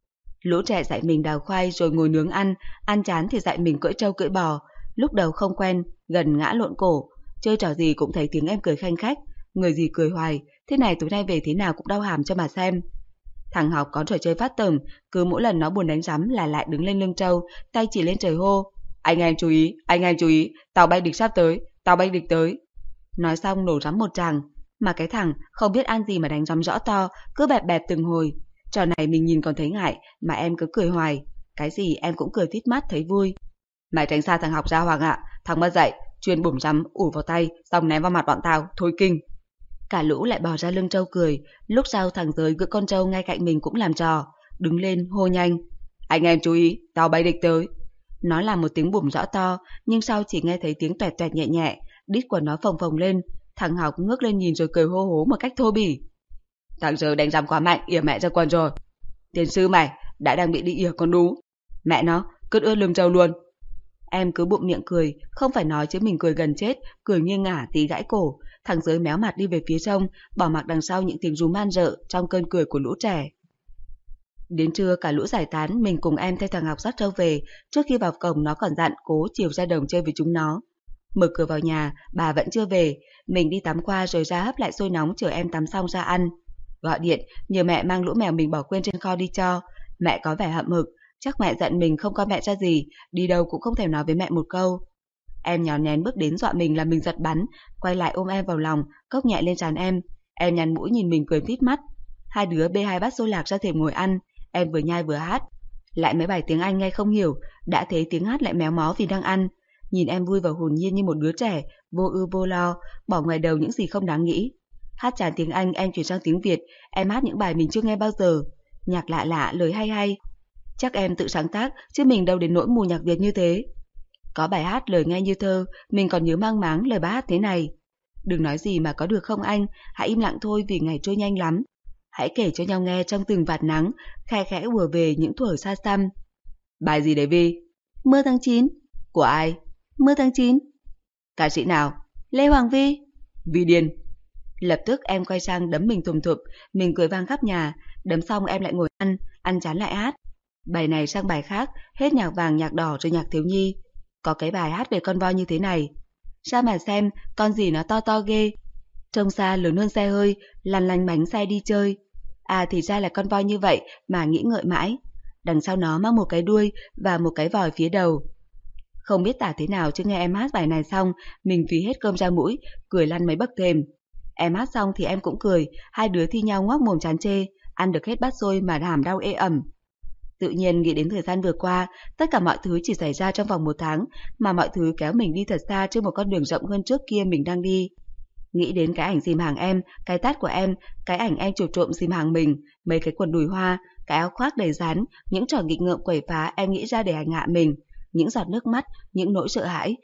Lũ trẻ dạy mình đào khoai rồi ngồi nướng ăn, ăn chán thì dạy mình cưỡi trâu cưỡi bò. Lúc đầu không quen, gần ngã lộn cổ, chơi trò gì cũng thấy tiếng em cười khanh khách, người gì cười hoài, thế này tối nay về thế nào cũng đau hàm cho mà xem. Thằng Học có trò chơi phát tởm, cứ mỗi lần nó buồn đánh rắm là lại đứng lên lưng trâu, tay chỉ lên trời hô. Anh em chú ý, anh em chú ý, tàu bay địch sắp tới, tàu bay địch tới. Nói xong nổ rắm một tràng, mà cái thằng không biết ăn gì mà đánh rắm rõ to, cứ bẹp bẹp từng hồi. Trò này mình nhìn còn thấy ngại, mà em cứ cười hoài, cái gì em cũng cười tít mắt thấy vui. Mày tránh xa thằng Học ra Hoàng ạ, thằng mất dậy, chuyên bủm rắm ủ vào tay, xong ném vào mặt bọn tao, thôi kinh. Cả lũ lại bò ra lưng trâu cười, lúc sau thằng Giới gỡ con trâu ngay cạnh mình cũng làm trò, đứng lên hô nhanh. Anh em chú ý, tàu bay địch tới. Nó làm một tiếng bùm rõ to, nhưng sau chỉ nghe thấy tiếng toẹt toẹt nhẹ nhẹ, đít của nó phồng phồng lên, thằng Học ngước lên nhìn rồi cười hô hố một cách thô bỉ. Thằng Giới đánh rắm quá mạnh, ỉa mẹ ra quần rồi. Tiền sư mày, đã đang bị đi ỉa con đú. Mẹ nó, cứt ướt lưng trâu luôn. Em cứ bụng miệng cười, không phải nói chứ mình cười gần chết, cười nghiêng ngả tí gãy cổ. Thằng Giới méo mặt đi về phía sông, bỏ mặc đằng sau những tiếng rú man rợ trong cơn cười của lũ trẻ. Đến trưa cả lũ giải tán, mình cùng em theo thằng Học dắt trâu về. Trước khi vào cổng nó còn dặn cố chiều ra đồng chơi với chúng nó. Mở cửa vào nhà, bà vẫn chưa về. Mình đi tắm qua rồi ra hấp lại sôi nóng chờ em tắm xong ra ăn. Gọi điện nhờ mẹ mang lũ mèo mình bỏ quên trên kho đi cho. Mẹ có vẻ hậm hực, chắc mẹ giận mình không coi mẹ ra gì, đi đâu cũng không thèm nói với mẹ một câu. Em nhón nhén bước đến dọa mình làm mình giật bắn, quay lại ôm em vào lòng, cốc nhẹ lên trán em. Em nhăn mũi nhìn mình cười tít mắt. Hai đứa bê hai bát xôi lạc ra thềm ngồi ăn, em vừa nhai vừa hát. Lại mấy bài tiếng Anh nghe không hiểu, đã thấy tiếng hát lại méo mó vì đang ăn. Nhìn em vui và hồn nhiên như một đứa trẻ, vô ưu vô lo, bỏ ngoài đầu những gì không đáng nghĩ. Hát tràn tiếng Anh em chuyển sang tiếng Việt, em hát những bài mình chưa nghe bao giờ. Nhạc lạ lạ, lời hay hay. Chắc em tự sáng tác, chứ mình đâu đến nỗi mù nhạc Việt như thế. Có bài hát lời nghe như thơ, mình còn nhớ mang máng lời bài hát thế này. Đừng nói gì mà có được không anh, hãy im lặng thôi vì ngày trôi nhanh lắm. Hãy kể cho nhau nghe trong từng vạt nắng, khe khẽ ùa về những thuở xa xăm. Bài gì đấy Vi? Mưa tháng chín. Của ai? Mưa tháng chín. Ca sĩ nào? Lê Hoàng Vi. Vi điên. Lập tức em quay sang đấm mình thùm thụp, mình cười vang khắp nhà. Đấm xong em lại ngồi ăn, ăn chán lại hát. Bài này sang bài khác, hết nhạc vàng nhạc đỏ rồi nhạc thiếu nhi. Có cái bài hát về con voi như thế này. Sao mà xem, con gì nó to to ghê. Trông xa lớn hơn xe hơi, lăn lánh bánh xe đi chơi. À thì ra là con voi như vậy mà nghĩ ngợi mãi. Đằng sau nó mang một cái đuôi và một cái vòi phía đầu. Không biết tả thế nào chứ nghe em hát bài này xong, mình phí hết cơm ra mũi, cười lăn mấy bậc thềm. Em hát xong thì em cũng cười, hai đứa thi nhau ngoác mồm chán chê, ăn được hết bát xôi mà hàm đau ê ẩm. Tự nhiên nghĩ đến thời gian vừa qua, tất cả mọi thứ chỉ xảy ra trong vòng một tháng, mà mọi thứ kéo mình đi thật xa trên một con đường rộng hơn trước kia mình đang đi. Nghĩ đến cái ảnh dìm hàng em, cái tát của em, cái ảnh em chụp trộm dìm hàng mình, mấy cái quần đùi hoa, cái áo khoác đầy dán, những trò nghịch ngợm quẩy phá em nghĩ ra để hành hạ mình, những giọt nước mắt, những nỗi sợ hãi,